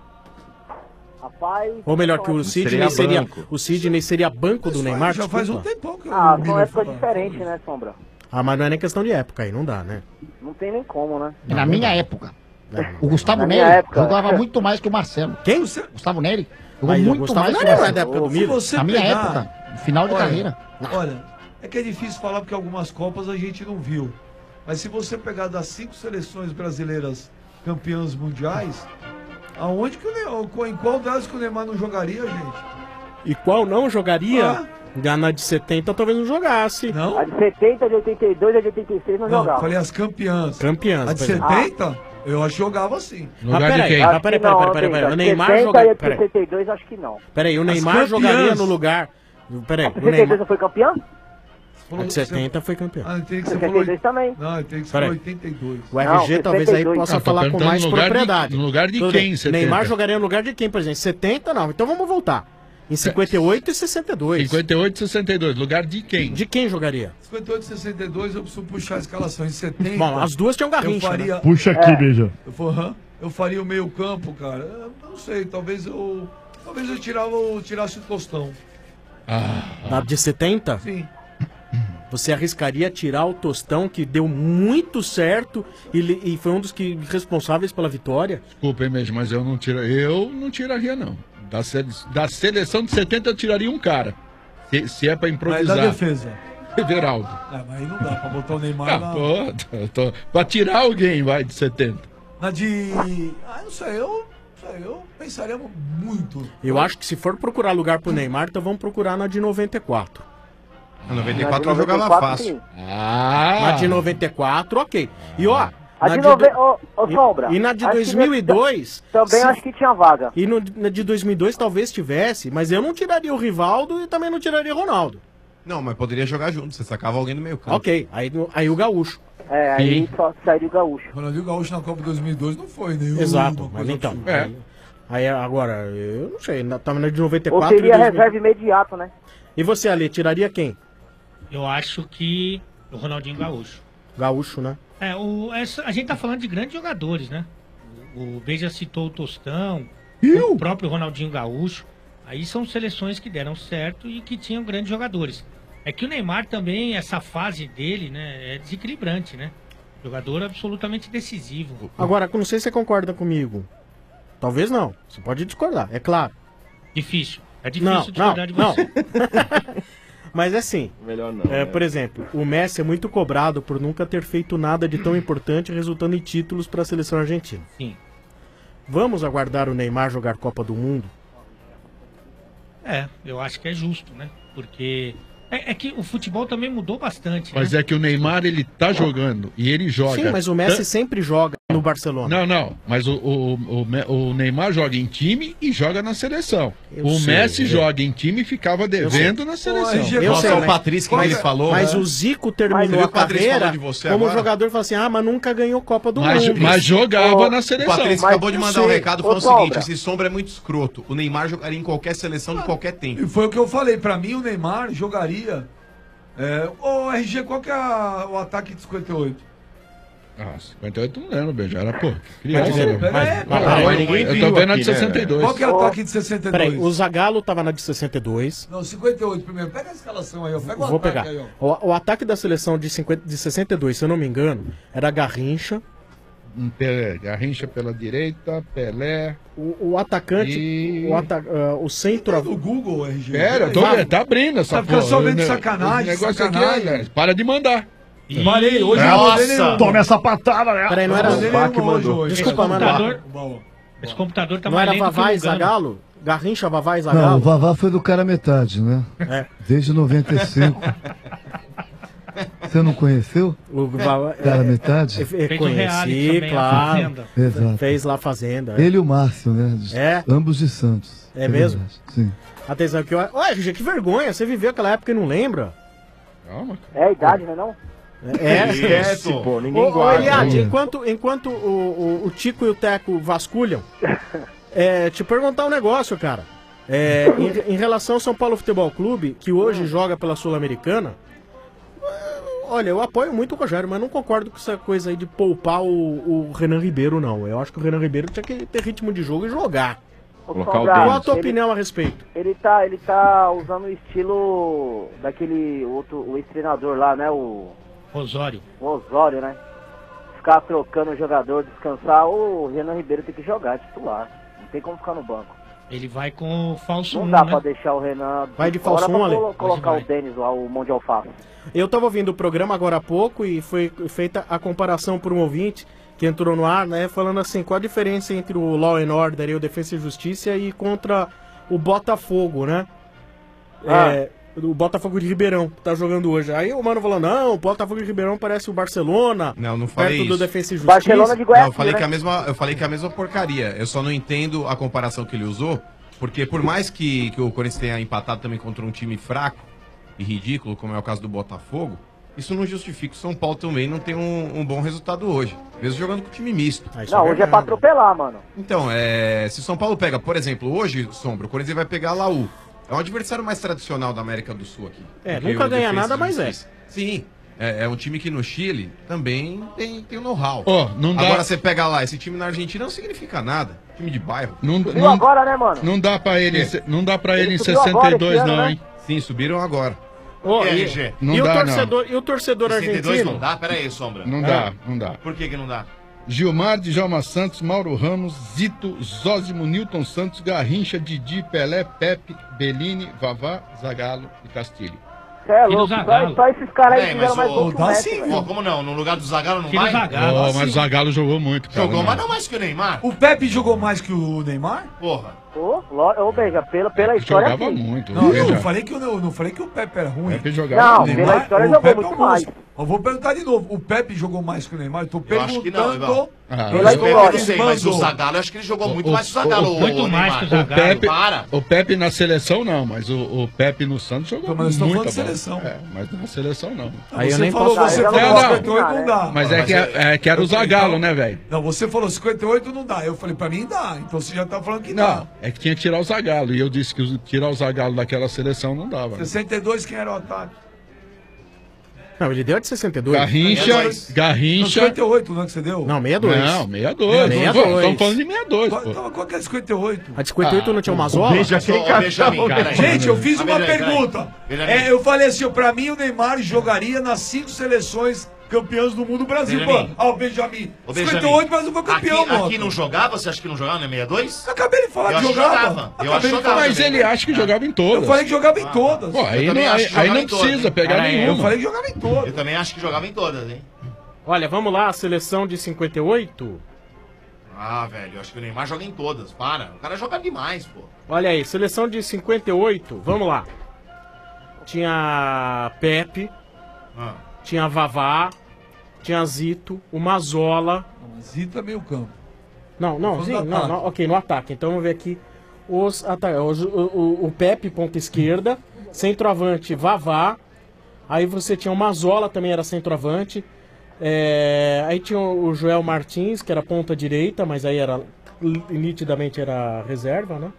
rapaz. Ou melhor, que o Sidney Seria seria, banco. o Sidney seria banco do Neymar? Já faz um Desculpa. tempão que o Ah, são Miller épocas foi- diferentes, né, Sombra? Ah, mas não é nem questão de época aí, não dá, né? Não tem nem como, né? E na minha época, o Gustavo Na minha Neri época. jogava muito mais que o Marcelo. Quem? Gustavo Neri jogou Mas o muito Gustavo mais que o Neri não é Marcelo. da época do Se Miller. você Na minha pegar- época, final de Olha, carreira. Olha, é que é difícil falar porque algumas Copas a gente não viu. Mas se você pegar das cinco seleções brasileiras campeãs mundiais, aonde que o Neymar, em qual delas que o Neymar não jogaria, gente? E qual não jogaria? Ah. Já na de setenta talvez não jogasse. Não? A de setenta, de oitenta e dois, a de oitenta e seis não, Não, jogava. falei as campeãs. Campeãs. A de por exemplo. setenta, eu acho que jogava assim. No Ah, lugar de peraí, quem? ah, Acho peraí, que não, peraí, peraí, peraí. O Almeida. Neymar setenta joga- e a de peraí. sessenta e dois, acho que não. Peraí, o As Neymar campeãs. jogaria no lugar. Peraí, A o de sessenta e dois Neymar. não foi campeão? A de setenta foi campeão. Ah, tem que ser sessenta e dois também. Não, tem que ser Peraí. oitenta e dois. O R G Não, talvez aí setenta e dois. possa Ah, tô falar com perguntando mais no lugar de- propriedade. no lugar de Tudo quem, bem. setenta? Neymar jogaria no lugar de quem, por exemplo? setenta não. Então vamos voltar. Em cinquenta e oito e sessenta e dois. cinquenta e oito e sessenta e dois. Lugar de quem? De quem jogaria? cinquenta e oito e sessenta e dois, eu preciso puxar a escalação. Em setenta. Bom, as duas tinham eu Garrincha, faria, né? Puxa aqui, beija. eu, for- hã? eu faria o meio campo, cara. Eu não sei, talvez eu. Talvez eu tirava, o- tirasse o Tostão. Na de setenta? Sim. Você arriscaria tirar o Tostão, que deu muito certo e, li- e foi um dos que, responsáveis pela vitória? Desculpa, hein, mesmo, mas eu não tira, eu não tiraria não. Da, sele- da seleção de setenta eu tiraria um cara. Se, se é pra Mas improvisar. da defesa. Everaldo. Ah, mas aí não dá pra botar o Neymar Ah, na, pô, tô, tô, pra tirar alguém, vai, de setenta. na de. Ah, não sei, eu. Não sei, eu pensaria muito. Eu acho que se for procurar lugar pro Neymar, então vamos procurar na de noventa e quatro. Na noventa e quatro eu jogava fácil. Ah. A de noventa e quatro, ok. E ó... A na de de nove... do- Ô, ô, Sombra. E na de acho dois que mil e dois... Também se- acho que tinha vaga. E no, na de dois mil e dois talvez tivesse, mas eu não tiraria o Rivaldo e também não tiraria o Ronaldo. Não, mas poderia jogar junto, você sacava alguém do meio campo. Ok, aí, no- aí o Gaúcho. É, aí E- só sairia o Gaúcho. Ronaldinho Gaúcho na Copa dois mil e dois não foi nenhum. Exato, mas então. É. Aí, aí agora, eu não sei, na- tava na de noventa e Ou quatro. seria e dois mil. reserva imediato, né? E você, Ale, tiraria quem? Eu acho que o Ronaldinho Gaúcho. Gaúcho, né? É, o, essa- a gente tá falando de grandes jogadores, né? O, o Beija citou o Tostão, o próprio Ronaldinho Gaúcho. Aí são seleções que deram certo e que tinham grandes jogadores. É que o Neymar também, essa fase dele, né, é desequilibrante, né? Jogador absolutamente decisivo. Agora, não sei se você concorda comigo. Talvez não. Você pode discordar, é claro. Difícil. É difícil Não, discordar de não, você. Mas assim, Melhor não. é, por exemplo, o Messi é muito cobrado por nunca ter feito nada de tão importante, resultando em títulos para a seleção argentina. Sim. Vamos aguardar o Neymar jogar Copa do Mundo? É, eu acho que é justo, né? Porque é, é que o futebol também mudou bastante, Mas né? é que o Neymar, ele tá jogando e ele joga. Sim, mas o Messi Tan- sempre joga no Barcelona. Não, não. Mas o, o, o, Me- o Neymar joga em time e joga na seleção. Eu o sei, Messi eu- joga em time e ficava devendo sei. na seleção. Eu sei, mas- ele falou, Mas né? o Zico Mas terminou viu a o Patrício carreira falou de você como agora? jogador e falou assim, ah, mas nunca ganhou Copa do Mas- Mundo. mas jogava Ô, na seleção. O Patrício Mas acabou de eu mandar um sei. recado Ô, falando o Sombra. seguinte: esse Sombra é muito escroto. O Neymar jogaria em qualquer seleção de qualquer tempo. E foi o que eu falei. Pra mim, o Neymar jogaria. É... Ô, R G, qual que é a- o ataque de cinquenta e oito? Ah, cinquenta e oito não lembro, bem, já era, pô. Criança, Mas, né? pera aí, Mas- pera mas- aí, mas ninguém eu tô viu vendo a aqui, de né, sessenta e dois. Qual que é o ataque de sessenta e dois? Peraí, o Zagallo tava na de sessenta e dois. Não, cinquenta e oito primeiro. Pega a escalação aí, ó. Pega o Vou ataque pegar. aí, ó. O, o ataque da seleção de, cinquenta, de sessenta e dois, se eu não me engano, era Garrincha. Um Pelé, Garrincha pela direita, Pelé. O, o atacante, E- o, ata, ah, o centro... O Google, R G. Pera, tô, Vai. tá abrindo essa Tá ficando porra. só vendo de O ne- sacanagem, o negócio sacanagem. aqui é, para de mandar. Parei, hoje eu não mandei nenhum. Toma essa patada, né? Peraí, não era... Não mandei nenhuma hoje, hoje. Desculpa, Esse mano. computador, Bom. esse computador tá Não mais era lento que Vavá o e Lugano. Zagallo? Garrincha, Vavá e Não, Zagallo? o Vavá foi do cara metade, né? É. Desde noventa e cinco. Você não conheceu? O Vavá- Cara é, metade? é, Fez o conheci, reality também, a claro. Fazenda. Exato. Fez lá a Fazenda. é. Ele e o Márcio, né? De- É? Ambos de Santos. É mesmo? verdade, Sim. Atenção que eu... Ô, R G, que vergonha. Você viveu aquela época e não lembra? Calma, É a idade, né não? É. Esquece, pô, ninguém Ô, ô guarda. Eliade, enquanto, enquanto o, o, o Tico e o Teco vasculham, é, te perguntar um negócio, cara. É, em, em relação ao São Paulo Futebol Clube, que hoje joga pela Sul-Americana, é, olha, eu apoio muito o Rogério, mas não concordo com essa coisa aí de poupar o, o Renan Ribeiro, não. Eu acho que o Renan Ribeiro tinha que ter ritmo de jogo e jogar. Ô, Colocar o Sombra, Qual a tua ele- opinião a respeito? Ele tá, ele tá usando o estilo daquele outro, o ex-treinador lá, né? O, Osório. o Osório, né? Ficar trocando o jogador, descansar. O Renan Ribeiro tem que jogar, titular. Não tem como ficar no banco. Ele vai com o falso Não um, dá né? pra deixar o Renan. Vai de fora falso pra um, Ale? colo- colocar Hoje o Denis lá, o mão de alface. Eu tava ouvindo o programa agora há pouco e foi feita a comparação por um ouvinte que entrou no ar, né, falando assim, qual a diferença entre o Law and Order e o Defesa e Justiça e contra o Botafogo, né? Ah. É, o Botafogo de Ribeirão, que tá jogando hoje. Aí o mano falou, não, o Botafogo de Ribeirão parece o Barcelona, Não, não falei perto do isso. Defesa e Justiça. Barcelona de Não, Goiás, eu falei né? que a mesma, eu falei que é a mesma porcaria. Eu só não entendo a comparação que ele usou, porque por mais que, que o Corinthians tenha empatado também contra um time fraco e ridículo, como é o caso do Botafogo, isso não justifica o São Paulo também não ter um, um bom resultado hoje, mesmo jogando com time misto. Ah, isso Não, é hoje é pra verdade. atropelar, mano. Então, é, se o São Paulo pega, por exemplo, hoje, Sombra, o Corinthians vai pegar a Laú. É um adversário mais tradicional da América do Sul aqui. É, do que nunca o ganha Defensa nada, e mas é. Justiça. Sim, é, é um time que no Chile também tem, tem o know-how. Ó, não dá- Agora você pega lá, esse time na Argentina não significa nada. Time de bairro. Não, Viu não, agora, né, mano? não dá pra ele, não dá pra ele, Ele em subiu sessenta agora e dois esse ano, não, né? hein? Sim, subiram agora. Ô, E aí, e, Gê? Não e o dá, torcedor, e o torcedor sessenta e dois argentino? não dá? Pera aí, Sombra. Não dá, não dá. Por que que não dá? Gilmar, Djalma Santos, Mauro Ramos, Zito, Zózimo, Newton Santos, Garrincha, Didi, Pelé, Pepe, Bellini, Vavá, Zagallo e Castilho. Cê é Tira o louco, só, Zagallo. só esses caras aí Bem, fizeram mas mais o- gol que o dá Messi, sim, velho. Ó, como não? No lugar do Zagallo não Tira o vai? Zagallo. Oh, assim. mas o Zagallo jogou muito, cara. Jogou, né? mas não mais que o Neymar. O Pepe jogou mais que o Neymar? Porra. Ô, ô, Beija, pela, pela história. Jogava sim. muito. Não, eu Veja. não falei que, eu não, não falei que o Pepe era ruim. Pepe jogava Não, muito. pela história o jogou Pepe muito é um monstro. mais. Eu vou perguntar de novo. O Pepe jogou mais que o Neymar? Eu tô Eu acho que não, perguntando. Ivan. Ah, Eu Pela Pepe, eu história. não sei, mas o Mandou. Zagallo, eu acho que ele jogou muito O- mais que o o- Zagallo. o- muito o mais Neymar. que o O Zagallo. Pepe, Para. o Pepe na seleção não, mas o, o Pepe no Santos jogou Então, mas nós estamos muita falando bola. de seleção. É, mas na seleção não. Aí eu você nem falou, posso- você Ah, eu falou não posso cinquenta e oito opinar, não dá. Mas é mas que, é- é, que era o Zagallo, né, velho? Não, você falou cinquenta e oito não dá. Eu falei, pra mim dá. Então você já tá falando que Não, dá. é que tinha que tirar o Zagallo. E eu disse que o- tirar o Zagallo daquela seleção não dava. sessenta e dois, quem era o ataque? Não, ele deu a de sessenta e dois. Garrincha, sessenta e dois. Não, Garrincha. cinquenta e oito, não é que você deu? Não, sessenta e dois. Não, sessenta e dois. sessenta e dois. Estamos falando de sessenta e dois, Qual, pô. então, qual que é cinquenta e oito? A de cinquenta e oito não tinha uma zola? Beija Ô, aquele ô, Benjamin, cartão. peraí. Gente, eu fiz Ah, uma Benjamin, peraí. pergunta. Benjamin. É, eu falei assim, pra mim o Neymar jogaria nas cinco seleções campeãs do mundo Brasil. Benjamin. Pô, ah, o Benjamin. Ô, cinquenta e Benjamin, oito, mas não foi campeão, aqui, mano. aqui não jogava? Você acha que não jogava na sessenta e dois? Acabei de falar Eu que acho que jogava. jogava. Eu Acabei acho que de jogava. falar. Mas ele acha que jogava em todas. Eu falei que jogava em todas. Pô, aí Eu não, também aí, acho que aí jogava não em todas, precisa hein? pegar Pera aí, Eu nenhuma. falei que jogava em todas. Eu também acho que jogava em todas, hein? Olha, vamos lá, a seleção de cinquenta e oito. Ah, velho, eu acho que o Neymar joga em todas. Para. O cara joga demais, pô. Olha aí, seleção de cinquenta e oito, vamos lá. Tinha Pepe, Ah. tinha Vavá, tinha Zito, o Mazola. Zita meio campo. Não, não, Tô sim, falando do não, ataque. não, ok, no ataque. Então vamos ver aqui os atacantes. O, o, o Pepe, ponta esquerda, centroavante Vavá. Aí você tinha o Mazola, também era centroavante. É, aí tinha o Joel Martins, que era ponta direita, mas aí era nitidamente era reserva, né?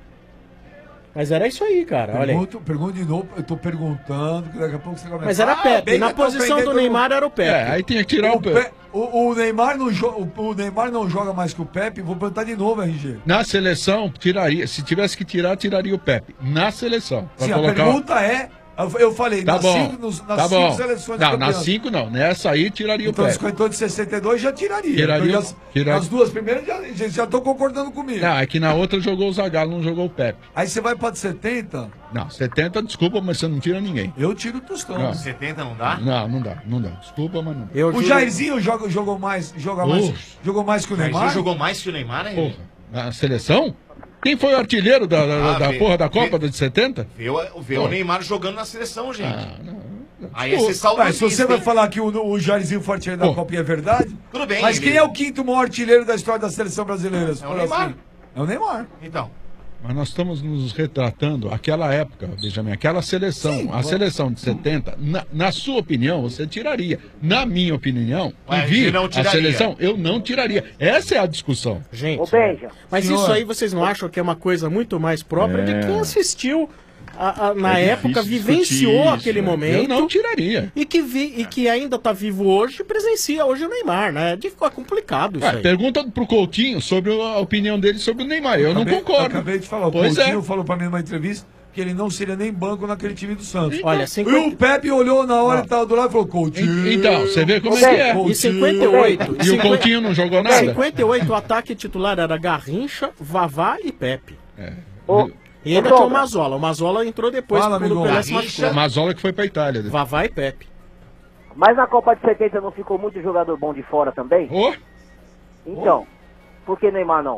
Mas era isso aí, cara. Olha aí. Pergunto, pergunto de novo, eu tô perguntando, que daqui a pouco você começa. Mas era Ah, Pepe. bem Na que eu tô posição do aprendendo Neymar no- era o Pepe. É, aí tinha que tirar o, O, Pe- o, o Neymar não jo- o, o Neymar não joga mais que o Pepe, vou perguntar de novo, R G. Na seleção, tiraria. Se tivesse que tirar, tiraria o Pepe. Na seleção. Pra Sim, a colocar... pergunta é, eu, eu falei, Tá nas, bom. cinco, nos- nas tá cinco bom. seleções Não, nas campeãs. cinco não. Nessa aí tiraria Então, o Pepe. cinquenta e oito e sessenta e dois já tiraria. Tiraria- Então, já- tiraria- As duas primeiras já estão já tô concordando comigo. Não, é que na outra jogou o Zagallo, não jogou o Pepe. Aí você vai pra de setenta, Não, setenta, desculpa, mas você não tira ninguém. eu tiro o Tostão. Não. setenta não dá? Não, não dá, não dá. Desculpa, mas não dá. Eu O juro- Jairzinho joga, jogou mais, joga mais, Oxe. jogou mais que o Mas Neymar? você jogou mais que o Neymar, hein? Porra, na seleção? Quem foi o artilheiro da, da, Ah, da vê- porra da Copa vê- de setenta? Vê, o- vê o Pô. Neymar jogando na seleção, gente. Ah, não. Aí é ser saudosista, Mas se você vai hein? falar que o, o Jairzinho foi artilheiro da Pô. Copa e é verdade, Tudo bem. mas ele- quem é o quinto maior artilheiro da história da seleção brasileira? se É o for Neymar. assim? É o Neymar. Então. Mas nós estamos nos retratando aquela época, Benjamin, aquela seleção, Sim, a pô. seleção de setenta, na, na sua opinião, você tiraria. Na minha opinião, Ué, e vi você não a tiraria. seleção, eu não tiraria. Essa é a discussão. Gente, Ô, Benja. mas Senhor. isso aí vocês não acham que é uma coisa muito mais própria É. de quem assistiu a- a- na É época, difícil vivenciou discutir isso, aquele né? momento. Eu não tiraria. E que, vi, e que ainda tá vivo hoje, presencia hoje o Neymar, né? De ficar complicado isso Ué, aí. pergunta pro Coutinho sobre a opinião dele sobre o Neymar. Eu Acabei- não concordo. Acabei de falar. O Pois Coutinho é. falou pra mim numa entrevista que ele não seria nem banco naquele time do Santos. Olha, E cinquenta... o Pepe olhou na hora que tava do lado e falou, Coutinho. Então, você vê como Ô, é que Beto, é. Coutinho. E cinquenta e oito. E o Coutinho não jogou nada? cinquenta e oito, o ataque titular era Garrincha, Vavá e Pepe. É. Ô, E ainda ô, tinha o Sombra, Mazola. O Mazola entrou depois Fala, quando o amigão. Pelé se Garrincha. machucou. Mazola que foi pra Itália. Vavá e Pepe. Mas na Copa de setenta não ficou muito jogador bom de fora também? Ô, Então, por que Neymar não?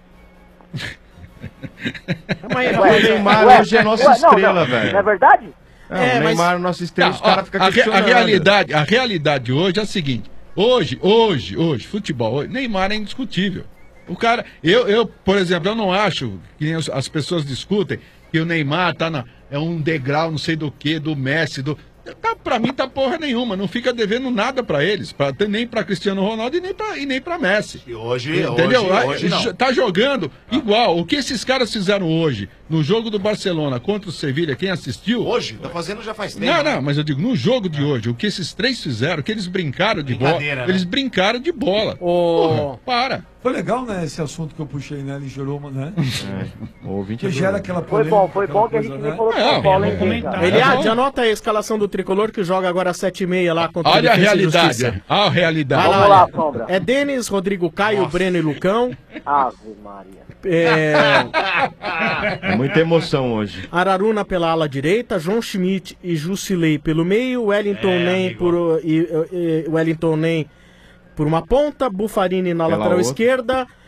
Mas, O Neymar Ué, hoje é nossa ué, não, estrela, não, velho. Não é verdade? Não, É, o mas- Neymar é nossa estrela, Tá, os caras ó, ficam a, re- a questionando. realidade, a realidade hoje é a seguinte. Hoje, hoje, hoje, futebol, hoje, Neymar é indiscutível. O cara, eu, eu, por exemplo, eu não acho que nem as- as pessoas discutem que o Neymar tá na, é um degrau, não sei do que, do Messi, do tá, pra mim tá porra nenhuma, não fica devendo nada pra eles, pra, nem pra Cristiano Ronaldo e nem pra, e nem pra Messi. E hoje, Entendeu? hoje, hoje não. J- Tá jogando igual. O que esses caras fizeram hoje no jogo do Barcelona contra o Sevilha, quem assistiu? Hoje? Tá fazendo já faz tempo. Não, não, mas eu digo, no jogo de hoje, o que esses três fizeram, que eles brincaram de bola, Brincadeira, né? eles brincaram de bola. Ô, Porra, para. Foi legal, né, esse assunto que eu puxei, né? Ele gerou uma, né? É, o ouvinte Que é gera do- aquela Foi polêmica. bom, foi aquela bom que a coisa, gente né? nem falou de É, São Paulo, hein, vamos Benja? comentar. Eliade, bom. anota aí a escalação do Tricolor que joga agora às sete e meia lá contra Olha a o Defensa e realidade. Justiça. Olha a realidade. Vai Vamos lá, lá, Sombra. É Denis, Rodrigo Caio, Breno e Lucão. Ave Maria. É, É muita emoção hoje. Araruna pela ala direita, João Schmidt e Jusilei pelo meio, Wellington É, Nem amigo. por e, e- Wellington Nem por uma ponta, Bufarini na Pela lateral outra. esquerda,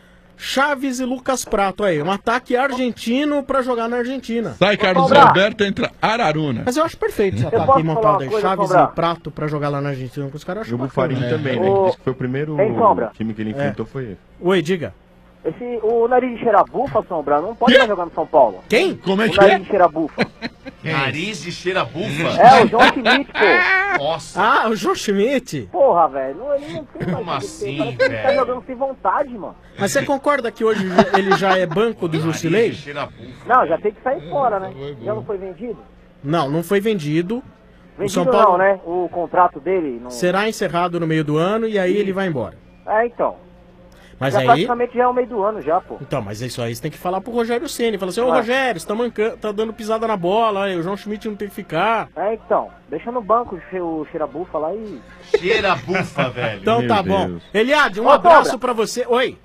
Chaves e Lucas Prato aí. Um ataque argentino pra jogar na Argentina. Sai Carlos Alberto, entra Araruna. Mas eu acho perfeito esse Eu ataque posso aí falar montado uma aí. coisa, Chaves Sombra? e Prato pra jogar lá na Argentina. Que os caras acham E o bacana. Bufarini É. também, né? O- Ele disse que foi o primeiro Tem Sombra? time que ele enfrentou foi ele. Oi, diga. Esse, o nariz de cheirabufa, Sombra, não pode mais jogar no São Paulo. Quem? Como é que é? O nariz de cheirabufa. Nariz de cheira-bufa? É, o João Schmidt, pô. Nossa. Ah, o João Schmidt. Porra, velho, não, ele não tem mais Como o que assim, ter. Parece que ele tá velho? jogando sem vontade, mano. Mas você concorda que hoje ele já é banco do Jusilei? Não, já tem que sair fora, né? Já não foi vendido? Não, não foi vendido. O Vendido São Paulo não, né? O contrato dele não... será encerrado no meio do ano e aí ele vai embora. É, então. Mas já aí... praticamente já é o meio do ano já, pô. Então, mas isso aí você tem que falar pro Rogério Ceni. Fala assim, ô Ah. Rogério, você tá, mancando, tá dando pisada na bola, aí, o João Schmidt não tem que ficar. É, então. Deixa no banco o che- o cheirabufa lá e... Cheira-bufa, velho. Então Meu tá Deus. bom. Eliade, um Ô, abraço Sombra. pra você. Oi.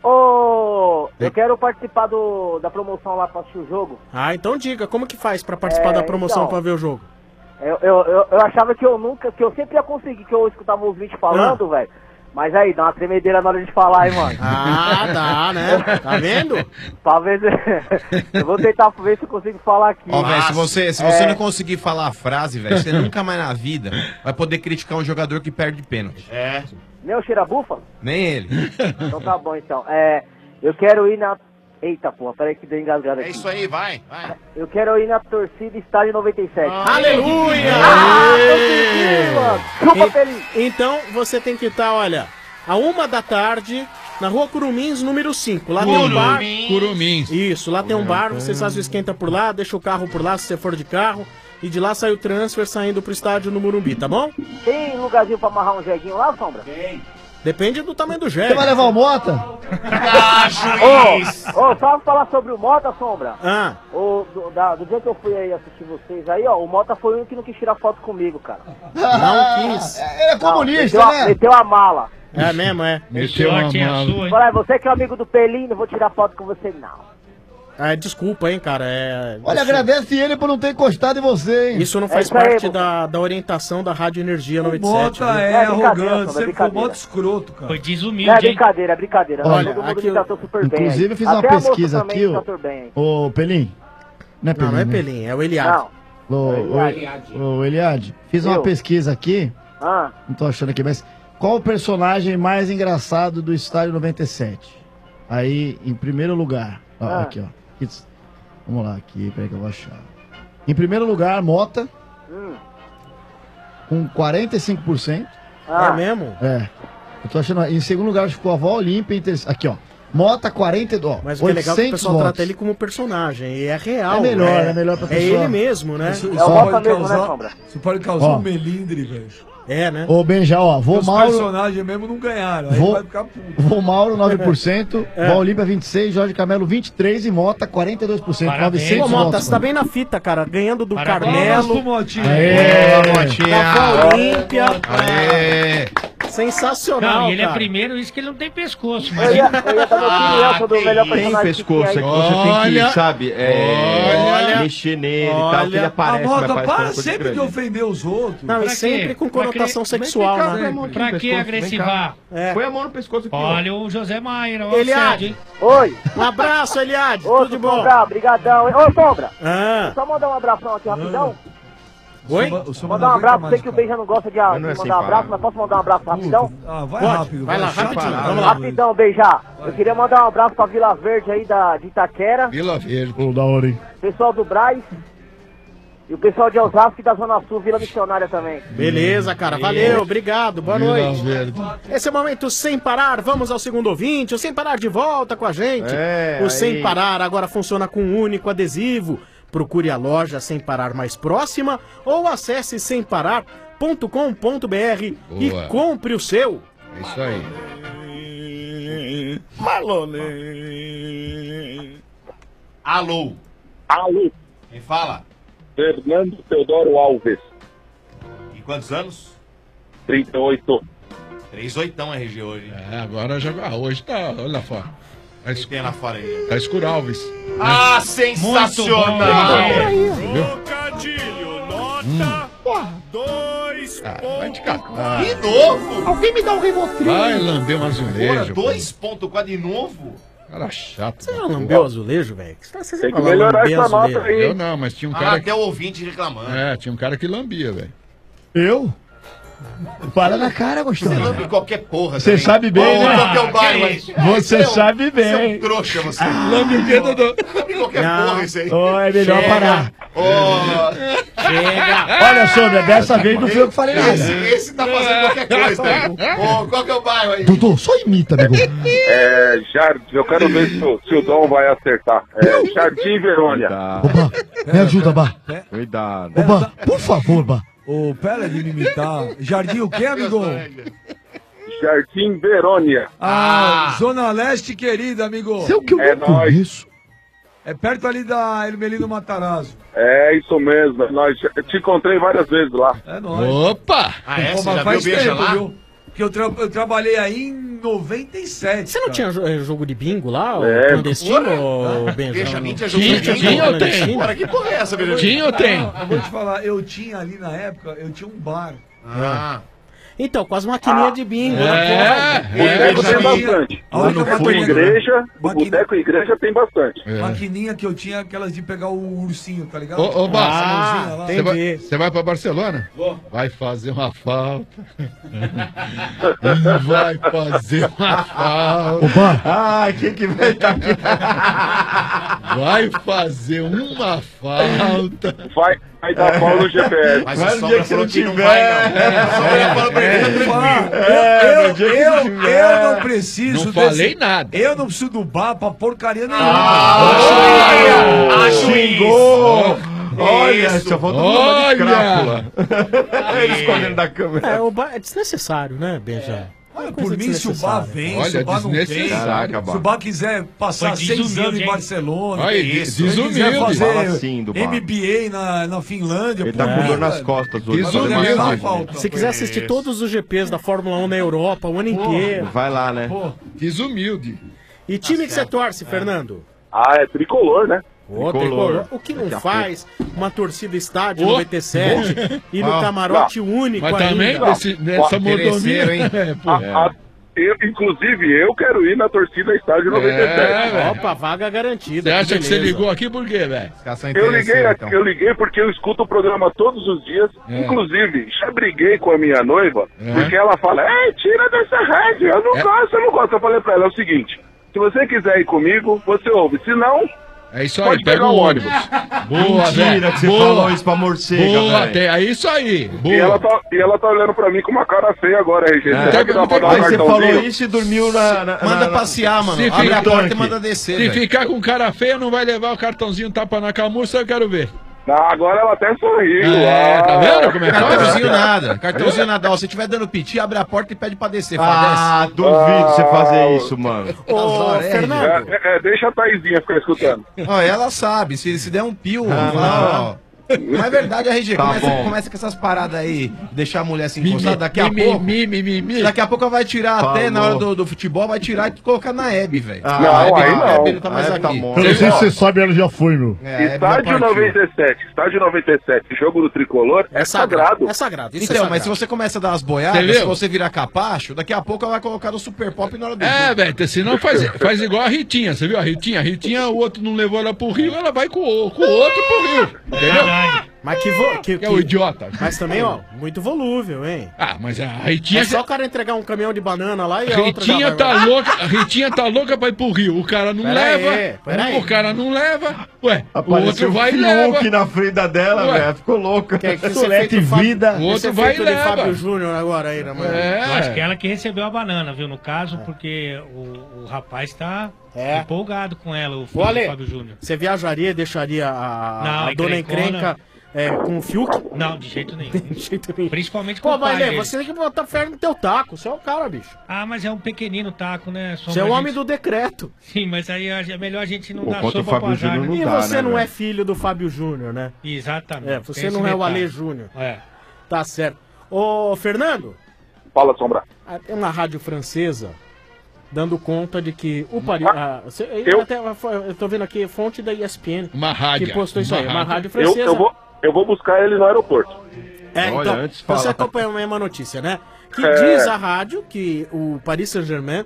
Ô, eu quero participar do, da promoção lá pra assistir o jogo. Ah, então diga, como que faz pra participar É, da promoção então. pra ver o jogo? Eu, eu, eu, eu achava que eu nunca, que eu sempre ia conseguir, que eu escutava os vídeos falando, Ah. velho. Mas aí, dá uma tremedeira na hora de falar, hein, mano. Ah, dá, né? Tá vendo? Pra ver se... eu vou tentar ver se eu consigo falar aqui. Ó, velho, se você, se você É. não conseguir falar a frase, velho, você nunca mais na vida vai poder criticar um jogador que perde pênalti. É. Meu cheirabufa? Nem ele. Então tá bom, então. É, eu quero ir na... Eita, porra, peraí que deu engasgado aqui. É isso aí, vai, vai. Eu quero ir na torcida Estádio noventa e sete. Aleluia! Ah, consegui, mano. Chupa, E- feliz. Então você tem que estar, olha, a uma da tarde, na rua Curumins, número cinco. Lá tem um bar. Curumins. Isso, lá tem um bar, você faz o esquenta por lá, deixa o carro por lá se você for de carro. E de lá sai o transfer saindo pro estádio no Morumbi, tá bom? Tem lugarzinho pra amarrar um jeguinho lá, Sombra? Tem. Depende do tamanho do jegue. Você vai levar o Mota? Ah, juiz! Ô, só falar sobre o Mota, Sombra. Ah. O, do, da- do dia que eu fui aí assistir vocês aí, ó, o Mota foi o único que não quis tirar foto comigo, cara. Não quis. Ele é comunista, não, meteu, né? a, meteu a mala. É mesmo, é. Meteu uma mala. Fala, você que é amigo do Pelinho, não vou tirar foto com você, não. Ah, desculpa, hein, cara. É... Olha, isso, agradece ele por não ter encostado em você, hein? isso não faz isso aí, parte Boca. da, da orientação da Rádio Energia noventa e sete. Mota viu? é, É brincadeira, arrogante, Sombra, sempre foi brincadeira. moto escroto, cara. Foi desumilde, Não, é hein? brincadeira, é brincadeira. Olha, Todo mundo aqui me eu- tratou super bem. Inclusive, aí. eu fiz uma Até a moça pesquisa também aqui, me ó. tratou bem, hein. Ô, Pelim. Não é Não, Pelim, não é né? Pelim, é o Eliade. Não. Ô, Eliade. ô, ô, Eliade, fiz uma Eu. pesquisa aqui, Ah, não tô achando aqui, mas qual o personagem mais engraçado do Estádio noventa e sete? Aí, em primeiro lugar, ó, Ah. aqui, ó. It's- Vamos lá, aqui, peraí que eu vou achar. Em primeiro lugar, Mota, hum. com quarenta e cinco por cento. Ah. É mesmo? É. Eu tô achando. Em segundo lugar, ficou a Avó Olímpia. Em terceiro, aqui, ó. Mota, quarenta e dois. Ó, Mas o que é legal é que o oitocentos pessoal votos. trata ele como personagem. E é real. É melhor, é, é melhor pra É pessoa. ele mesmo, né? Isso, É isso o Mota pode mesmo, né, causar, Sombra? isso pode causar Ó. um melindre, velho. É, né? Ô, Benja, ó. Vô Os Mauro. personagens mesmo não ganharam, aí Vou- vai ficar puto. Vô Mauro, nove por cento. É. Vó Olímpia, vinte e seis por cento. Jorge Camelo, vinte e três por cento. E Mota, quarenta e dois por cento. Parabéns. novecentos Pô, Mota, votos. você tá bem na fita, cara. Ganhando do Parabéns. Palmas pro Carmelo, Motinha. Aê. da Motinha. Olímpia. Aê! Sensacional, Não, e ele é cara. primeiro, isso que ele não tem pescoço. Eu Mas ia, eu ia dar meu opinião sobre o melhor Tem personagem que tinha pescoço, é aí. que você tem Olha. que, sabe, é, Olha. mexer nele e tal, que ele Olha. A aparece, mas Mota, aparece para uma coisa sempre de grande. ofender os outros. Não, e Pra sempre quê? com Pra conotação quê? sexual, Vem cá, né? põe a mão aqui pra no que pescoço, vem agressivar? É. Põe a mão no pescoço aqui, ó. Olha o José Maia, ó, Eliade. sério, hein? Oi. Um abraço, Eliade. Ô, Tudo de bom. Sombra, brigadão. hein? Ô, Sombra, Ah. só mandar um abração aqui rapidão. Oi? O Sombra Mandar um não abraço, aguenta sei mais, que o cara. Benja não gosta de, de não é mandar sem um abraço, palavra. mas posso mandar um abraço rapidão? Ah, vai Pode, rápido. vai lá, chato, rapidinho, cara. vamos lá. Rapidão, Benja. Eu queria mandar um abraço pra Vila Verde aí da, de Itaquera, Vila Verde. Ô, da hora, hein? pessoal do Braz e o pessoal de Osasco e da Zona Sul, Vila Missionária também. Beleza, cara. Valeu, obrigado. Boa Vila noite. Verde. Esse é o momento Sem Parar. Vamos ao segundo ouvinte. O Sem Parar de volta com a gente. É, o aí. Sem Parar agora funciona com um único adesivo. Procure a loja Sem Parar mais próxima ou acesse sem parar ponto com ponto br e Boa. compre o seu. É isso aí. Malone. Alô. Alô, Quem fala? Fernando Teodoro Alves, E quantos anos? trinta e oito. Três oitão R G hoje. É, agora já. Ah, hoje tá. Olha lá fora. Tá, Quem tem lá fora aí? tá escuro Alves. Ah, sensacional! Trocadilho, nota dois Ah, vai te catar. De novo? Alguém me dá um Rivotril? Vai lamber um Porra, azulejo. dois ponto quatro de novo? Cara chato. Você já lambeu azulejo, velho? Você Tem que melhorar essa nota aí. Eu não, mas tinha um cara Ah, até o ouvinte reclamando. É, tinha um cara que lambia, velho. Eu? Para na cara, gostoso. Você lambe qualquer porra. Você também. sabe bem, Ô, né? qual que é o bairro aí? Você É, sabe bem. Você é um trouxa, você. Lambe o quê, Dodô? Lambe qualquer porra isso aí. Oh, é melhor Chega. parar. Ô. Chega. Olha, Sombra, dessa vez não foi eu que falei nada. Esse, esse tá fazendo qualquer coisa. Ô, qual que é o bairro aí? Dodô, só imita, amigo. É, Jardim, eu quero ver se o, se o Dom vai acertar. É, Jardim Verônia. Oba, me ajuda, Bá. Cuidado. Oba, por favor, Bá. Ô, pera de me imitar. Jardim o quê, amigo? Jardim Verônia. Ah, Zona Leste querida, amigo. Seu que eu É não nóis. conheço. É perto ali da Hermelino Matarazzo. É isso mesmo. Nós, eu te encontrei várias vezes lá. É nóis. Opa! Ah, é? Pô, Você mas já faz viu o Beija tempo, lá? viu? Porque eu, tra- eu trabalhei aí em noventa e sete. Você não cara. tinha jo- eh, jogo de bingo lá? É. O clandestino, ô, Beija Benjamin? mim, tinha jogo de Tinha, bingo? tinha ou tem? Clandestino? Bora, que porra é essa, Beija? Tinha ou tem? Não, eu vou te falar, eu tinha ali na época, eu tinha um bar. Ah. Então, com as maquininhas de bingo. É, né, é. Boteco tem bastante. A única Boteco e maquininha- igreja, Maquin- boteco e igreja tem bastante. É. Maquininha que eu tinha, aquelas de pegar o ursinho, tá ligado? Ô, ô, Bá, A mãozinha lá. você vai, você vai pra Barcelona? Vai fazer uma falta. Vai fazer uma falta. Oba, Ai, quem que vai estar aqui? Vai fazer uma falta. Vai, vai dar pau no G P S. Mas Vai o no Sombra dia que falou não que não tiver. vai, não. É, o Sombra já falou pra ele, tá tranquilo. Eu, no dia que eu, não eu, tiver. eu não preciso Não falei nada. Eu não preciso do bar pra porcaria nenhuma. Ah, acho Xingou! isso. Olha, Isso. só falta uma de Olha! crápula. Ele escondendo da câmera. É, o bar é desnecessário, né, Benja? Olha, Coisa por mim, se o bar desnecessária. vem, Olha, se o bar não vem, desnecessário. se o bar quiser passar Foi seis desumilde, anos em hein? Barcelona, Olha, se des- ele quiser desumilde. Fala fazer assim do bar. M B A na, na Finlândia, Ele tá pô, com dor velho. nas costas hoje. Vai fazer a Desumilde. menor falta. Se quiser assistir todos os G Ps da Fórmula um na Europa o ano inteiro. Vai lá, né? Pô, Desumilde. E time que você torce, Fernando? Ah, é tricolor, né? Ô, Tricolor. tricolor. O que não Daqui a faz uma torcida estádio Ô, noventa e sete e no Ah, camarote único Mas também ainda? nesse, nessa mordomia. Interesseiro, hein? É, pô. A- a- eu, inclusive, eu quero ir na torcida Estádio noventa e sete. É, velho. Opa, vaga garantida. Você acha que você beleza. ligou aqui por quê, velho? Eu liguei, eu liguei porque eu escuto o programa todos os dias. É. Inclusive, já briguei com a minha noiva, É. porque ela fala, ei, tira dessa rádio, eu não É. gosto, eu não gosto. Eu falei pra ela, é o seguinte, se você quiser ir comigo, você ouve, se não, É isso aí, pode pega pegar o o ônibus. Boa, Mentira velho. que você Boa. falou isso pra morcega, Boa, velho. tem- é isso aí. e ela, Boa. tá, e ela tá olhando pra mim com uma cara feia agora, R G. É. Será que dá pra dar um Aí você falou cartãozinho? isso e dormiu na... na- Manda na- passear, mano. Se Abre fica- a porta e tanque. manda descer, Se velho. ficar com cara feia, não vai levar o cartãozinho tapa na camurça, eu quero ver. Ah, agora ela até sorriu. É, tá ah. vendo como é que Cartãozinho é? nada. Cartãozinho nada. Ó, se tiver dando piti, abre a porta e pede pra descer. Fala, Ah, desce. duvido você fazer isso, mano. Ô, Azar, é, Fernando, É, é, deixa a Taizinha ficar escutando. Ó, ela sabe. Se, se der um pio, Ah. fala, ó. Não é verdade, R G. Tá começa, bom. começa com essas paradas aí, deixar a mulher se Mi, encostar. mi, Daqui a mi, pouco. mi, mi, mi, mi. Daqui a pouco ela vai tirar até Falou. na hora do, do futebol, vai tirar e colocar na Hebe, velho. Ah, Não, a Hebe, aí a não. Hebe não tá mais A Hebe tá aqui. morta. eu não sei se você sabe, ela já foi, meu. É, a Hebe já Estádio partiu. noventa e sete, estádio noventa e sete, jogo do tricolor é, é sagrado. sagrado. É sagrado. Isso Então, é mas se sagrado. você começa a dar umas Você boiadas, viu? se você virar capacho, daqui a pouco ela vai colocar no Super Pop na hora do É, jogo. velho, senão faz, faz igual a Ritinha, você viu? A Ritinha, a Ritinha, o outro não levou ela pro Rio, ela vai com o, com o outro pro Rio. Entendeu? Mas que, vo... que, Que é o idiota. Mas também, ó, muito volúvel, hein? Ah, mas a Ritinha. É só o cara entregar um caminhão de banana lá e a outra já Ritinha vai- tá louca, a Ritinha tá louca pra ir pro Rio. O cara não Pera leva. aí, pera aí. O cara não leva. Ué, o Apareceu outro um vai e Fiuk leva. na frente da dela, Ué. velho. Ela ficou louca. Que, que esse Solete efeito Fábio- vida. O outro esse vai e efeito de leva. Fábio Júnior agora aí, na manhã. Eu acho É. que ela que recebeu a banana, viu? No caso, porque o, o rapaz tá É. empolgado com ela, o filho Ô, do Ale, Fábio Júnior. você viajaria, deixaria a, Não, a dona encrencona. encrenca é, com o Fiuk? Não, de jeito nenhum. De jeito nenhum. Principalmente com Pô, o pai mas Lê, dele. você tem que botar fé no teu taco. Você é o cara, bicho. Ah, mas é um pequenino taco, né? Sombra, Você é o a homem gente- do decreto. Sim, mas aí é melhor a gente não Pô, dar contra o sopa pro Fábio azar, Júnior né? E não dá, você né, não é velho? filho do Fábio Júnior, né? Exatamente. É, você tem não esse é o detalhe. Ale Júnior. É. Tá certo. Ô, Fernando, Fala, Sombra. ah, tem uma rádio francesa dando conta de que o Paris... Ah, ah, cê- eu, eu- até, eu tô vendo aqui, fonte da E S P N. Uma rádio. Que postou isso Uma aí, uma rádio. rádio Eu, francesa. eu, vou, eu vou buscar ele no aeroporto. É, Olha, então, antes de você falar. acompanha a mesma notícia, né? Que É. diz a rádio que o Paris Saint-Germain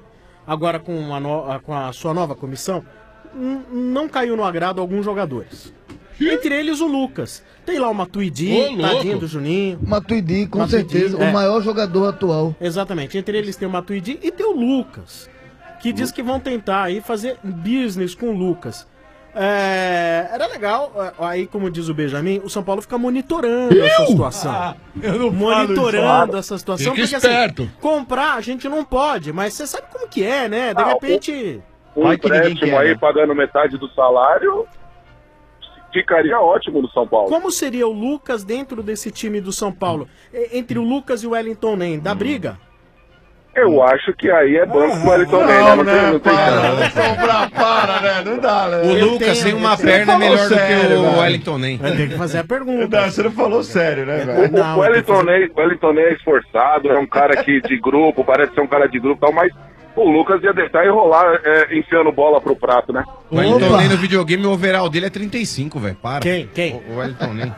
agora com, uma no- com a sua nova comissão, n- não caiu no agrado alguns jogadores. Entre eles o Lucas. Tem lá o Matuidi, Ô, louco. tadinho do Juninho. Matuidi, com Matuidi, certeza, é. o maior jogador atual. Exatamente. Entre eles tem o Matuidi e tem o Lucas, que diz que vão tentar aí fazer business com o Lucas. É, era legal, é, aí como diz o Benjamin, o São Paulo fica monitorando Eu? essa situação. Ah, eu não monitorando falo essa situação. Fica porque esperto. assim, comprar a gente não pode, mas você sabe como que é, né? De Ah, repente... Um empréstimo aí pagando metade do salário ficaria ótimo no São Paulo. Como seria o Lucas dentro desse time do São Paulo? E- Entre o Lucas e o Wellington Nem, dá briga? Eu acho que aí é banco pro Wellington não, Ney, né? Não né? tem, não tem Para, cara. para, né? Não dá, né? O Lucas tem uma perna melhor do que o Wellington Nem. Vai ter que fazer a pergunta. Não, você não falou sério, né, O, velho? o Wellington Ney, o Wellington Ney é esforçado, é um cara que de grupo, parece ser um cara de grupo e tal, mas o Lucas ia deitar e rolar é, enfiando bola pro prato, né? O Wellington Nem no videogame, o overall dele é trinta e cinco, velho. Para. Quem? Quem? O, o Wellington Nem.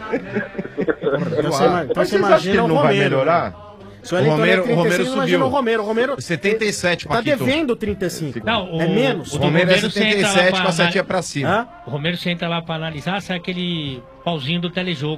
Então você, ima- então Mas você vocês acham que imagina ele o não vai Romero. melhorar? Se o Wellington O Romero- é trinta e o Romero cinco, imagina subiu. o Romero. O Romero setenta e sete, tá Paquito. devendo trinta e cinco. Não, o, é menos. O, do Romero é você setenta e entra lá sete pra com a setinha analisar- pra cima. Hã? O Romero você entra lá pra analisar, sai aquele pauzinho do telejogo.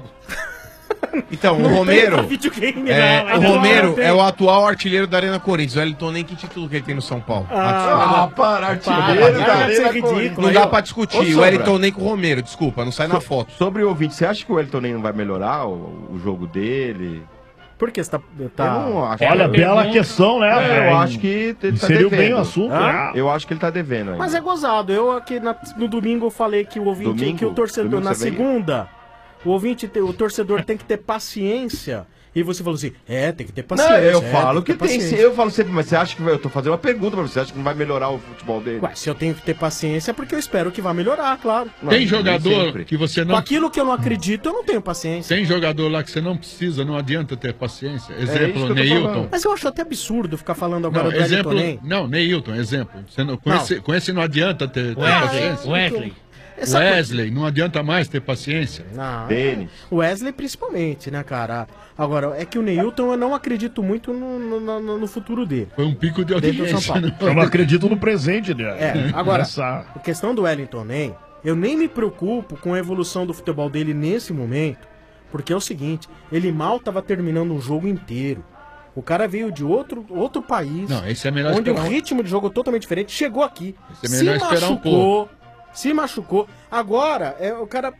Então, Não o tem Romero. pra videogame, é, não, o não Romero tem. é o atual artilheiro da Arena Corinthians. O Wellington Nem, que título que ele tem no São Paulo? Ah, para, artilheiro Para, da para, Arena para, Corinthians. Não dá Aí, ó. pra Ô, discutir. O Sombra. Wellington Nem com o Romero, desculpa, não sai na So- foto. Sobre o ouvinte, você acha que o Wellington nem não vai melhorar o, o jogo dele? Por que você tá... tá... Eu não acho. Olha, bela questão, né, É, velho? eu acho que ele tá Inseriu devendo. bem o assunto, Ah, né? Eu acho que ele tá devendo ainda. Mas é gozado. Eu aqui na- no domingo eu falei que o ouvinte, Domingo? que o torcedor, Domingo na você veio? segunda, o ouvinte, te- o torcedor tem que ter paciência. E você falou assim, é, tem que ter paciência. Não, eu é, falo que ter tem. paciência. Eu falo sempre, mas você acha que vai- eu tô fazendo uma pergunta pra você, você acha que não vai melhorar o futebol dele? Ué, se eu tenho que ter paciência é porque eu espero que vá melhorar, claro. Tem jogador que você não. Com aquilo que eu não acredito, eu não tenho paciência. Tem jogador lá que você não precisa, não adianta ter paciência. É isso Exemplo, que eu tô Neilton. falando. Mas eu acho até absurdo ficar falando agora Não, do Wellington exemplo, Nem. não, Neilton, exemplo. Você não, com, Não. Esse, com esse não adianta ter, ter Wesley, paciência. Wesley. Essa Wesley, não adianta mais ter paciência. Não, o Wesley principalmente, né, cara? Agora, é que o Neilton eu não acredito muito no, no, no- no futuro dele. Foi um pico de Dentro do audiência. São Paulo. né? Eu não acredito no presente dele. É, agora, Essa- a questão do Wellington Nem, eu nem me preocupo com a evolução do futebol dele nesse momento, porque é o seguinte, ele mal tava terminando um jogo inteiro. O cara veio de outro, outro país, Não, esse é melhor onde o esperar um- ritmo de jogo é totalmente diferente, chegou aqui, Esse é melhor se esperar um machucou, se machucou. Agora, é, o cara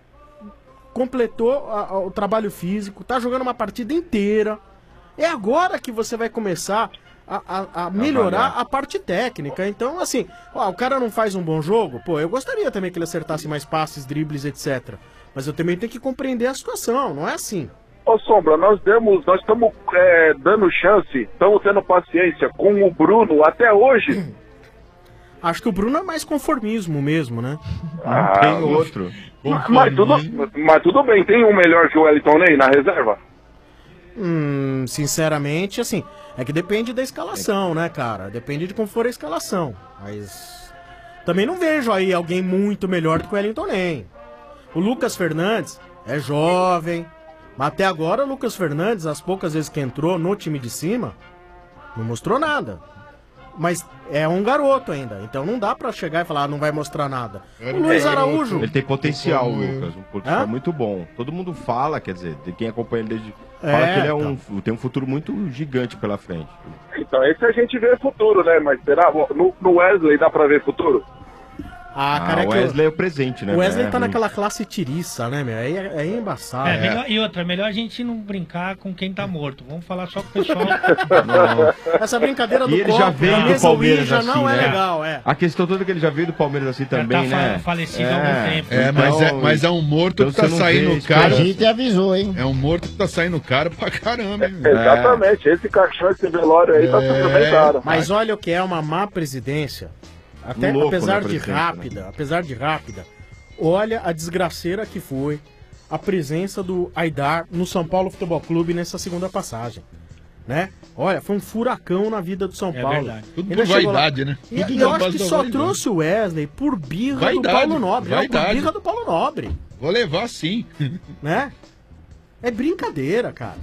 completou a- a- o trabalho físico, tá jogando uma partida inteira. É agora que você vai começar a, a- a melhorar a parte técnica. Então, assim, ó, o cara não faz um bom jogo, pô, eu gostaria também que ele acertasse mais passes, dribles, etcétera. Mas eu também tenho que compreender a situação, não é assim. Ô Sombra, nós demos, nós estamos é, dando chance, estamos tendo paciência com o Bruno até hoje. Acho que o Bruno é mais conformismo mesmo, né? Ah, tem outro. Mas tudo, mas tudo bem, tem um melhor que o Wellington Ney na reserva? Hum, sinceramente, assim, é que depende da escalação, né, cara? Depende de como for a escalação. Mas também não vejo aí alguém muito melhor do que o Wellington Nem. O Lucas Fernandes é jovem, mas até agora o Lucas Fernandes, as poucas vezes que entrou no time de cima, não mostrou nada. Mas é um garoto ainda, então não dá pra chegar e falar, ah, não vai mostrar nada. O Luiz Araújo... Ele tem potencial, Lucas. Um potencial Hã? muito bom. Todo mundo fala, quer dizer, de quem acompanha ele desde. É, Fala que ele é então. um, tem um futuro muito gigante pela frente. Então, esse a gente vê futuro, né? Mas será? No, no Wesley dá pra ver futuro? Ah, cara, é o que Wesley é o presente, né? O Wesley É, tá ruim. naquela classe tiriça, né, meu? Aí é, aí é embaçado. É, melhor- e outra, melhor a gente não brincar com quem tá morto. Vamos falar só com o pessoal. Essa brincadeira do E ele já copo, veio da do mesa Palmeiras Ouija assim, não é né? legal, é. A questão toda é que ele já veio do Palmeiras assim também, tá né? fa- falecido há algum tempo. É, mas é, mas é um morto então que tá você não saindo vê caro. esperança. A gente avisou, hein? É um morto que tá saindo caro pra caramba, hein? Exatamente, esse caixão, esse velório aí tá sendo bem caro. Mas olha o que é uma má presidência. Até Um louco apesar na de presidência, rápida, apesar de rápida, olha a desgraceira que foi a presença do Aidar no São Paulo Futebol Clube nessa segunda passagem. Né? Olha, foi um furacão na vida do São É Paulo. verdade. Tudo Ainda por chegou lá- vaidade, né? E, Tudo e na eu acho base que da só vaidade. trouxe o Wesley por birra Vaidade, do Paulo Nobre. Não, por vaidade. birra do Paulo Nobre. Vou levar sim. Né? É brincadeira, cara.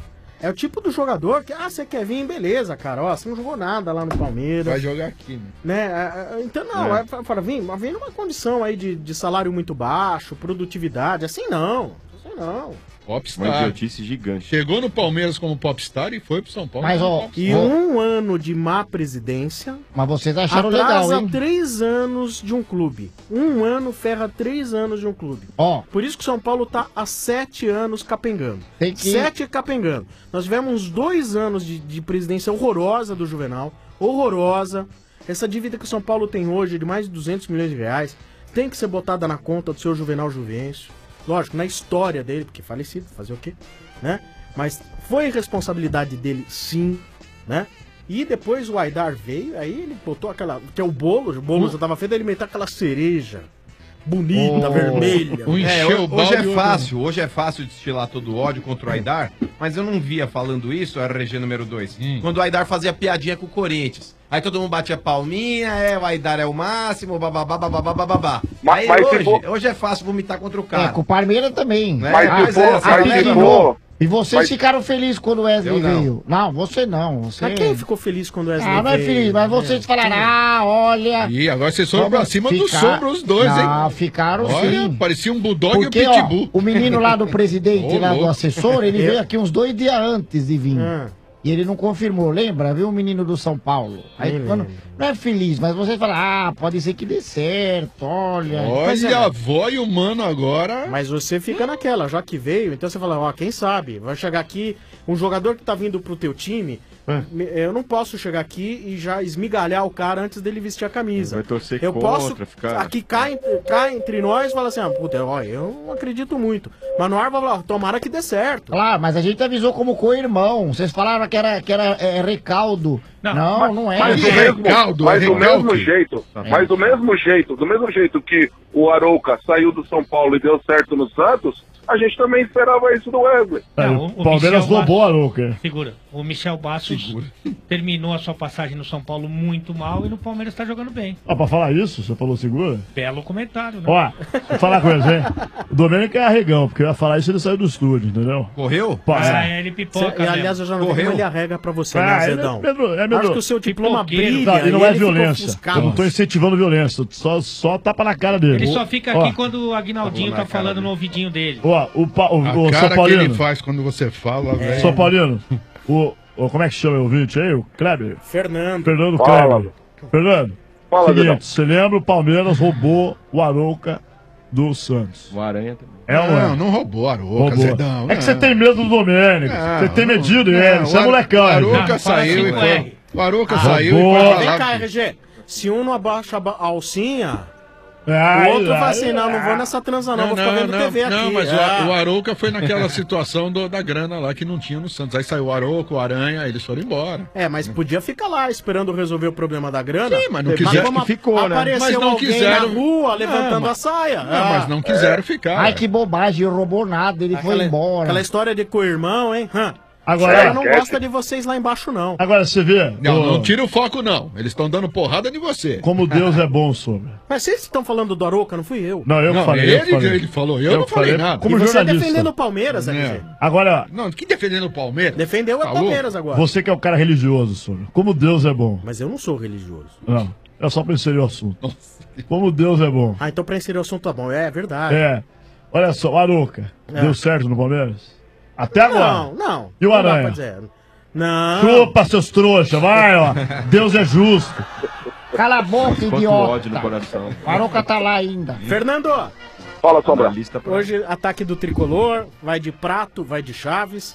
É o tipo do jogador que, ah, você quer vir, beleza, cara. Ó, você não jogou nada lá no Palmeiras. Vai jogar aqui, né? Né? é, é, Então, não, É. é. Fala, vem, mas vem numa condição aí de, de salário muito baixo, produtividade. Assim não. Assim não. Popstar. Uma idiotice gigante. Chegou no Palmeiras como popstar e foi pro São Paulo. Mas, como ó, popstar. E um ano de má presidência. Mas vocês acharam atrasa legal, hein? três anos de um clube. Um ano ferra três anos de um clube. Ó. Por isso que o São Paulo tá há sete anos capengando. Tem que- Sete capengando. Nós tivemos dois anos de, de presidência horrorosa do Juvenal. Horrorosa. Essa dívida que o São Paulo tem hoje de mais de duzentos milhões de reais tem que ser botada na conta do seu Juvenal Juvencio. Lógico, na história dele, porque falecido, fazer o quê? Né? Mas foi responsabilidade dele, sim, né? E depois o Aidar veio, aí ele botou aquela... Que é o bolo, o bolo já tava feito, ele meteu aquela cereja bonita, Oh. vermelha. É, ho- hoje é fácil, hoje é fácil destilar todo o ódio contra o Aidar, mas eu não via falando isso, a R G número dois, quando o Aidar fazia piadinha com o Corinthians. Aí todo mundo batia palminha, é, o Aidar é o máximo, bababá, bababá, bababá. Mas- Aí mas se hoje, for- hoje é fácil vomitar contra o É, cara. com o Palmeiras também. Né? Mas se Pois for- é, mas sabe, se né? for- E vocês Mas- ficaram felizes quando o Wesley Eu não. veio. Não, você não. Você... Mas quem ficou feliz quando o Wesley Ah, não é veio? feliz, mas vocês falaram, ah, olha... E agora vocês foram pra Vamos cima do ficar- sombra os dois, hein? Não, ficaram Olha, sim. parecia um bulldog Porque, e um ó, pitbull. o menino lá do presidente, Ô, lá do louco. assessor, ele Eu- veio aqui uns dois dias antes de vir. Ah. E ele não confirmou, lembra? Viu o menino do São Paulo? Aí Nem quando, lembro. não é feliz, mas vocês falam, ah, pode ser que dê certo, olha. Mas é, Olha, a avó e o mano agora. Mas você fica naquela, já que veio, então você fala, ó, quem sabe, vai chegar aqui, um jogador que tá vindo pro teu time, me- eu não posso chegar aqui e já esmigalhar o cara antes dele vestir a camisa. Vai torcer eu contra, posso, ficar- aqui cá, entre- cá entre nós, fala assim, ah, puta, ó, eu não acredito muito. Mas no ar vai falar, tomara que dê certo. Claro, mas a gente avisou como co-irmão. Vocês falaram que era, que era é, recaldo. Não, não, é. Mas, do É mesmo, recaldo, mas é do recalque. mesmo jeito, É. mas do mesmo jeito, do mesmo jeito que o Arouca saiu do São Paulo e deu certo no Santos, a gente também esperava isso do Wesley. Não, É, o- o Palmeiras Michel roubou Ba- a louca. Segura. O Michel Bastos terminou a sua passagem no São Paulo muito mal e no Palmeiras tá jogando bem. Ó, pra falar isso, você falou segura? Belo comentário, né? Ó, vou falar com eles, hein? O Domênico é arregão, porque eu ia falar isso ele saiu do estúdio, entendeu? Correu? Passa. Ah, é, ele pipoca Cê- e, aliás, eu já não vi como ele arrega pra você, né, Ah, ele Zedão? é medro- é medro- Acho que o seu diploma brilha. Não, e não é ele ficou violência. ofuscado. Eu não tô incentivando violência, só, só tapa na cara dele. Ele Ó, só fica ó, aqui quando o Aguinaldinho tá falando no ouvidinho dele. Ó, o, pa, o, A o cara São que Paulino. ele faz quando você fala, velho. São Paulino, o, o. Como é que chama o ouvinte aí? O Kleber? Fernando. Fernando Fala. Kleber. Fernando, Fala, Dedão. seguinte, você lembra o Palmeiras roubou o Arouca do Santos? O Aranha também. É ou não é? Não, não roubou a Arouca, Roubou. Zedão. É que você tem medo do Domênico. Não, Você tem não, medido não, ele. Você é o molecão. A hein? Arouca saiu e foi. O Arouca saiu e roubou. foi Vem cá, falar. R G. Se um não abaixa a ba- a alcinha, Ai, o outro vai ai, assim, não, não vou nessa transa não, vou ficar vendo T V aqui. não, mas o É. A- o Arouca foi naquela situação do- da grana lá que não tinha no Santos. Aí saiu o Arouca, o Aranha, eles foram embora. É, mas podia ficar lá esperando resolver o problema da grana. Sim, mas não quiseram. como que ficou, né? apareceu Mas não alguém quiseram. na rua levantando Ah, mas- a saia. Não, mas não quiseram ficar. Ai, que bobagem, ele roubou nada, ele foi Aquela- embora. Aquela história de co-irmão, hein? Hã? Agora- Ela não Esquece. gosta de vocês lá embaixo, não. Agora você vê. Não, o- não tira o foco, não. Eles estão dando porrada em você. Como Deus é bom, Sombra. Mas vocês estão falando do Arouca, não fui eu. Não, eu que Não, falei. eu ele- que falei. ele falou, eu não que falei nada. Como e você jornalista. defendendo o Palmeiras, R G. É. Agora, Não, que defendendo o Palmeiras? Defendeu o Falou? Palmeiras agora. você que é o cara religioso, Sombra. Como Deus é bom. Mas eu não sou religioso. Não, é só pra inserir o assunto. Como Deus é bom. Ah, então pra inserir o assunto tá bom. É verdade. É. Olha só, o Arouca. É. Deu certo no Palmeiras? Até agora. Não, não. E o não dá Aranha? pra dizer. Não. Chupa, seus trouxa, vai, ó. Deus é justo. Cala a boca, Quanto idiota. ódio no coração. O Arouca tá lá ainda. Fernando, Fala, Sombra. Lista pra... hoje ataque do Tricolor, vai de Prato, vai de Chaves.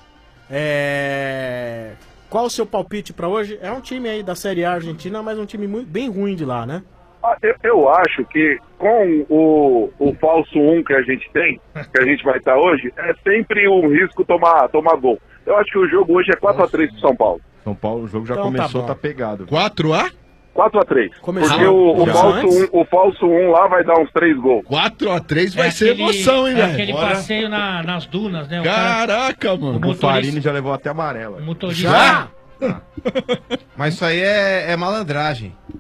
É... Qual o seu palpite pra hoje? É um time aí da Série A Argentina, mas um time muito, bem ruim de lá, né? Ah, Eu, eu acho que com o, o falso um que a gente tem, que a gente vai estar hoje, é sempre um risco tomar, tomar gol. Eu acho que o jogo hoje é quatro a três pro São Paulo. São Paulo, o jogo já Então tá começou, bom. tá, pegado. quatro a quatro a três. Começou. Porque o, o, Já falso antes? um, o falso um lá vai dar uns três gols. quatro a três vai É ser aquele- emoção, hein, é velho? aquele Bora. passeio na- nas dunas, né? O cara- Caraca, mano. O O motorista- Farini já levou até amarelo. o motorista. Já? Mas isso aí é, é malandragem.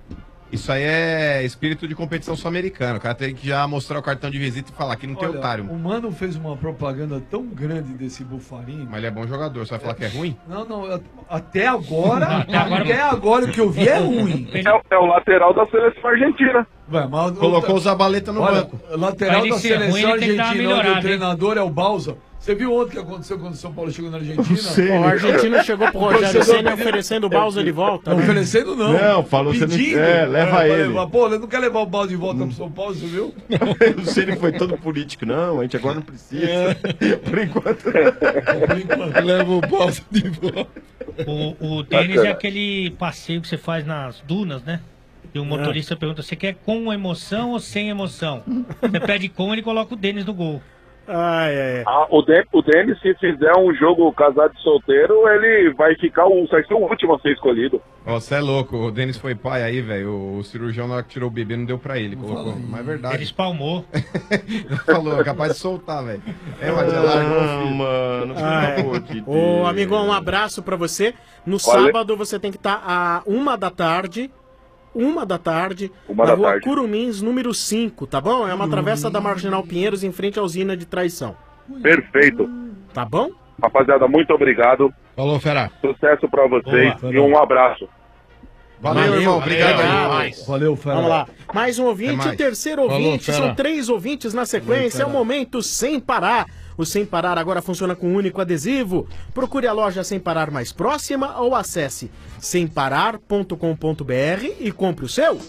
Isso aí é espírito de competição sul-americana. O cara tem que já mostrar o cartão de visita e falar que não tem Olha, otário. o Mano fez uma propaganda tão grande desse Bufarini. Mas ele é bom jogador, você vai falar que é ruim? Não, não, até agora, Não, até agora, agora o que eu vi é ruim. É, o- é o lateral da seleção argentina. Vai, mas- Colocou o Zabaleta no Olha, banco. Lateral Pra da ele ser ruim, seleção ele tem que dar uma argentina, onde melhorada, o treinador é o Balsa. Você viu ontem o que aconteceu quando o São Paulo chegou na Argentina? Ceni. O argentino chegou pro Rogério Ceni oferecendo o Balsa de volta, Não, né? oferecendo não. Não, falou, você não- é, leva pra ele. levar. Pô, ele não quer levar o Balsa de volta pro São Paulo, você viu? O Ceni foi todo político, não, a gente agora não precisa. Por enquanto. Leva o Balsa de volta. O, o tênis é aquele passeio que você faz nas dunas, né? E o motorista pergunta, você quer com emoção ou sem emoção? Você pede com, ele coloca o Denis no gol. Ai, ai, ai. Ah, o, Den o Denis, se fizer um jogo casado e solteiro, ele vai ficar o, vai ser o último a ser escolhido. Ó, você é louco, o Denis foi pai aí, velho. O cirurgião, na hora que tirou o bebê, não deu pra ele. Colocou. Mas é verdade. Ele espalmou. Falou, é capaz de soltar, velho. É, mas já largou o filho. mano. Ai. Ô, amigão, um abraço pra você. No sábado você tem que estar a uma da tarde. Uma da tarde, Uma na da rua tarde. Curumins, número cinco, tá bom? É uma travessa da Marginal Pinheiros em frente à usina de Traição. Perfeito. Tá bom? Rapaziada, muito obrigado. Falou, Fera. Sucesso pra vocês Boa. e um abraço. Valeu, irmão. Obrigado. Valeu, Fera. Vamos lá. Mais um ouvinte, Até mais. o terceiro Falou, ouvinte. Fera. São três ouvintes na sequência. É o momento Sem Parar. O Sem Parar agora funciona com um único adesivo. Procure a loja Sem Parar mais próxima ou acesse sem parar ponto com ponto br e compre o seu.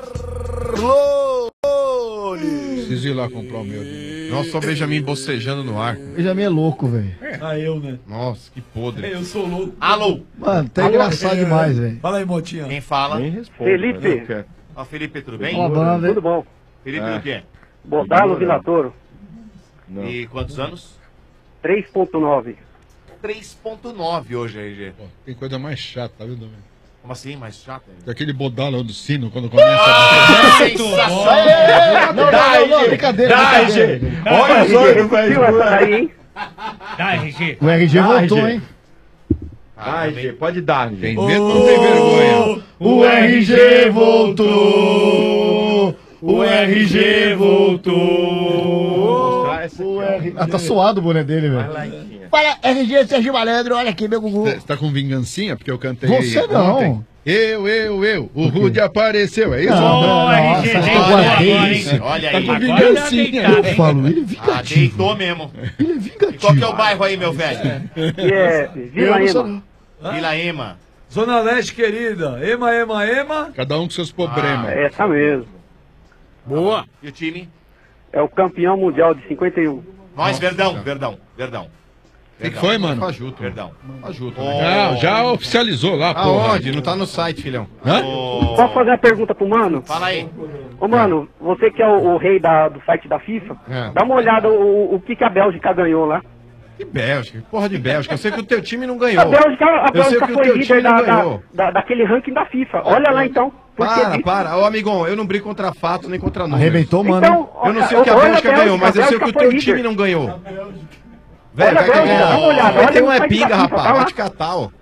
Preciso ir lá comprar o meu. Nossa, só o Benjamin bocejando no ar. Benjamin é louco, velho. Ah, eu, né? Nossa, que podre. Eu sou louco. Alô? Mano, tá Alô? engraçado É. demais, velho. Fala aí, Motinha. Quem fala? Nem responde, Felipe. mas eu quero. Ó, Felipe, tudo bem? Ó, banda, hein? Tudo bom. Felipe É. do quê? Bodalo Vila Toro, Não. E quantos anos? três ponto nove. três ponto nove hoje, R G. Tem coisa mais chata, viu, Domênico? Como assim? Mais chata? Aquele bodalo do sino quando começa Ah, a... sensacional! Não, não, não, não, brincadeira, brincadeira. Olha só, Viu essa daí, hein? Dá, R G. O R G Ah, voltou, R G. hein? Ah, R G, pode dar, R G. Tem medo ou não tem vergonha? O R G voltou! O R G voltou! Mostrar essa O aqui, R... Ah, tá suado o boné dele, Vai velho. lá, Iquinha. Fala, R G Sérgio Malandro, olha aqui, meu Gugu. Você tá com vingancinha? Porque eu cantei Você não. ontem. Eu, eu, eu. O Rude apareceu, é isso? Não, não, não, R G, nossa, deitou agora agora, é hein? isso. Olha Tá aí. com Agora vingancinha. tá deitado, Eu hein? falo, ele é Ah, vingativo. deitou mesmo. Ele é E vingativo. qual que é o bairro aí, meu velho? E é Vila Eu não sou, Ema. não. Vila Ema. Zona Leste, querida. Ema, ema, ema. Cada um com seus problemas. É essa mesmo. Boa. E o time? É o campeão mundial de cinquenta e um. Nós, Verdão, Verdão, Verdão. O que, que foi, mano? Fajuto. Verdão. Fajuto. Não, já oficializou lá, porra. Aonde? Não tá no site, filhão. Hã? Ô, Posso fazer uma pergunta pro Mano? Fala aí. Ô, Mano, você que é o, o rei da- do site da FIFA, É. dá uma olhada o, o que, que a Bélgica ganhou lá. Que Bélgica? Que porra de Bélgica? Eu sei que o teu time não A ganhou. Bélgica, a Eu sei Bélgica que o foi teu time líder não da, da, ganhou. da- daquele ranking da FIFA. Olha lá então. Por que Para, disso? para. Ô, amigão, eu não brigo contra fatos nem contra números. Arrebentou, mano. Então, Eu não sei o que a olha Bélgica ganhou, mas eu sei que o Bélgica teu foi time líder. não ganhou. Olha Velho, a vai Bélgica, ganhar. dá uma olhada, Vai olha ter no um é site da pinga, FIFA, rapaz. tá Vai lá. te catar, ó.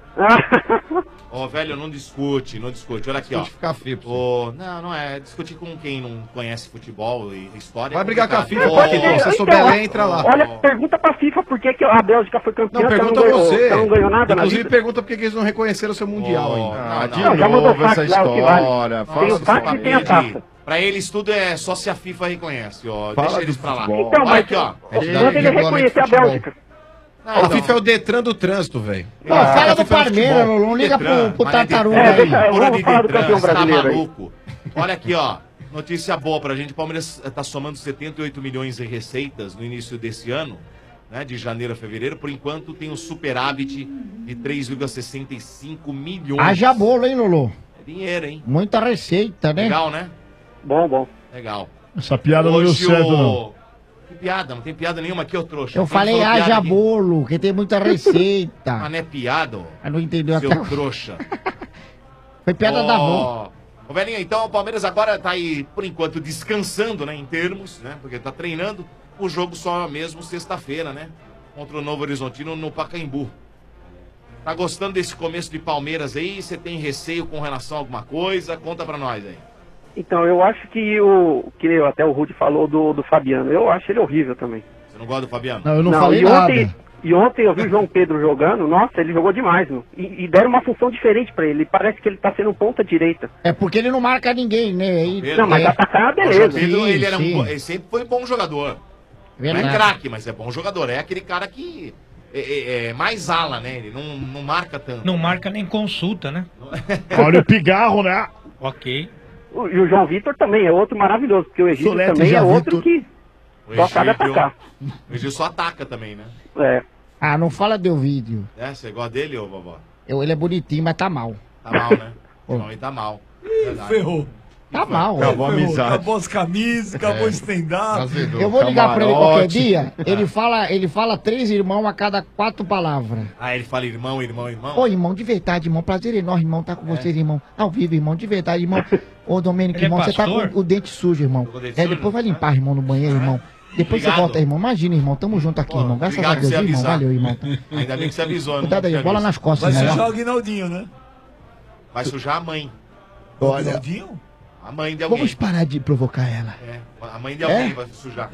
Ô, velho, não discute, não discute. Olha aqui, ó. Discute ficar feio pra você. Ô, não, não é. Discutir com quem não conhece futebol e história. Vai é brigar com a complicado. FIFA, Ô, pode ir, se você souber ler, entra lá. Olha, pergunta pra FIFA por que, que a Bélgica foi campeã. Não, que ela pergunta ganhou, você. que ela não ganhou nada na Inclusive, vida. pergunta por que que eles não reconheceram o seu Mundial Ô, ainda. Ah, de Não, já mandou novo essa fax lá, o que vale. história. Tem Fala o fax e tem a Entendi. taça. Pra eles tudo é só se a FIFA reconhece, ó. Fala Deixa eles do pra lá. futebol. Então, Olha mas aqui, ó. manda ele reconhecer a Bélgica. Não, A então. FIFA é o Detran do trânsito, velho. Não, fala A do FIFA é o Parmeira, futebol. Lulu. Não liga pro, Detran, pro mas é tartaruga Detran, É, deixa- aí. eu porra vou de falar do Detran, campeão você tá brasileiro aí. maluco? Olha aqui, ó. Notícia boa pra gente. O Palmeiras tá somando setenta e oito milhões em receitas no início desse ano, né? De janeiro a fevereiro. Por enquanto tem um superávit de três vírgula sessenta e cinco milhões. Haja bolo, hein, Lulu? É dinheiro, hein? Muita receita, né? Legal, né? Bom, bom. Legal. Essa piada não deu Hoje certo, o- não. Que piada? Não tem piada nenhuma aqui, ô trouxa. Eu Quem falei falou piada haja aqui? bolo, que tem muita receita. Mas não é piada, ó. Ah, não entendeu Seu até. trouxa. Foi piada Ó, da avó. Ô, velhinho, então o Palmeiras agora tá aí, por enquanto, descansando, né, em termos, né, porque tá treinando. O jogo só mesmo sexta-feira, né, contra o Novo Horizontino no Pacaembu. Tá gostando desse começo de Palmeiras aí? Você tem receio com relação a alguma coisa? Conta pra nós aí. Então, eu acho que o. Que até o Rudy falou do, do Fabiano. Eu acho ele horrível também. Você não gosta do Fabiano? Não, eu não, Não, falei e ontem, nada. E ontem eu vi o João Pedro jogando, nossa, ele jogou demais, meu. E, e deram uma função diferente pra ele. Parece que ele tá sendo ponta direita. É porque ele não marca ninguém, né? Aí, Não, mas é. atacar, O beleza. João Pedro, ele, era um sim. bo- ele sempre foi bom jogador. Verdade. Não é craque, mas é bom jogador. É aquele cara que é, é- é mais ala, né? Ele não, não marca tanto. Não marca nem consulta, né? Olha o pigarro, né? Ok. O- E o João Vitor também é outro maravilhoso, porque o Egídio Solete também já é outro Vitor. que O só sabe Egídio- atacar. O Egídio só ataca também, né? É. Ah, não fala do vídeo. É, você gosta dele, ô vovó? Eu, ele é bonitinho, mas tá mal. Tá mal, né? Não, ele tá mal. Verdade. Ferrou. Tá mal. Acabou a Ferrou. amizade. Acabou as camisas, acabou É. o stand-up. Eu vou ligar pra ele qualquer Camarote. dia. Ele fala, ele fala três irmãos a cada quatro palavras. Ah, ele fala irmão, irmão, irmão. Ô, irmão, de verdade, irmão. Prazer enorme, irmão, tá com vocês, irmão. Ao vivo, irmão, de verdade, irmão. Ô, Domênico, Ele é irmão, você tá pastor? com o dente sujo, irmão. com o dente É, sujo? depois vai limpar, irmão, no banheiro, irmão. Depois você Obrigado. volta, irmão. Imagina, irmão. Tamo junto aqui, irmão. Graças Obrigado a por Deus, você irmão. avisar. Valeu, irmão. Ainda bem que você avisou, né? Cuidado aí, bola nas costas, Vai irmão. sujar o Aguinaldinho, né? Vai sujar a mãe. O Aguinaldinho? A mãe de alguém. Vamos parar de provocar ela. É, a mãe de alguém É? vai sujar.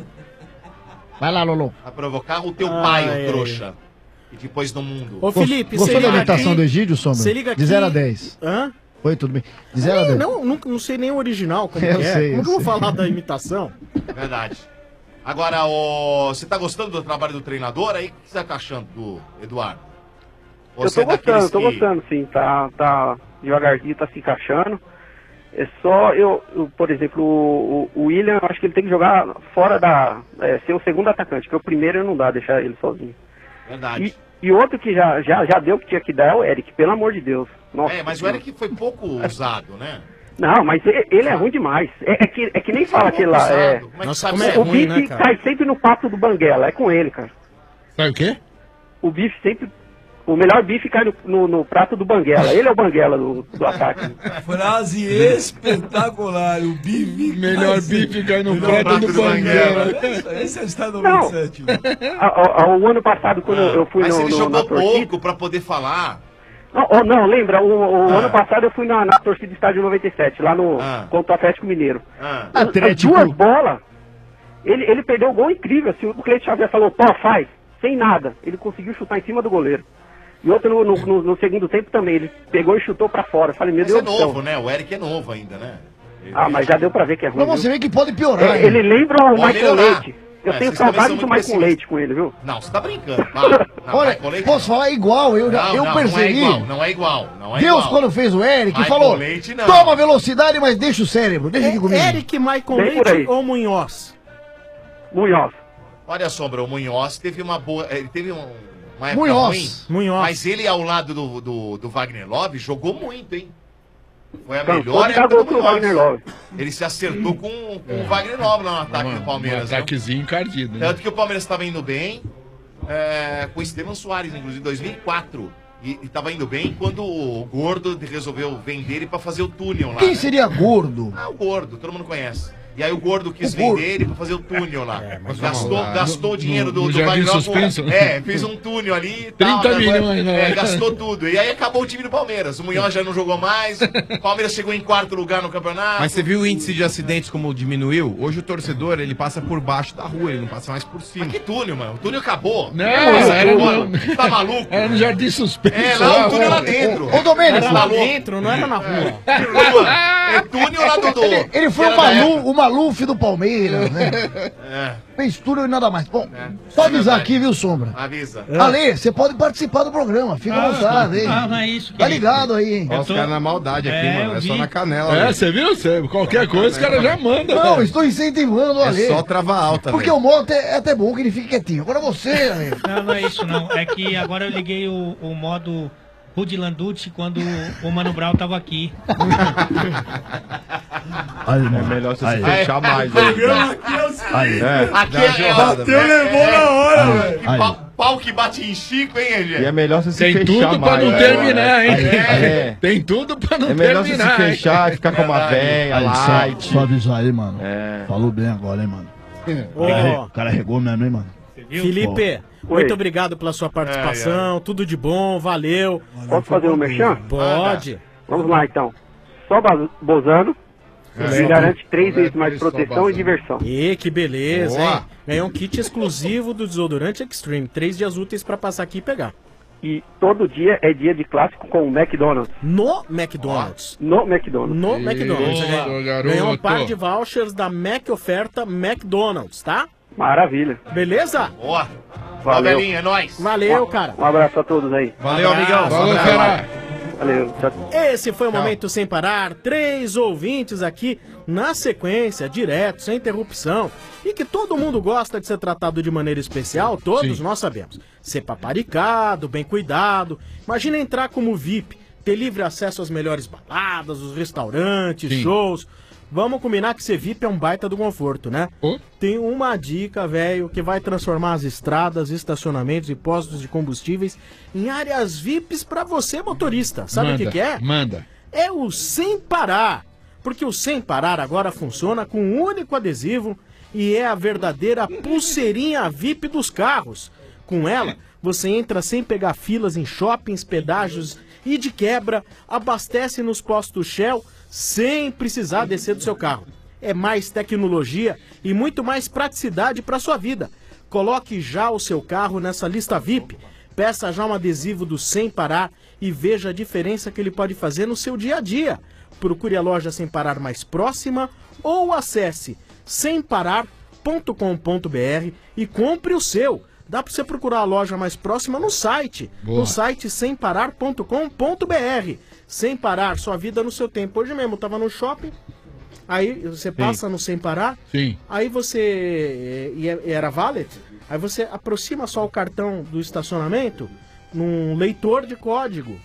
Vai lá, Lolo. Vai provocar o teu Ai, pai, ai. ô trouxa. E depois no mundo. Ô, Felipe, Gostou você da liga imitação aqui- do Egídio, Sombra? Você liga aqui... De zero a dez. Hã? Foi, tudo bem. De zero a É, dez. não, não, não sei nem o original, como Eu que é. sei, como eu que eu vou sei. falar da imitação? Verdade. Agora, ô, você tá gostando do trabalho do treinador aí? O que você tá achando do Eduardo? Eu Você tô é daqueles gostando, tô que- gostando, sim. Tá, tá devagarzinho, tá se encaixando. É só eu, eu, por exemplo, o, o William, eu acho que ele tem que jogar fora da. É, ser o segundo atacante, porque o primeiro não dá, deixar ele sozinho. Verdade. E, e outro que já, já, já deu o que tinha que dar é o Eric, pelo amor de Deus. Nossa, É, mas o Eric foi pouco usado, né? Não, mas e- ele é ruim demais. É, é que, é que nem fala aquele lá. É, Como é que Nossa, sabe como se é é o ruim, ruim? Bife né, cara? cai sempre no papo do Banguela, é com ele, cara. Sabe o quê? O Bife sempre. O melhor bife cai no, no, no prato do Banguela. Ele é o Banguela do, do ataque. Frase espetacular. O bife. Melhor bife cai no Melhor prato do Banguela. Esse- Esse é o estado Não. noventa e sete. A- a- a- o ano passado, quando eu- eu fui Mas no, ele no, jogou na torcida. pouco pra poder falar. Não, oh, não, lembra, o, o Ah. ano passado eu fui na, na torcida do Estádio noventa e sete, lá no Ah. contra o Atlético Mineiro. Ah. As Atlético. duas bolas, ele, ele perdeu um gol incrível. Assim, o Cleiton Xavier falou, pô, faz, sem nada. Ele conseguiu chutar em cima do goleiro. E outro no, no, no- no segundo tempo também, ele pegou e chutou pra fora. Eu falei, meu Mas Deus é do céu. novo, né? O Eric é novo ainda, né? Ah, mas já deu pra ver que é ruim. Mas você viu? vê que pode piorar. É, hein? ele lembra o Pode Michael melhorar. Leite. Eu É, tenho vocês também saudades são do muito Michael pessimistas. Leite com ele, viu? Não, você tá brincando. Para. Não, Olha, Michael Leite posso não. falar igual? Eu, já, Não, eu não, percebi. Não é igual, não é igual. Não é Deus, igual. quando fez o Eric, Michael falou: Leite, não. toma velocidade, mas deixa o cérebro. Deixa aqui comigo. Eric, Michael Vem por aí. Leite ou Munhoz? Munhoz. Olha, Sombra, o Munhoz teve uma boa. Ele teve um, uma época Munhoz. ruim. Munhoz. Mas ele, ao lado do, do, do Wagner Love, jogou muito, hein? Foi a Cansou melhor de dar época gol do pro Munhoz. Wagner Love. Ele se acertou com, com o Wagner Love lá no ataque do Um Palmeiras. viu? ataquezinho encardido, né? Tanto que o Palmeiras estava indo bem, é, com o Esteban Soares, inclusive, em dois mil e quatro. E estava indo bem quando o Gordo resolveu vender ele para fazer o túnel lá. Quem né? seria gordo? Ah, o Gordo, todo mundo conhece. E aí o Gordo quis O Gordo. vender ele pra fazer o túnel lá. mas gastou vamos lá. gastou o No- dinheiro do, no do Jardim Wagner Love. Suspenso? É, fez um túnel ali e tal. trinta né? milhões, né? É, gastou tudo. E aí acabou o time do Palmeiras. O Munhoz já não jogou mais. O Palmeiras chegou em quarto lugar no campeonato. Mas você viu o índice de acidentes como diminuiu? Hoje o torcedor, ele passa por baixo da rua, ele não passa mais por cima. Mas que túnel, mano? O túnel acabou. Não, Essa era agora, no- tá maluco? Era no Jardim Suspenso. É, lá o túnel lá dentro. Ô, Domênico, Era lá Tá louco? dentro, não era na rua. É túnel lá do... do ele, ele foi que o, era da Malu, o Maluf do Palmeiras, né? É, Fez tudo e nada mais. Bom, É. só É avisar verdade. aqui, viu, Sombra? avisa. Ale, você pode participar do programa, fica à vontade, hein? Ah, não é isso. Tá querido. ligado aí, hein? Ó, os tô- caras na maldade aqui, É, mano. eu É só vi. na canela. É, né? você viu? Você, qualquer coisa, os caras já mandam. Não, velho. estou incentivando o Ale. É só trava alta, Porque velho. o moto é, é até bom que ele fique quietinho. Agora você, Ale. Não, não é isso não. É que agora eu liguei o, o modo Rudy Landucci quando o Mano Brown tava aqui. Aí, mano. É melhor você Aí. se fechar mais. O Aí, programa aqui é o seguinte. Aí. é, Aqui dá uma é- jorrada, Bateu, velho. levou na hora, velho. Que Aí. pau, pau que bate em Chico, hein, Egê? E é melhor você se Tem fechar tudo pra mais. não né? terminar, hein? É. Tem tudo pra não É melhor você terminar. se hein? fechar e ficar com uma véia, Aí, só, light. só avisar aí, mano. É. Falou bem agora, hein, mano. Ô, O cara, re- o cara regou mesmo, hein, mano. Felipe, Oi. muito obrigado pela sua participação. Tudo de bom, valeu. Posso fazer um merchan? Pode. Vamos lá, então. Só Ba- Bozano, Ele garante três vezes mais proteção e diversão. E que beleza, Boa. hein? Ganhou um kit exclusivo do desodorante Extreme. Três dias úteis pra passar aqui e pegar. E todo dia é dia de clássico com o McDonald's. No McDonald's. No McDonald's. No McDonald's. Isso, Ganhou- garoto. Ganhou um par de vouchers da Mac Oferta McDonald's, tá? Maravilha. Beleza? Boa. Valeu. Belinha, é nóis. Valeu, cara. Um abraço a todos aí. Valeu, amigão. Valeu, Valeu, fera. Valeu. Tchau. Esse foi o Momento Sem Parar. Três ouvintes aqui na sequência, direto, sem interrupção. E que todo mundo gosta de ser tratado de maneira especial, todos Sim. nós sabemos. Ser paparicado, bem cuidado. Imagina entrar como V I P, ter livre acesso às melhores baladas, os restaurantes, Sim. shows. Vamos combinar que ser V I P é um baita do conforto, né? Tem uma dica, velho, que vai transformar as estradas, estacionamentos e postos de combustíveis em áreas V I Ps pra você, motorista. Sabe o Manda, que, que é? Manda. É o Sem Parar. Porque o Sem Parar agora funciona com um único adesivo e é a verdadeira pulseirinha V I P dos carros. Com ela, você entra sem pegar filas em shoppings, pedágios e, de quebra, abastece nos postos Shell sem precisar descer do seu carro. É mais tecnologia e muito mais praticidade para sua vida. Coloque já o seu carro nessa lista V I P. Peça já um adesivo do Sem Parar e veja a diferença que ele pode fazer no seu dia a dia. Procure a loja Sem Parar mais próxima ou acesse sem parar ponto com ponto br e compre o seu. Dá para você procurar a loja mais próxima no site. Boa. No site sem parar ponto com ponto br. Sem Parar, sua vida no seu tempo. Hoje mesmo eu tava no shopping, aí você passa no Sem Parar, Sim. aí você, e e era valet, aí você aproxima só o cartão do estacionamento num leitor de código.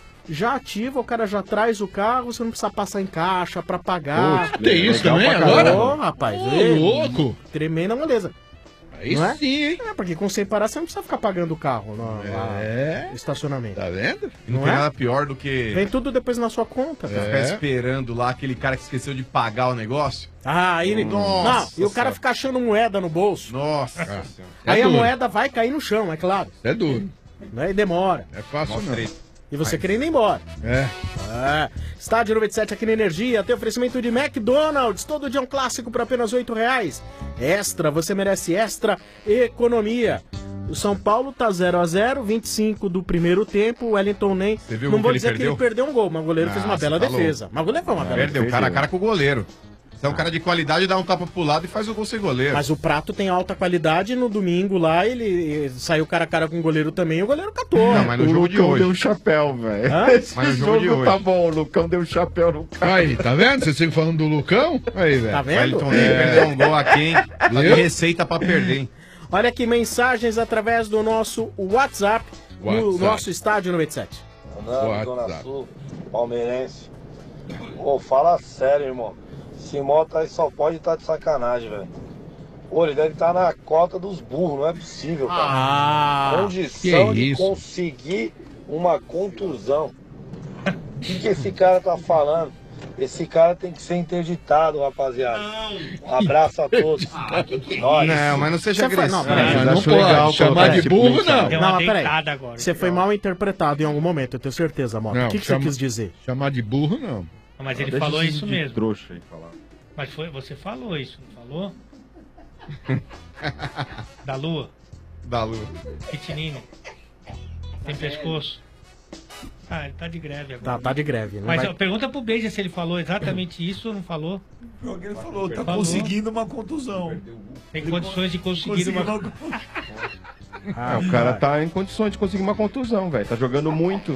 Já ativa, o cara já traz o carro, você não precisa passar em caixa pra pagar. Putz, tem isso também pra agora? Ô, rapaz, Ô, ei, louco. Tremenda moleza. Aí Não é? sim, hein? É, porque com Sem Parar você não precisa ficar pagando o carro no É. lá, estacionamento. Tá vendo? Não, Não tem é? nada pior do que Vem tudo depois na sua conta, cara. ficar esperando lá aquele cara que esqueceu de pagar o negócio. Ah, aí ele. Nossa Não, e o cara Senhora. fica achando moeda no bolso. Nossa Aí É a duro. moeda vai cair no chão, é claro. É duro. Né? E demora. É fácil não. E você querendo ir embora. É. É. Estádio noventa e sete aqui na Energia tem oferecimento de McDonald's. Todo dia um clássico por apenas oito reais. Extra, você merece extra economia. O São Paulo tá zero a zero, vinte e cinco do primeiro tempo. O Wellington nem. viu Não como vou que ele dizer que perdeu? ele perdeu um gol, mas o goleiro fez uma Ah, bela você tá defesa. louco. Mas o goleiro foi uma bela Perdeu, defesa. cara a cara com o goleiro. Você é um cara de qualidade, dá um tapa pro lado e faz o gol sem goleiro. Mas o Prato tem alta qualidade. No domingo lá, ele, ele saiu cara a cara com o goleiro também e o goleiro catou. Não, mas no O jogo de Lucão hoje. deu um chapéu, velho. Hã? Esse Mas no jogo de jogo hoje. tá bom, o Lucão deu um chapéu no cara. Aí, tá vendo? Vocês ficam falando do Lucão? Aí, velho. Tá vendo? Wellington nem perdeu um gol aqui, hein? Tá de Viu? receita pra perder, hein? Olha aqui, mensagens através do nosso WhatsApp, no WhatsApp. nosso Estádio noventa e sete. Fernando, Zona Sul, palmeirense. Pô, fala sério, irmão. Esse moto aí só pode estar de sacanagem, velho. Pô, ele deve estar na cota dos burros, não é possível, cara. Ah, Condição que de isso. conseguir uma contusão. O que, que esse cara tá falando? Esse cara tem que ser interditado, rapaziada. Um abraço a todos. Nós. Não, mas não seja Você foi- agressivo. não, peraí. Mas não acho pode legal chamar colocar de esse burro, blitz, não. Deu Não, uma mas peraí. deitada agora. Você foi mal interpretado em algum momento, eu tenho certeza, Mota. Não, O que, que chama- você quis dizer? Chamar de burro, não. Mas ele Deixa falou esse isso de mesmo. trouxa aí falar. Mas foi, você falou isso, não falou? Da lua, Da lua. pequenino, tem pescoço. Ah, ele tá de greve agora. Tá, tá de greve, né? Mas Vai- ó, pergunta pro Beija se ele falou exatamente isso ou não falou. Ele falou, tá Falou. conseguindo uma contusão. Tem condições de conseguir Conseguiu uma... uma... Ah, o cara tá em condições de conseguir uma contusão, velho. Tá jogando muito.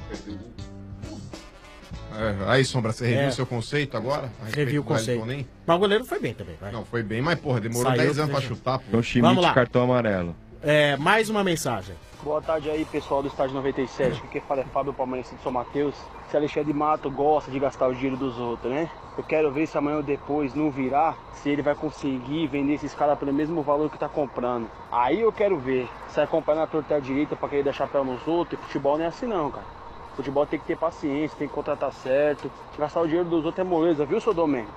É, aí, Sombra, você reviu É. o seu conceito agora? A respeito Reviu o do Wellington conceito. Nem? Mas o goleiro foi bem também, vai. Não, foi bem, mas porra, demorou Saiu, dez anos pra deixa. chutar, pô. Então, Vamos Schmidt, lá. cartão amarelo. É, mais uma mensagem. Boa tarde aí, pessoal do Estádio noventa e sete. Aqui quem fala é Fábio Palmeirense de São Mateus. Se Alexandre Mato gosta de gastar o dinheiro dos outros, né? Eu quero ver se amanhã ou depois não virar, se ele vai conseguir vender esses caras pelo mesmo valor que tá comprando. Aí eu quero ver. Se vai comprar na torta direita pra querer dar chapéu nos outros. E futebol não é assim não, cara. Futebol tem que ter paciência, tem que contratar certo. Gastar o dinheiro dos outros é moleza, viu, seu Domênico?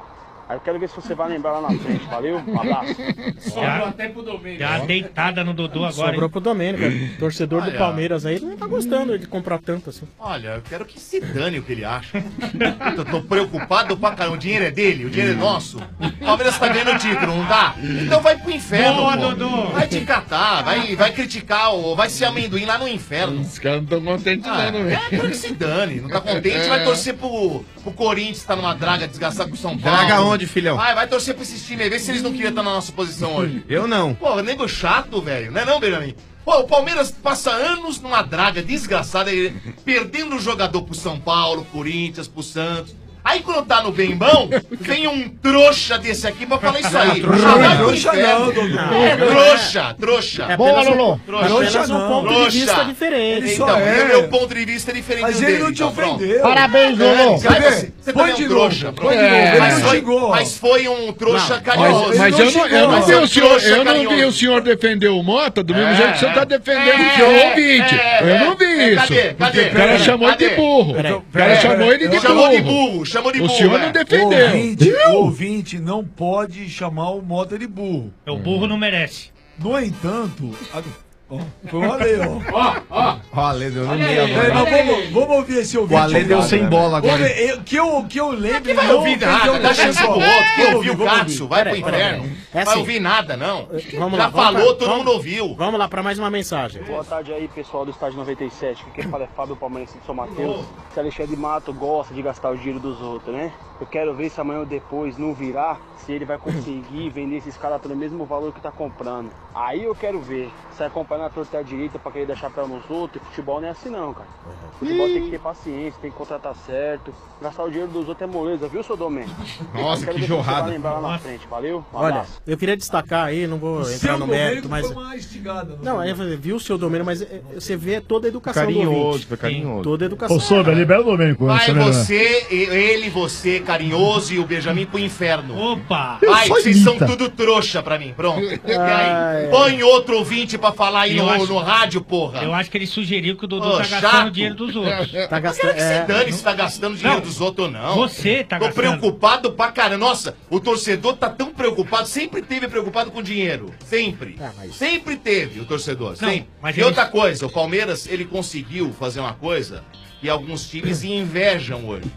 Aí eu quero ver se você vai lembrar lá na frente, valeu? Um abraço. Sobrou até pro Domênico. Deu uma deitada no Dodô agora, Sobrou hein? pro Domênico. Torcedor Olha. do Palmeiras aí não tá gostando de comprar tanto assim. Olha, eu quero que se dane o que ele acha. Eu tô preocupado pra caramba. O dinheiro é dele, o dinheiro é nosso. O Palmeiras tá ganhando o título, não tá? Então vai pro inferno, Boa, pô. Dodô. Vai te catar, vai, vai criticar, ou vai ser amendoim lá no inferno. Os caras não estão contentes Ah, não, é, velho. quero que se dane. Não tá contente, vai torcer pro, pro Corinthians, tá numa draga desgastada com o São Paulo. Draga onde, filhão? Vai, vai torcer pra esses times aí, vê se eles não queriam estar na nossa posição hoje. Eu não. Pô, nego chato, velho. Não é não, Benjamin? Pô, o Palmeiras passa anos numa draga desgraçada, ele- perdendo o jogador pro São Paulo, Corinthians, pro Santos. Aí quando tá no bem bom, vem um trouxa desse aqui pra falar isso aí. Trouxa Ah, vai não, pro trouxa inferno. não, Dodô. É trouxa, trouxa. É apenas um- Trouxa. apenas um ponto de vista diferente. Então, Ele só é. o meu ponto de vista é diferente Mas do ele dele. não te então, pronto. ofendeu. Parabéns, É, Lolo. cadê? Cadê? Você Põe também é de um novo. trouxa. Põe de novo. Ele Mas não foi, xingou. mas foi um trouxa Não, carinhoso. Mas, mas Ele eu não não, eu não Mas vi é um o senhor, trouxa eu não vi carinhoso. o senhor defender o Mota do mesmo É, jeito que o senhor tá defendendo é, o seu ouvinte. é, eu não vi é, isso. cadê? Cadê? O cara Peraí, chamou ele de cadê? burro. Peraí, O cara peraí, chamou ele de burro. Chamou de burro, chamou de O burro. senhor é. não defendeu. Ouvinte, ouvinte não pode chamar o Mota de burro. O burro não merece. No entanto, a- ó, foi o Ale, ó. Ó, ó. Ó, Ale deu no meio É, agora. mas vamos, vamos ouvir esse ouvinte. O Ale deu cara. sem bola Vamos agora. ver, eu- que, eu, que eu lembro. Que vai não ouvir ofendeu nada, dá ninguém. chance pro outro. Quem Vamos ouviu o vamos Cássio, vai pro Peraí, peraí, inferno. peraí. É Vai assim. ouvir nada, não. Vamos Já lá, vamos falou, pra- todo vamos- mundo ouviu. Vamos lá pra mais uma mensagem. Boa tarde aí, pessoal do Estádio noventa e sete. Aqui quem fala é Fábio Palmeirense de São Mateus. Esse Alexandre Mato gosta de gastar o dinheiro dos outros, né? Eu quero ver se amanhã ou depois não virar, se ele vai conseguir vender esses caras pelo mesmo valor que tá comprando. Aí eu quero ver. Sai acompanhando a torta direita pra querer deixar pra nos outros. E futebol não é assim não, cara. Futebol tem que ter paciência, tem que contratar certo. Gastar o dinheiro dos outros é moleza, viu, seu Domênico? Nossa, Quero que ver se você jorrada. vai lembrar lá na frente, valeu? Um Olha, abraço. eu queria destacar aí, não vou entrar Seu no Domênico mérito, mas. foi uma estigada. no Não, aí eu falei, viu o seu Domênico, mas é, você vê toda a educação do Carinhoso, ouvinte. foi carinhoso. Toda a educação. Ô, Sombra, libera o Domênico. Vai essa melhor. você, e- ele, você, carinhoso e o Benjamin pro inferno. Opa! Vai, só vocês são imita. tudo trouxa pra mim, pronto. E Ai. aí, põe outro ouvinte pra falar aí Eu no, acho- no rádio, porra. Eu acho que ele sugeriu que o Dodô Ô, tá chato. gastando o dinheiro dos outros. Tá Eu gastando. quero que se É, dane se tá gastando dinheiro Não. dos outros ou não. Você tá Tô gastando. preocupado pra caramba. Nossa, o torcedor tá tão preocupado, sempre teve preocupado com dinheiro. Sempre. Ah, mas- Sempre teve o torcedor. Não, sempre. mas E ele- outra coisa, o Palmeiras, ele conseguiu fazer uma coisa que alguns times invejam hoje.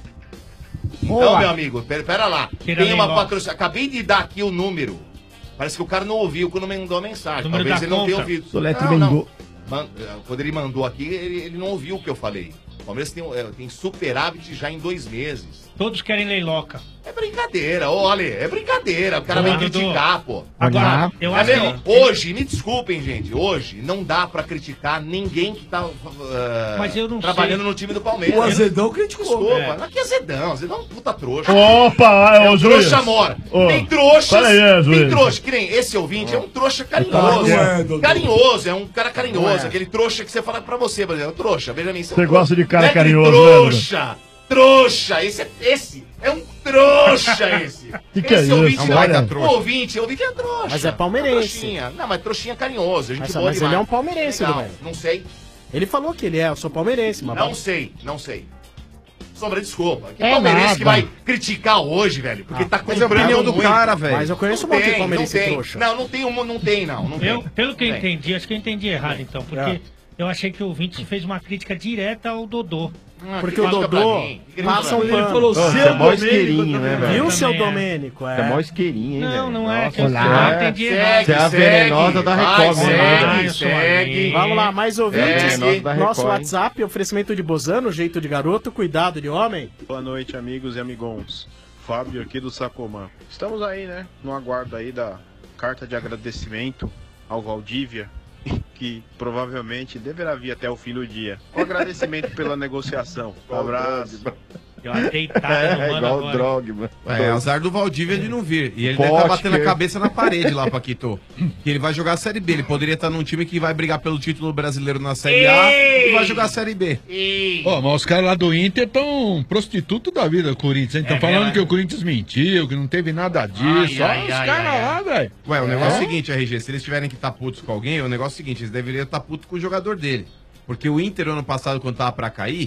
Então, Boa. meu amigo, pera, pera lá. Tira Tem uma bem logo. patrocínio. Acabei de dar aqui o número. Parece que o cara não ouviu quando mandou a mensagem. Número Talvez da ele não tenha conta. ouvido. Soletre Não, não. Bengô. Man- Quando ele mandou aqui, ele, ele não ouviu o que eu falei. O Palmeiras tem, é, tem superávit já em dois meses. Todos querem leiloca. É brincadeira, olha, é brincadeira. O cara Boa, vai Dudu. criticar, pô. Agora, eu É acho que mesmo? ele- Hoje, me desculpem, gente, hoje não dá pra criticar ninguém que tá uh, Mas eu não trabalhando sei. no time do Palmeiras. O Azedão criticou. Desculpa, É. não é que Azedão, Azedão é um puta trouxa. Opa, é o Juiz. Trouxa mora. Ô, Tem trouxas, fala aí, é, tem Juiz. trouxa. Que nem esse ouvinte é um trouxa carinhoso. Não é, Dodô. Carinhoso, é um cara carinhoso. Não é. Aquele trouxa que você fala pra você, por exemplo. Trouxa, Benjamin. Você é um gosta de cara não é aquele carinhoso, né, Trouxa, trouxa. Esse é, esse é um trouxa, esse. Que que é esse isso? ouvinte É um não baita é trouxa. O ouvinte, o ouvinte é trouxa. Mas é palmeirense. Trouxinha. Não, mas trouxinha carinhoso. A gente Mas- boa mas ele demais. é um palmeirense, Legal. Domênico. Não sei. Ele falou que ele é, eu sou palmeirense, mas. Não sei, não sei. Sombra, desculpa. Que É palmeirense nada. que vai criticar hoje, velho? Porque tá Mas é a comprando opinião do muito. cara, velho. Mas eu conheço um Não monte de tem, palmeirense não tem. trouxa. Não, não tem, um, não tem, não. não Eu, tem. pelo que eu Tem. entendi, acho que eu entendi errado então, porque É. eu achei que o ouvinte fez uma crítica direta ao Dodô. Ah, Porque que o crítica pra Dodô mim. Que passa um crítica pra mim. Ele falou pano. Você seu é mó Domênico isqueirinho, né, também. velho? Viu, seu também é. Domênico? Você é mó É. isqueirinho, hein, Não, velho? não é que eu Nossa, eu você é- entendi errado. Você é a venenosa da vai, Record, segue, né? segue. Vamos lá, mais ouvintes. Segue. da Nosso Record, hein? WhatsApp, oferecimento de Bozano, jeito de garoto, cuidado de homem. Boa noite, amigos e amigons. Fábio aqui do Sacomã. Estamos aí, né? No aguardo aí da carta de agradecimento ao Valdívia, que provavelmente deverá vir até o fim do dia. Um agradecimento pela negociação. Um abraço. Deu uma deitada no É mano igual o agora. Drogba. É, azar do Valdívia de não vir. E ele Poste, deve estar batendo a que- cabeça na parede lá, Paquito. Que ele vai jogar a Série B. Ele poderia estar num time que vai brigar pelo título brasileiro na Série A Ei! e vai jogar a Série B. Ó, mas os caras lá do Inter estão prostituto da vida do Corinthians, hein? Estão É falando mesmo, que é? o Corinthians mentiu, que não teve nada disso. Ai, Olha ai, os ai, caras ai, lá, velho. Ué, o negócio é o É? seguinte, R G, se eles tiverem que estar putos com alguém, o negócio é o seguinte, eles deveriam estar putos com o jogador dele. Porque o Inter, ano passado, quando tava pra cair,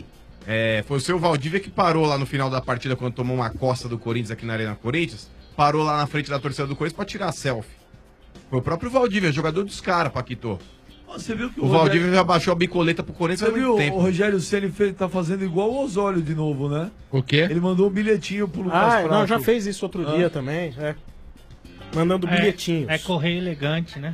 É, foi o seu Valdívia que parou lá no final da partida, quando tomou uma costa do Corinthians aqui na Arena Corinthians, parou lá na frente da torcida do Corinthians pra tirar selfie. Foi o próprio Valdívia, jogador dos caras, Paquito. Você viu que o, o Valdívia Rogério... já baixou a bicoleta pro Corinthians há muito muito viu, tempo. O Rogério Ceni fez, tá fazendo igual o Osório de novo, né? O quê? Ele mandou um bilhetinho pro Lucas Ah, Prato. não, já fez isso outro Ah. dia também, é. Mandando É, bilhetinhos. É correio elegante, né?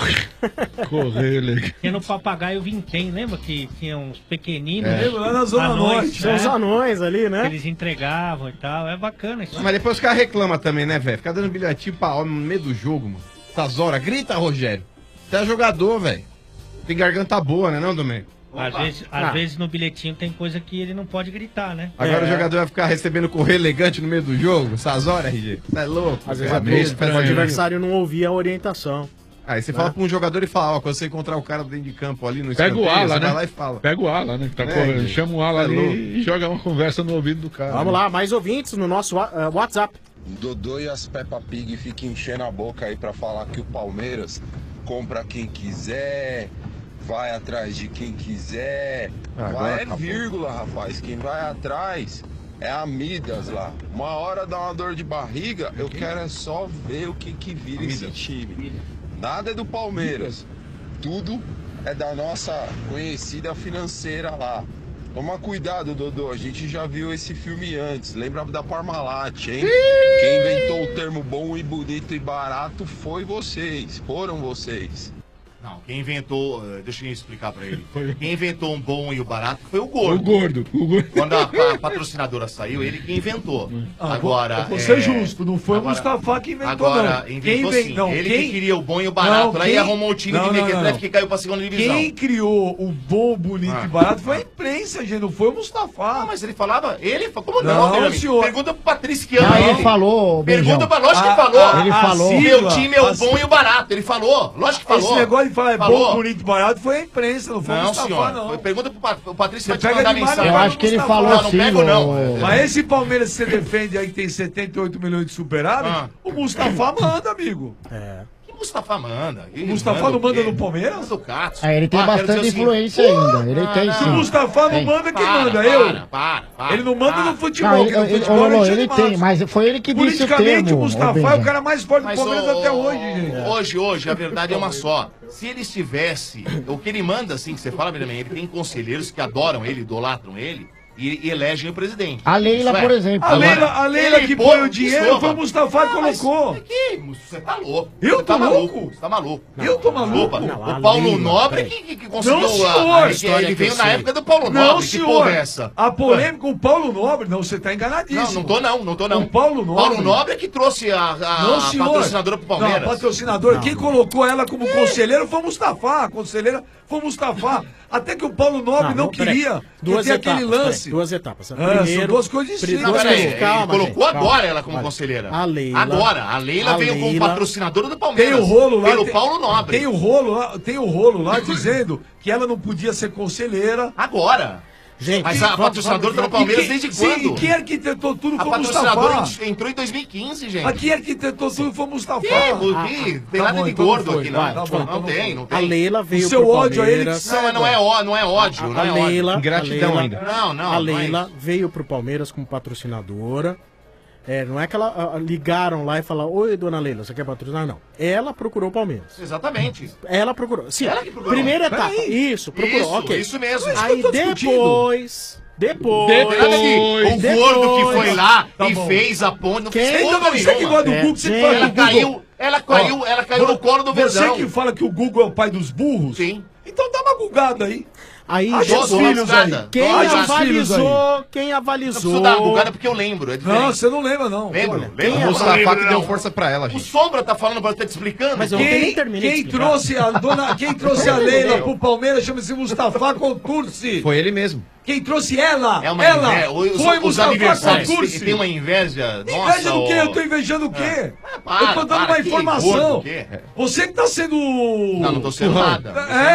Correio elegante. Tinha no Papagaio Vintém, lembra que tinha uns pequeninos? É. Lembra, lá na Zona anões, Norte. Tinha uns anões ali, né? Que eles entregavam e tal. É bacana isso. Mas depois os caras reclamam também, né, velho? Ficar dando bilhetinho pra homem no meio do jogo, mano. Essas horas. Grita, Rogério. Você é jogador, velho. Tem garganta boa, né, não, Domênico? Às, vezes, às Ah. vezes no bilhetinho tem coisa que ele não pode gritar, né? Agora É. o jogador vai ficar recebendo correio elegante no meio do jogo? Essas horas, R G? Tá louco? Às vezes É é meio mesmo, estranho, o né? adversário não ouvia a orientação. Aí você Né? fala pra um jogador e fala, ó, quando você encontrar o cara dentro de campo ali no Pega o escanteio, ala, você né? vai lá e fala. Pega o ala, né? Que tá É, correndo. gente. Chama o ala É ali louco. e joga uma conversa no ouvido do cara. Vamos lá, mais ouvintes no nosso wa- eh, WhatsApp. Dodô e as Peppa Pig ficam enchendo a boca aí pra falar que o Palmeiras compra quem quiser, vai atrás de quem quiser. Agora vai é acabou. vírgula, rapaz. Quem vai atrás é a Midas lá. Uma hora dá uma dor de barriga, eu quero é só ver o que que vira esse time. Nada é do Palmeiras. Tudo é da nossa conhecida financeira lá. Toma cuidado, Dodô. A gente já viu esse filme antes. Lembra da Parmalat, hein? Quem inventou o termo bom e bonito e barato foi vocês. Foram vocês. Não, quem inventou, eh, deixa eu explicar pra ele. Quem inventou um bom e o barato foi o gordo. O gordo, o gordo. Quando a, pa- patrocinadora saiu, ele que inventou. Ah, agora. vou ser é, justo, não foi agora- o Mustafa que inventou, Agora, não. inventou Quem sim. inven- não, ele quem- que queria o bom e o barato. Não, lá quem- e arrumou o time não, de não, Mequetrefe não. que caiu pra segunda divisão. Quem criou o bom, bonito Ah. e barato foi a imprensa, gente, não foi o Mustafa. Não, mas ele falava. Ele fa- Como não, Não, Guilherme? senhor. Pergunta pro Patrício que ama Não, ele. ele falou, Pergunta Benjão. pra. Lógico que A- ele falou. a- Ele a falou. Meu sigla, time é o a bom e o barato. Ele falou. Lógico que falou. Esse negócio de falar é Falou. bom, bonito e barato foi a imprensa, não foi o Não, Mustafa, senhor. não. Foi- Pergunta pro Pat- o Patrício Você vai te pega mandar demais, mensagem. não, Eu acho que ele Mustafa. falou Não, não assim, pego, não. ô- Mas esse Palmeiras que você defende aí que tem setenta e oito milhões de superávit, Ah. o Mustafa manda, amigo. É. Que Mustafa manda? O Mustafa não manda no Palmeiras? Manda o Cássio. Ah, ele tem Ah, quero bastante dizer o seguinte, influência ainda. Ele Ah, tem não. Se o sim. Mustafa não Tem. manda, quem Para, manda? para, Eu? Para, para, Ele não manda para. no futebol, Não, que ele, no ele, futebol ô, é Lolo, Alexandre ele tem, Matos. mas foi ele que disse o Politicamente, termo. o ô, Mustafa é o Benjão. cara mais forte do Mas Palmeiras o- até hoje, gente. Hoje, hoje, a verdade é uma só. Se ele estivesse. O que ele manda, assim, que você fala, Benjamin, ele tem conselheiros que adoram ele, idolatram ele e, e elegem o presidente. A Leila, Isso é. por exemplo. A Leila, Agora, a Leila ele que pô- põe o dinheiro desculpa. foi o Mustafa que Ah, mas colocou. Que? Você tá louco. Eu Você tô tá louco? maluco. Você tá maluco. Eu tô maluco? Desculpa. Não, a O Paulo Leila, Nobre peraí. que, que, que conseguiu Não, a- senhor. a- História ele que eu veio na sei. época do Paulo Não, Nobre. Que senhor. porra é essa? A polêmica com o Paulo Nobre, não, você tá enganadíssimo. Não, não tô não, não tô não. O Paulo Nobre. Paulo Nobre é que trouxe a, a, Não, a senhor. patrocinadora pro Palmeiras. Não, patrocinadora. Quem colocou ela como conselheiro foi o Mustafa. A conselheira foi o Mustafa. Até que o Paulo Nobre não, peraí. queria. Duas ter etapas, aquele peraí, lance. duas etapas. É, são duas coisas distintas. Não, duas peraí, coisas. ele Calma, colocou gente, calma. agora ela como Vai. conselheira. A Leila. Agora, a Leila a veio como Leila- patrocinadora do Tem Palmeiras. o rolo lá. Pelo tem, Paulo Nobre. Tem o rolo lá, tem o rolo lá dizendo que ela não podia ser conselheira. Agora. Gente, Mas a patrocinadora tá no Palmeiras E quem- desde sim, quando? e quem arquitetou tudo A foi o patrocinadora Mustafa. ent- entrou em dois mil e quinze, gente. A quem arquitetou tudo foi o Mustafa. Que? Ah, Que? ah, Tem tá nada bom, de então gordo não foi. aqui, não. Vai, tá bom, não então tem, foi. não tem. A Leila veio O seu pro ódio a ele que Palmeiras. Não, mas não é, ó- não é ódio, A, não a é ódio. Leila, Ingratidão a Leila, ainda. Não, não, a não é Leila isso. veio pro Palmeiras como patrocinadora. É, não é que ela ah, ligaram lá e falaram: oi, dona Leila, você quer patrocinar? Não. Ela procurou o Palmeiras. Exatamente. Ela procurou. Sim, Ela que procurou. primeira etapa. Peraí. Isso, procurou. Isso, ok. isso mesmo. Aí Isso que eu tô depois. Depois. Depois, o depois- gordo que foi lá Tá e bom. fez a ponte. Não Quem? fez Então, porra você que nenhuma. gosta do É, Google, você gente. fala Ela que o Google- caiu, ela caiu, Ó, ela caiu no colo do Você Verdão. que fala que o Google é o pai dos burros? Sim. Então dá uma bugada aí. Aí Acha depois- os filhos aí. Quem Acha os filhos aí. avalizou, quem Não avalizou. preciso dar uma bugada porque eu lembro. É diferente. Não, você não lembra, não. Lembro, Olha, lembro. O Não Mustafa lembro, que deu não. força pra ela, O gente. Sombra tá falando pra eu estar te explicando. Mas eu nem Quem, terminei de quem explicar. trouxe a dona, quem trouxe a Leila pro Palmeiras chama-se Mustafa Contursi. Foi ele mesmo. Quem trouxe ela? É uma ela inveja. Os, foi os Mustafa aniversários. Contursi. Tem, tem uma inveja. Nossa, Inveja do quê? ó. Eu tô invejando o quê? para, eu tô dando para, uma que informação. gordo, o quê? Você que tá sendo. Não, não tô sendo Turrão. nada. não tô sendo É. nada.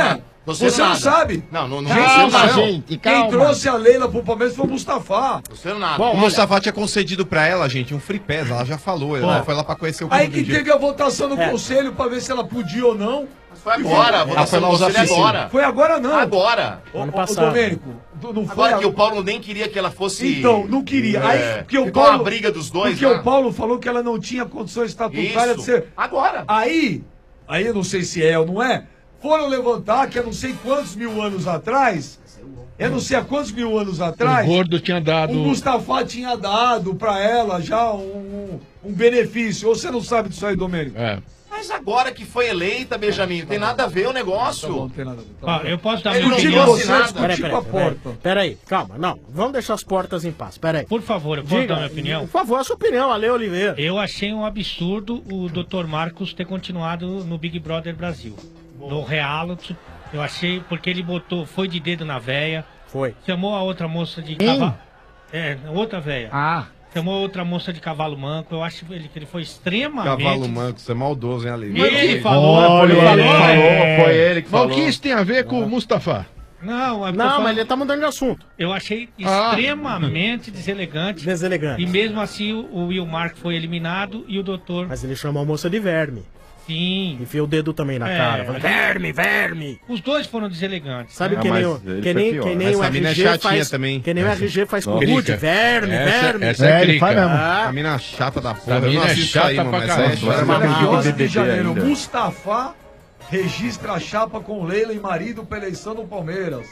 Você, não nada. sabe. Não, não, não Calma, você não. gente, Quem trouxe a Leila pro Palmeiras foi o Mustafa. Você não nada. Bom, o olha- Mustafa tinha concedido pra ela, gente, um free pass. Ela já falou. Ela Bom. foi lá pra conhecer o clube Aí que do dia. teve a votação no É. conselho pra ver se ela podia ou não. Foi agora, a votação do conselho é agora. Foi agora não. Agora. Ô, Ano ô, passado. ô, Domênico, tu não foi Agora a- que o Paulo nem queria que ela fosse... Então, não queria. É, Aí, porque o ficou Paulo, uma briga dos dois, Porque né? o Paulo falou que ela não tinha condições estatutárias Isso. de ser. Agora. Aí, aí eu não sei se é ou não é, foram levantar que eu não sei quantos mil anos atrás, eu não sei há quantos mil anos atrás, O gordo tinha dado. o Mustafa tinha dado pra ela já um, um benefício. Ou você não sabe disso aí, Domênico? É. Mas agora que foi eleita, Benjamin, não tem nada a ver o negócio. Tá bom, não tem nada a ver. Ó, eu posso dar Ele minha não opinião? trouxe nada. Peraí, peraí, peraí, peraí, calma, não, vamos deixar as portas em paz, peraí. Por favor, eu posso Diga, dar minha opinião? Por favor, a sua opinião, Ale Oliveira. Eu achei um absurdo o doutor Marcos ter continuado no Big Brother Brasil. No reality, eu achei, porque ele botou, foi de dedo na véia. Foi. Chamou a outra moça de Quem? cavalo. É, outra véia. Ah. Chamou a outra moça de cavalo manco. Eu acho que ele, que ele foi extremamente. Cavalo manco, você é maldoso, hein, Ale? Ele, ele falou, Olha, ele falou, é. Foi ele que Mas falou. o que isso tem a ver com o Mustafa? Não, é Não, porque- mas ele tá mudando de assunto. Eu achei Ah. extremamente deselegante. Deselegante. E mesmo assim o, o Will Mark foi eliminado e o doutor. Mas ele chamou a moça de verme. Sim. Enfiou o dedo também na É, cara. Falou, mas- verme, verme. Os dois foram deselegantes. Sabe né? que, nem o, que nem, que nem o Essa mina é R G chatinha faz, também. que nem o R G faz com o Nossa. Rude, verme, Essa- verme. essa é É, ele crica. faz mesmo. Ah. A mina chata da porra. Essa Eu não mina é assisto chata aí, mano, pra mas caralho. essa é chata. Maravilhosa de ainda. janeiro. Mustafa registra a chapa com Leila e marido pra eleição do Palmeiras.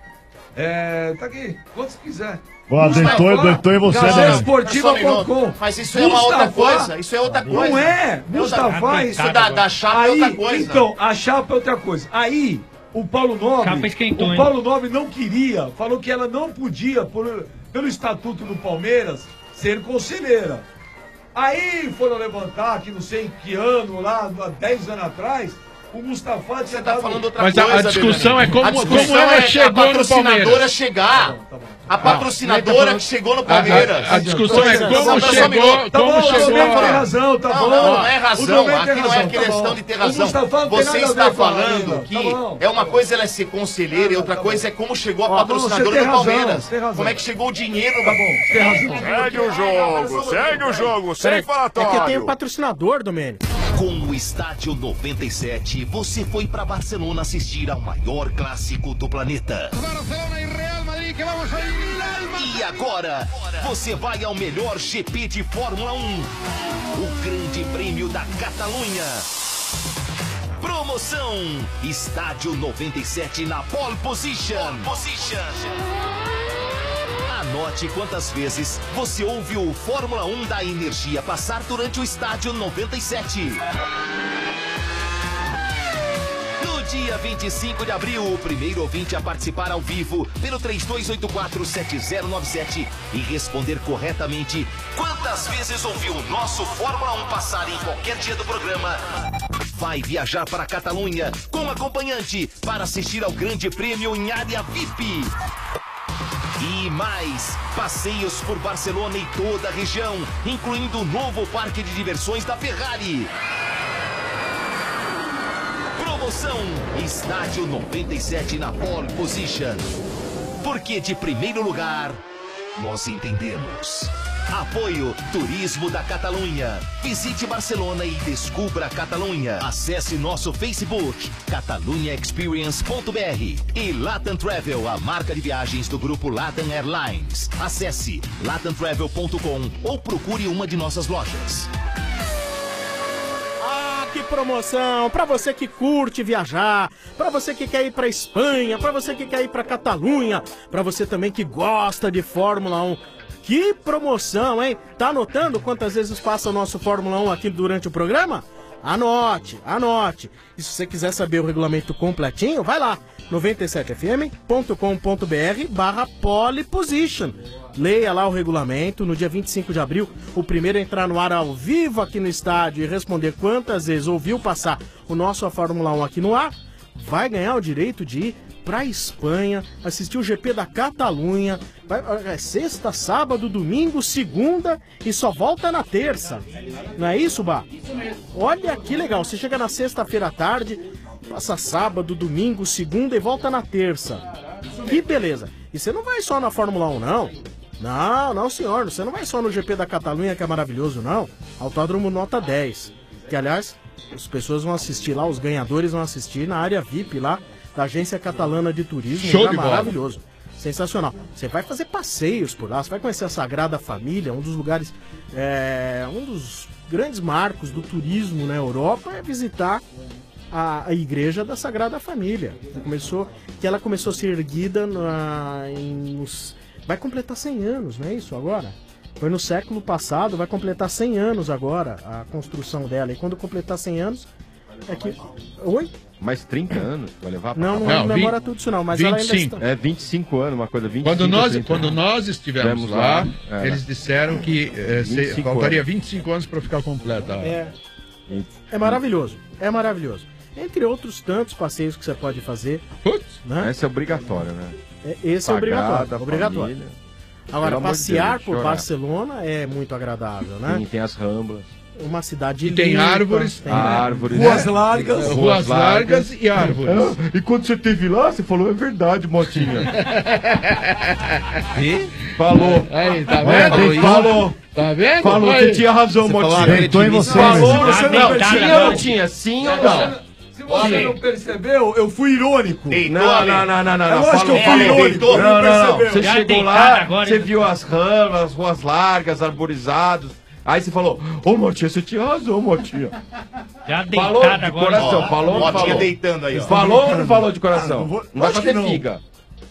É, tá aqui, quantos quiser. Ó, deitou, deitou em você, Gazeta né? Esportiva ponto com. Mas isso é uma outra coisa. Isso é outra coisa. Não é. Mustafa, Isso da, da chapa é aí, outra coisa. Então, a chapa é outra coisa. Aí, o Paulo Nobre. Chapa esquentou, o hein? Paulo Nobre não queria, falou que ela não podia, por, pelo estatuto do Palmeiras, ser conselheira. Aí foram levantar, que não sei em que ano, lá, há dez anos atrás, o Mustafa tinha tá dado... falando outra Mas a- a coisa, discussão Benjamin. é como- A discussão como ela é chegou no a patrocinadora Palmeiras. chegar. A patrocinadora que chegou no A- Palmeiras. a- a discussão é como Só um chegou- minuto. como Só um chegou minuto. a- Tem razão, tá não, bom. Não, não é O razão. Domênico tem Aqui não é razão, tá questão bom. de ter O razão. Mustafa não tem Você nada a está ver com a falando Leila, que tá bom. é uma coisa ela ser conselheira e outra coisa é como chegou a Ó, patrocinadora você tem do razão, Palmeiras. tem razão. Como é que chegou o dinheiro? Tá bom, tem razão. Segue o jogo, segue o jogo, sem Peraí, é falatório. que tem o patrocinador, Domênico. Com o Estádio noventa e sete, você foi para Barcelona assistir ao maior clássico do planeta. E agora, você vai ao melhor G P de Fórmula um, o Grande Prêmio da Catalunha. Promoção Estádio noventa e sete na Pole Position. Anote quantas vezes você ouve o Fórmula um da Energia passar durante o Estádio noventa e sete. No dia vinte e cinco de abril, o primeiro ouvinte a participar ao vivo pelo três dois oito quatro sete zero nove sete e responder corretamente quantas vezes ouviu o nosso Fórmula um passar em qualquer dia do programa, vai viajar para a Catalunha com acompanhante para assistir ao Grande Prêmio em área V I P. E mais, passeios por Barcelona e toda a região, incluindo o novo parque de diversões da Ferrari. Promoção Estádio noventa e sete na Pole Position. Porque de primeiro lugar, nós entendemos. Apoio Turismo da Catalunha. Visite Barcelona e descubra a Catalunha. Acesse nosso Facebook, catalunha experience ponto b r. E Latam Travel, a marca de viagens do grupo Latam Airlines. Acesse latam travel ponto com ou procure uma de nossas lojas. Ah, que promoção! Pra você que curte viajar, pra você que quer ir pra Espanha, pra você que quer ir pra Catalunha, pra você também que gosta de Fórmula um. Que promoção, hein? Tá anotando quantas vezes passa o nosso Fórmula um aqui durante o programa? Anote, anote. E se você quiser saber o regulamento completinho, vai lá, noventa e sete f m ponto com ponto b r barra pole position. Leia lá o regulamento. No dia vinte e cinco de abril, o primeiro a entrar no ar ao vivo aqui no estádio e responder quantas vezes ouviu passar o nosso Fórmula um aqui no ar, vai ganhar o direito de ir pra Espanha, assistir o G P da Catalunha. Vai, é sexta, sábado, domingo, segunda e só volta na terça. Não é isso, Bá? Olha que legal. Você chega na sexta-feira à tarde, Passa sábado, domingo, segunda e volta na terça. Que beleza. E você não vai só na Fórmula um, não. Não, não, senhor. Você não vai só no G P da Catalunha, que é maravilhoso, não. Autódromo nota dez. Que, aliás, as pessoas vão assistir lá, os ganhadores vão assistir na área V I P lá, da Agência Catalana de Turismo. Show é de bola. Maravilhoso. Sensacional. Você vai fazer passeios por lá, você vai conhecer a Sagrada Família, um dos lugares, é, um dos grandes marcos do turismo na Europa é visitar a, a igreja da Sagrada Família. Que, começou, que ela começou a ser erguida na, em, nos, vai completar cem anos, não é isso agora? Foi no século passado, vai completar cem anos agora a construção dela. E quando completar cem anos, é que... Oi? Mais trinta anos vai levar pra Não, não, cá? não demora tudo isso não, mas ela ainda está... É vinte e cinco anos, uma coisa, vinte e cinco, Quando nós, trinta quando anos. nós estivemos Estivemos lá, lá, eles disseram que eh, se- vinte e cinco faltaria anos. vinte e cinco anos para ficar completa. É. É maravilhoso, é maravilhoso. Entre outros tantos passeios que você pode fazer. Né? Esse é obrigatório, né? É, esse é Pagar obrigatório, da obrigatório. família. Agora, Pelo amor de passear Deus, por chorar. Barcelona é muito agradável, né? Tem, tem as ramblas. Uma cidade E tem limpa, árvores, tem- Árvores. Ruas largas. É, ruas largas e árvores. Ah, e quando você esteve lá, você falou, é verdade, Motinha. E? Falou. Aí, tá Olha, vendo? tem- Falou. Tá vendo? Falou, Aí. você tinha razão, Você falou, Motinha. acreditou em você, Falou, né? você Tá não deitado tinha ou agora. não tinha? Sim ou Se não? você- Se você não percebeu, eu fui irônico. Não, não, não, não, não. É lógico que eu fui Falou. irônico. Não, não, não. percebeu. Você Já chegou deitado lá, agora, você hein? viu as ramas, as ruas largas, arborizados. Aí você falou, ô Motinha, você tinha razão, Motinha. Já Falou deitado de agora. coração, Ó, falou ou não Motinha falou? deitando aí, ó. Falou ou não falou de coração? Ah, não vou- Não vai acho que fazer não. figa.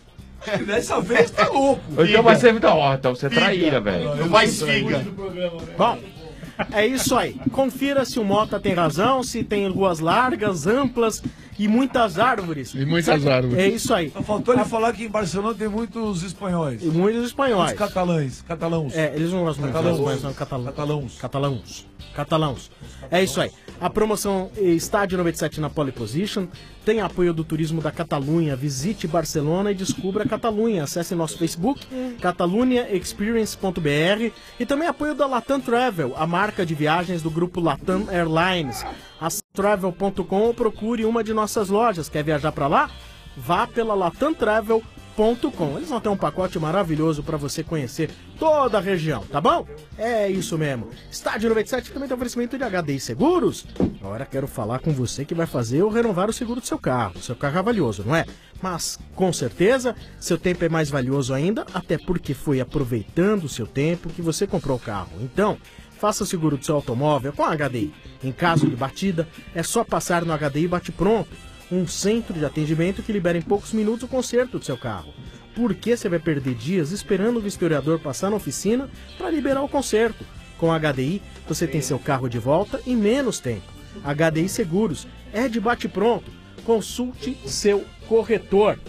Dessa vez tá louco. Então vai ser... Então, ó, então você é traíra, velho. Não faz figa. Bom, é isso aí. Confira se o Mota tem razão, se tem ruas largas, amplas e muitas árvores. E muitas Sabe? árvores. É isso aí. Só faltou ele falar que em Barcelona tem muitos espanhóis. E muitos espanhóis. Os catalães. Catalãos. É, eles não gostam muito de Catalãos. espanhóis, são catalãos. Catalãos. Catalãos. Catalãos. É isso aí. A promoção Estádio noventa e sete na Pole Position tem apoio do turismo da Catalunha. Visite Barcelona e descubra a Catalunha. Acesse nosso Facebook, catalunha experience ponto b r, e também apoio da Latam Travel, a marca de viagens do grupo Latam Airlines. Acesse travel ponto com ou procure uma de nossas lojas. Quer viajar para lá? Vá pela latam travel ponto com. Eles vão ter um pacote maravilhoso para você conhecer toda a região, tá bom? É isso mesmo. Estádio noventa e sete também tem oferecimento de H D I Seguros. Agora quero falar com você que vai fazer ou renovar o seguro do seu carro. Seu carro é valioso, não é? Mas, com certeza, seu tempo é mais valioso ainda, até porque foi aproveitando o seu tempo que você comprou o carro. Então, faça o seguro do seu automóvel com a H D I. Em caso de batida, é só passar no H D I Bate Pronto, um centro de atendimento que libera em poucos minutos o conserto do seu carro. Por que você vai perder dias esperando o vistoriador passar na oficina para liberar o conserto? Com a H D I, você tem seu carro de volta em menos tempo. H D I Seguros é de Bate Pronto. Consulte seu corretor.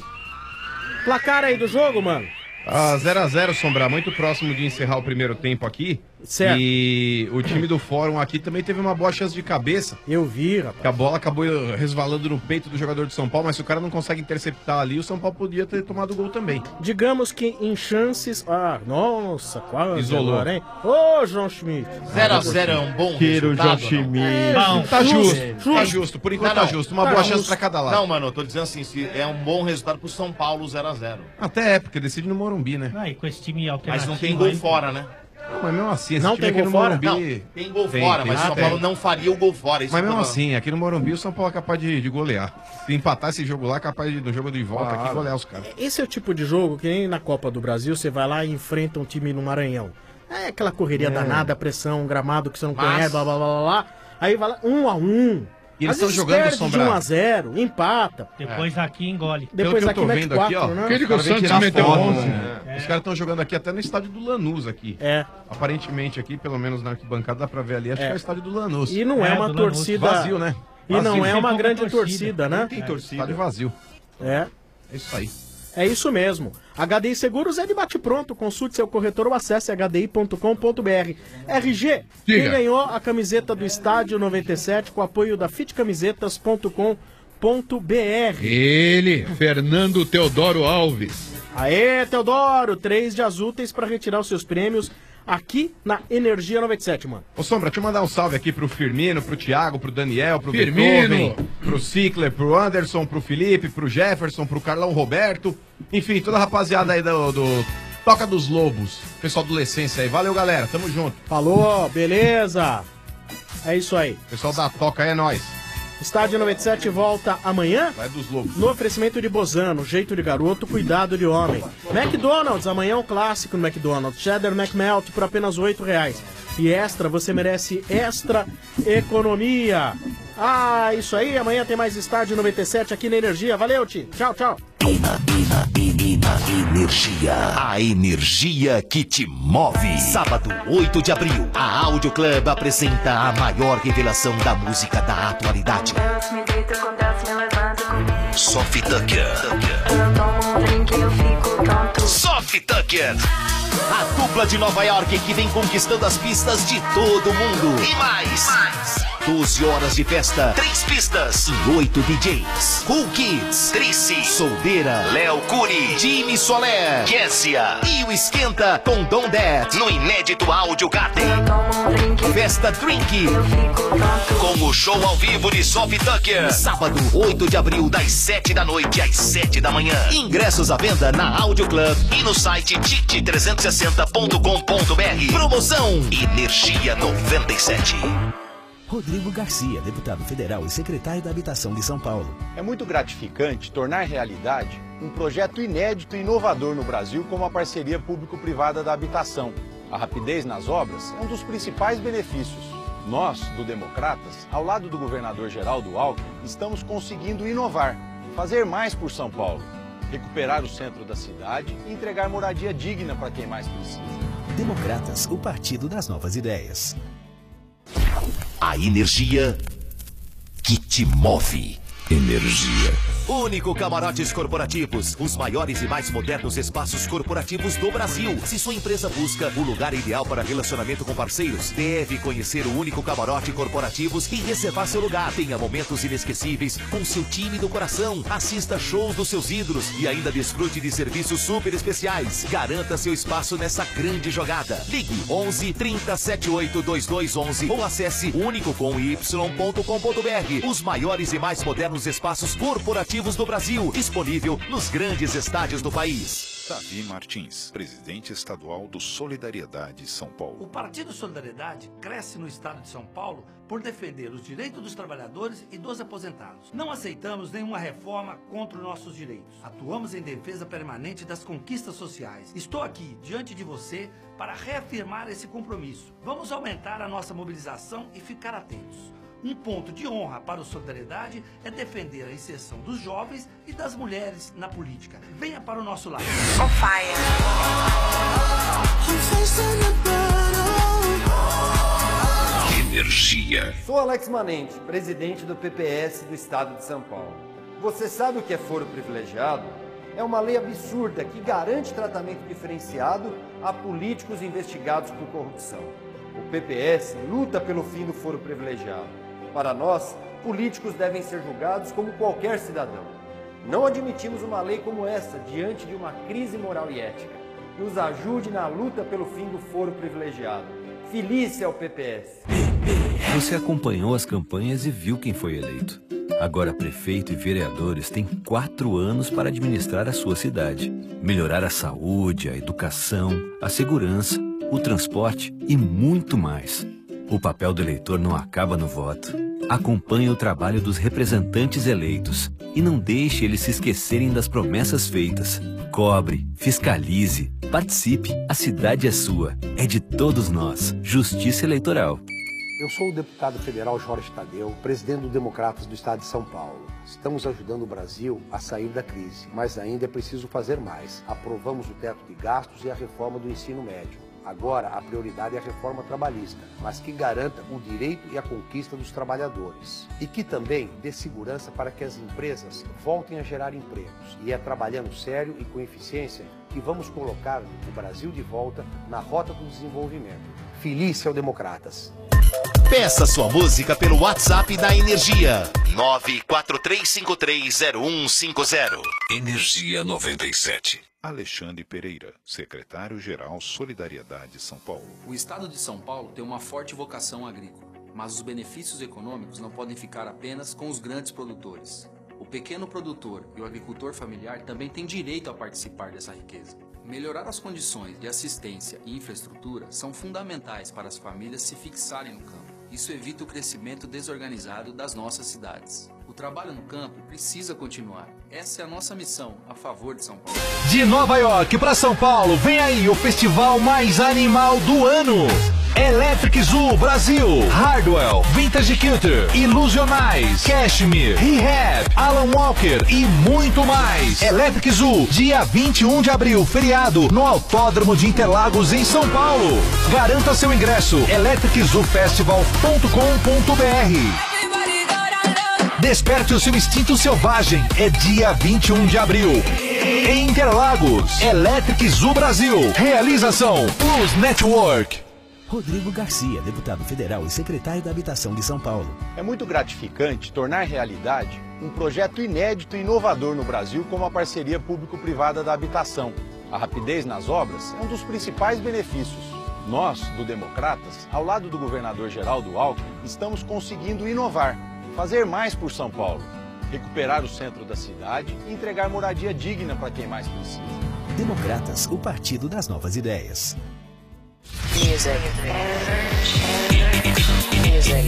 Placar aí do jogo, mano. Ah, zero a zero, Sombra, muito próximo de encerrar o primeiro tempo aqui. Certo. E o time do Fórum aqui também teve uma boa chance de cabeça. Eu vi, rapaz. Que a bola acabou resvalando no peito do jogador de São Paulo, mas se o cara não consegue interceptar ali, o São Paulo podia ter tomado o gol também. Digamos que em chances... Ah, nossa, quase Isolou. agora, hein? Ô, João Schmidt. zero a zero é um bom Queiro resultado, João não? Schmidt. É, Bom, Tá justo, justo. tá justo. Por enquanto Não, tá não. justo. Uma Tá boa justo. chance pra cada lado. Não, mano, eu tô dizendo assim, se é um bom resultado pro São Paulo zero a zero. Até é, porque decide no Morumbi, né? Aí, com esse time Mas alternativo. não tem gol aí, fora, né? Não, mas mesmo assim, esse Não time tem aqui gol no fora? Morumbi... Não, tem gol Tem, fora, tem, mas o São tem. Paulo não faria o gol fora. Isso Mas que eu mesmo tô falando. assim, aqui no Morumbi o São Paulo é capaz de, de golear. Se empatar esse jogo lá, é capaz de, no jogo de volta aqui, golear os caras. Esse é o tipo de jogo que nem na Copa do Brasil, você vai lá e enfrenta um time no Maranhão. É aquela correria É. danada, pressão, um gramado que você não Mas- conhece, blá blá blá blá blá. Aí vai lá, um a um. E eles Às vezes estão jogando, perde Sombra. de um a zero, empata. Depois aqui engole. Pelo Depois que eu aqui tô mete vendo quatro, aqui, ó. né? Aquele que o Os caras vêm Santos tirar meteu foto, onze. né? Os caras estão jogando aqui até no estádio do Lanús aqui. É. Aparentemente aqui, pelo menos na arquibancada, dá pra ver ali, acho É. que é o estádio do Lanús. E não é, É, uma do Lanús. torcida... Vazio, né? E não Vazio. é Tem uma pouca grande torcida, torcida. né? Tem torcida. Estádio vazio. É. É isso aí. É isso mesmo. H D I Seguros é de bate-pronto. Consulte seu corretor ou acesse h d i ponto com ponto b r. R G, quem Diga. ganhou a camiseta do Estádio noventa e sete com apoio da fit camisetas ponto com ponto b r. Ele, Fernando Teodoro Alves. Aê, Teodoro! Três dias úteis para retirar os seus prêmios aqui na Energia noventa e sete, mano. Ô Sombra, deixa eu mandar um salve aqui pro Firmino, pro Thiago, pro Daniel, pro Firmino. Beethoven, pro Cicler, pro Anderson, pro Felipe, pro Jefferson, pro Carlão Roberto, enfim, toda a rapaziada aí do, do Toca dos Lobos, pessoal do Adolescência aí. Valeu, galera, tamo junto. Falou, beleza. É isso aí. Pessoal da Toca é nóis. Estádio noventa e sete volta amanhã. Vai dos Lobos. No oferecimento de Bozano, jeito de garoto, cuidado de homem. McDonald's, amanhã é um clássico no McDonald's. Cheddar McMelt por apenas oito reais. E extra, você merece extra economia. Ah, isso aí, amanhã tem mais Estádio noventa e sete aqui na Energia. Valeu, Ti. Tchau, tchau. Energia. A energia que te move. Sábado, oito de abril, a Audio Club apresenta a maior revelação da música da atualidade. Sophie Tucker. Sophie Tucker. A dupla de Nova York que vem conquistando as pistas de todo mundo. E mais. mais. doze horas de festa, três pistas e oito D Js. Cool Kids, Trice, Soldeira, Léo Curi, Jimmy Soler, Kessia e o Esquenta com Don That no inédito Audio Garden. Festa Drink com o show ao vivo de Sophie Tucker. Sábado, oito de abril, das sete da noite às sete da manhã. Ingressos à venda na Audio Club e no site tit trezentos e sessenta ponto com ponto br. Promoção Energia noventa e sete. Rodrigo Garcia, deputado federal e secretário da Habitação de São Paulo. É muito gratificante tornar realidade um projeto inédito e inovador no Brasil como a parceria público-privada da habitação. A rapidez nas obras é um dos principais benefícios. Nós, do Democratas, ao lado do governador Geraldo Alckmin, estamos conseguindo inovar, fazer mais por São Paulo, recuperar o centro da cidade e entregar moradia digna para quem mais precisa. Democratas, o partido das novas ideias. A energia que te move. Energia. Único Camarotes Corporativos, os maiores e mais modernos espaços corporativos do Brasil. Se sua empresa busca o lugar ideal para relacionamento com parceiros, deve conhecer o Único Camarote Corporativos e reservar seu lugar. Tenha momentos inesquecíveis com seu time do coração. Assista shows dos seus ídolos e ainda desfrute de serviços super especiais. Garanta seu espaço nessa grande jogada. Ligue onze, trinta, setenta e oito, vinte e dois onze ou acesse único com y ponto com ponto br. Os maiores e mais modernos espaços corporativos do Brasil, disponível nos grandes estádios do país. Davi Martins, presidente estadual do Solidariedade São Paulo. O Partido Solidariedade cresce no estado de São Paulo por defender os direitos dos trabalhadores e dos aposentados. Não aceitamos nenhuma reforma contra os nossos direitos. Atuamos em defesa permanente das conquistas sociais. Estou aqui, diante de você, para reafirmar esse compromisso. Vamos aumentar a nossa mobilização e ficar atentos. Um ponto de honra para o Solidariedade é defender a inserção dos jovens e das mulheres na política. Venha para o nosso lado. On fire. Energia. Sou Alex Manente, presidente do P P S do Estado de São Paulo. Você sabe o que é foro privilegiado? É uma lei absurda que garante tratamento diferenciado a políticos investigados por corrupção. O P P S luta pelo fim do foro privilegiado. Para nós, políticos devem ser julgados como qualquer cidadão. Não admitimos uma lei como essa diante de uma crise moral e ética. Nos ajude na luta pelo fim do foro privilegiado. Feliz é o P P S. Você acompanhou as campanhas e viu quem foi eleito. Agora prefeito e vereadores têm quatro anos para administrar a sua cidade. Melhorar a saúde, a educação, a segurança, o transporte e muito mais. O papel do eleitor não acaba no voto. Acompanhe o trabalho dos representantes eleitos e não deixe eles se esquecerem das promessas feitas. Cobre, fiscalize, participe. A cidade é sua, é de todos nós. Justiça Eleitoral. Eu sou o deputado federal Jorge Tadeu, presidente do Democratas do Estado de São Paulo. Estamos ajudando o Brasil a sair da crise, mas ainda é preciso fazer mais. Aprovamos o teto de gastos e a reforma do ensino médio. Agora, a prioridade é a reforma trabalhista, mas que garanta o direito e a conquista dos trabalhadores. E que também dê segurança para que as empresas voltem a gerar empregos. E é trabalhando sério e com eficiência que vamos colocar o Brasil de volta na rota do desenvolvimento. Feliz é o Democratas. Peça sua música pelo WhatsApp da Energia. nove quatro três cinco três zero um cinco zero. Energia noventa e sete. Alexandre Pereira, secretário-geral Solidariedade São Paulo. O estado de São Paulo tem uma forte vocação agrícola, mas os benefícios econômicos não podem ficar apenas com os grandes produtores. O pequeno produtor e o agricultor familiar também têm direito a participar dessa riqueza. Melhorar as condições de assistência e infraestrutura são fundamentais para as famílias se fixarem no campo. Isso evita o crescimento desorganizado das nossas cidades. O trabalho no campo precisa continuar. Essa é a nossa missão a favor de São Paulo. De Nova York para São Paulo, vem aí o festival mais animal do ano. Electric Zoo Brasil, Hardwell, Vintage Culture, Illusionize, Cashmere, Rehab, Alan Walker e muito mais. Electric Zoo, dia vinte e um de abril, feriado, no Autódromo de Interlagos, em São Paulo. Garanta seu ingresso, electric zoo festival ponto com ponto b r. Desperte o seu instinto selvagem. É dia vinte e um de abril. Em Interlagos, Electric Zoo Brasil. Realização Plus Network. Rodrigo Garcia, deputado federal e secretário da Habitação de São Paulo. É muito gratificante tornar realidade um projeto inédito e inovador no Brasil como a parceria público-privada da habitação. A rapidez nas obras é um dos principais benefícios. Nós, do Democratas, ao lado do governador Geraldo Alckmin, estamos conseguindo inovar, fazer mais por São Paulo, recuperar o centro da cidade e entregar moradia digna para quem mais precisa. Democratas, o partido das novas ideias. Music. Music.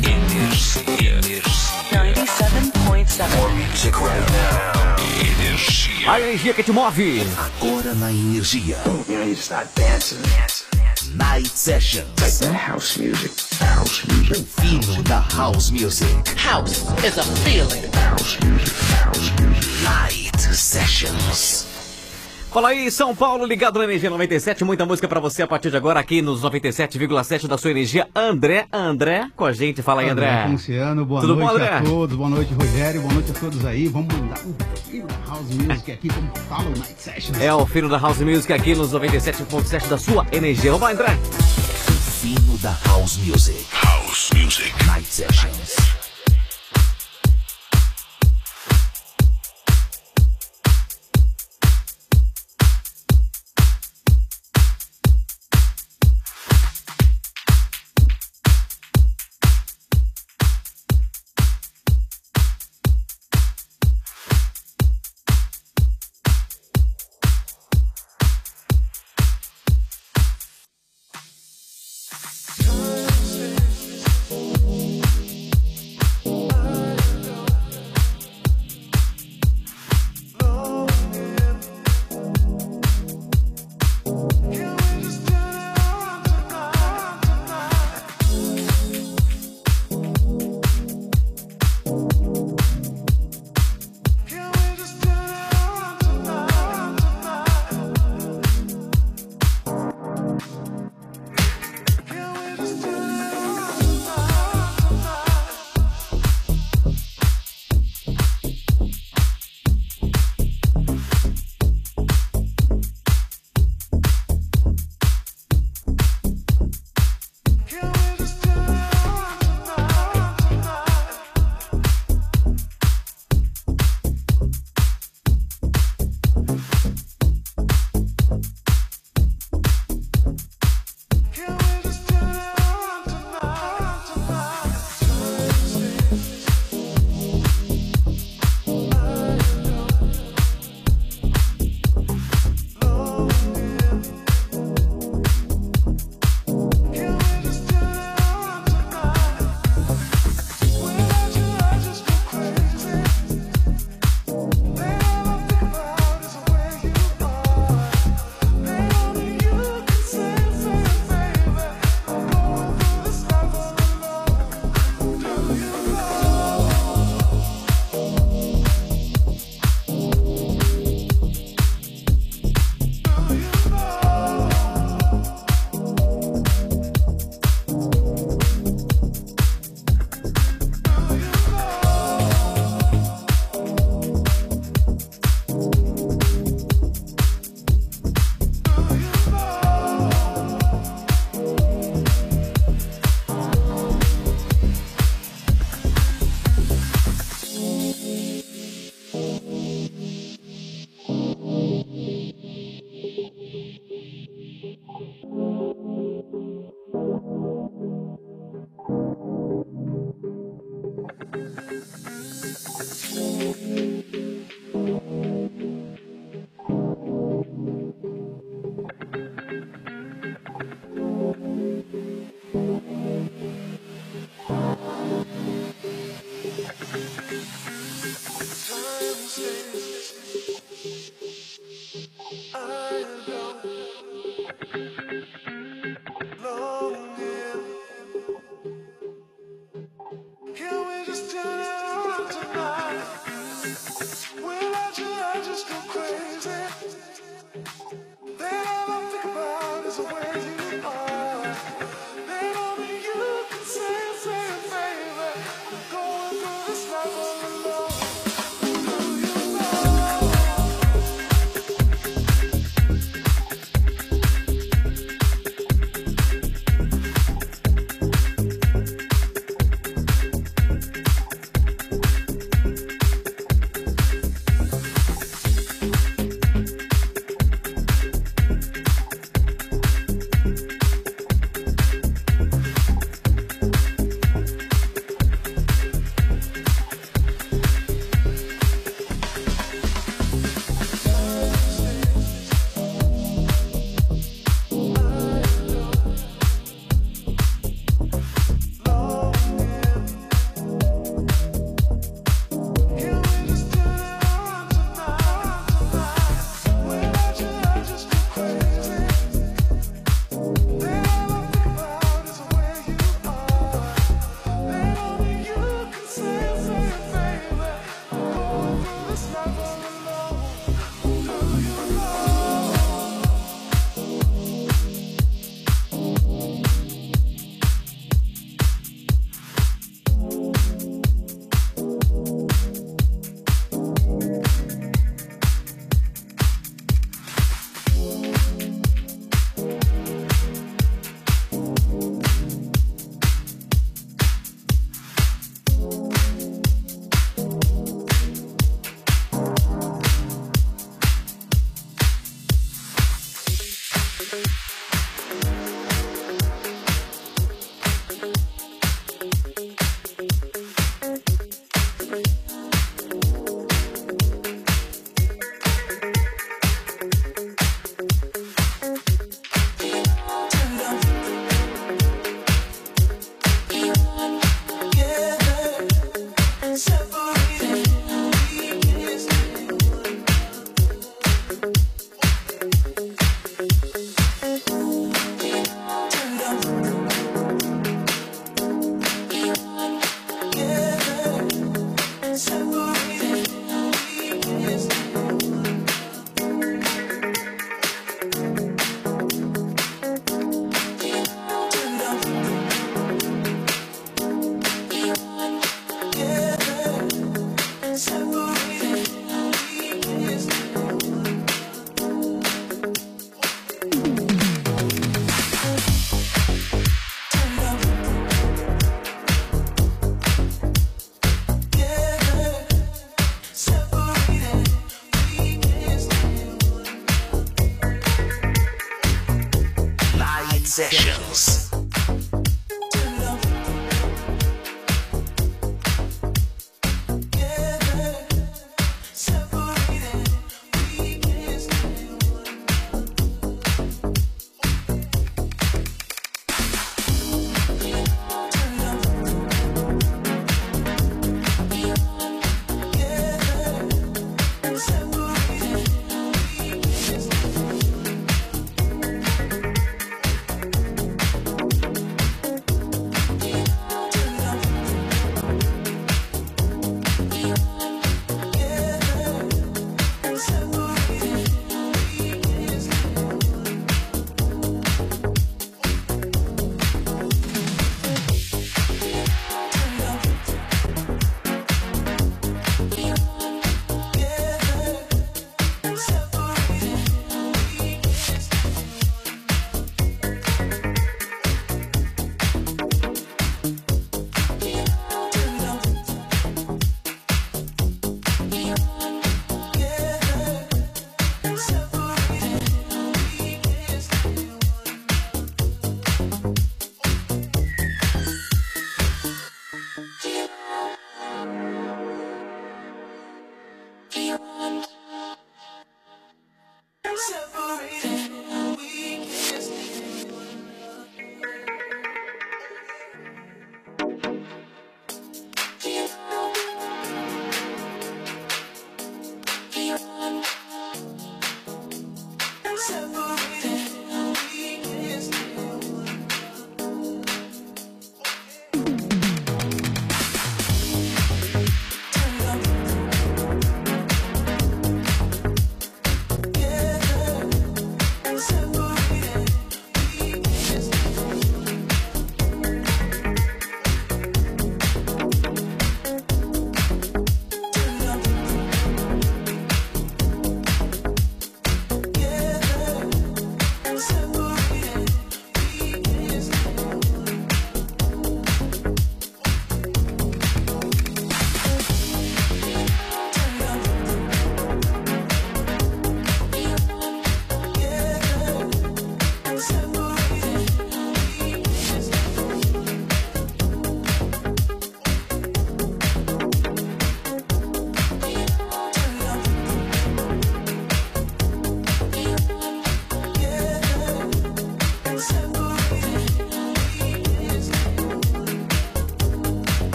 noventa e sete ponto sete. Music right now. Energia. A energia que te move. Agora na Energia. You need to start dancing. Night Sessions. Like that house music. House music. O fino da House Music. House is a feeling. House music. House music. Night Sessions. Fala aí, São Paulo, ligado na Energia noventa e sete. Muita música pra você a partir de agora aqui nos noventa e sete vírgula sete da sua Energia. André, André, com a gente. Fala aí, André. André Ponciano, boa Tudo noite bom, André? a todos. Boa noite, Rogério. Boa noite a todos aí. Vamos mandar um pouquinho da House Music aqui, como fala o Night Sessions. É o fino da House Music aqui nos noventa e sete ponto sete da sua Energia. Vamos lá, André. O fino da House Music. House Music. Night Sessions.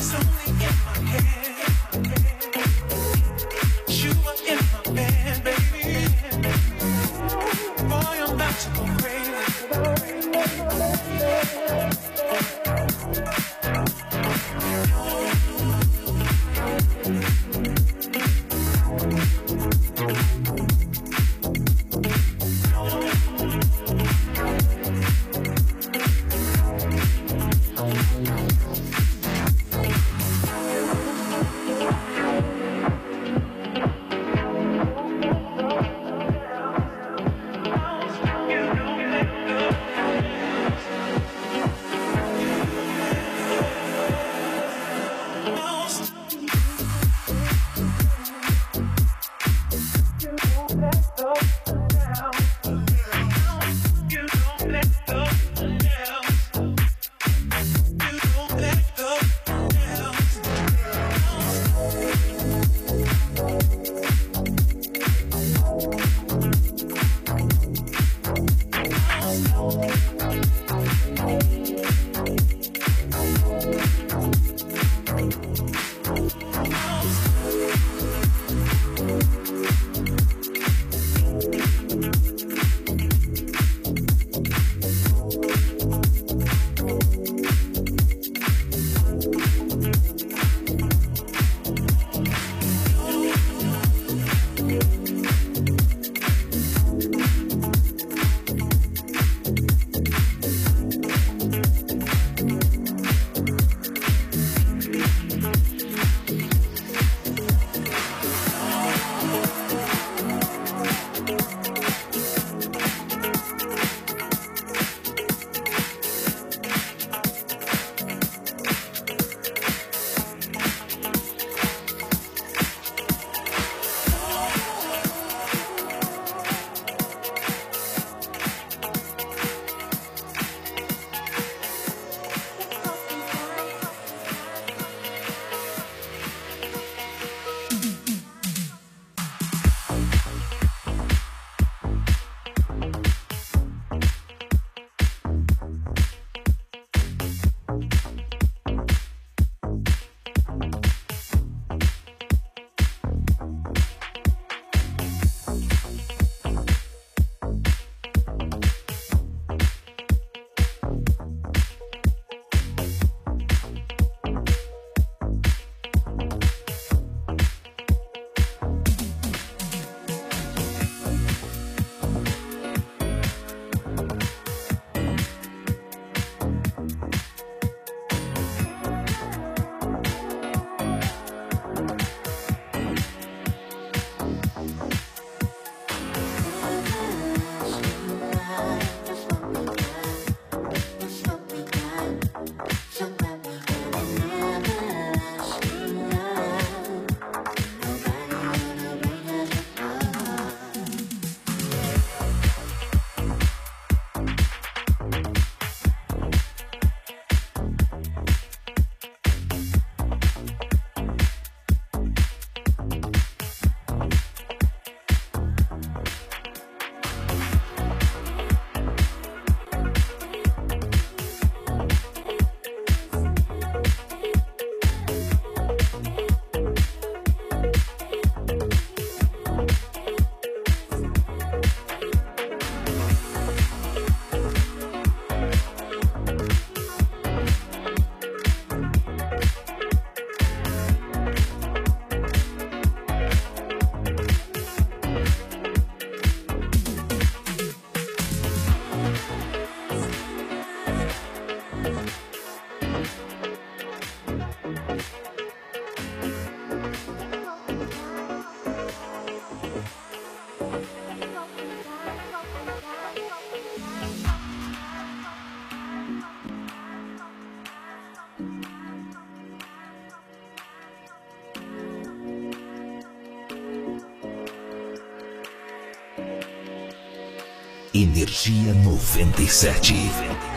Energia noventa e sete.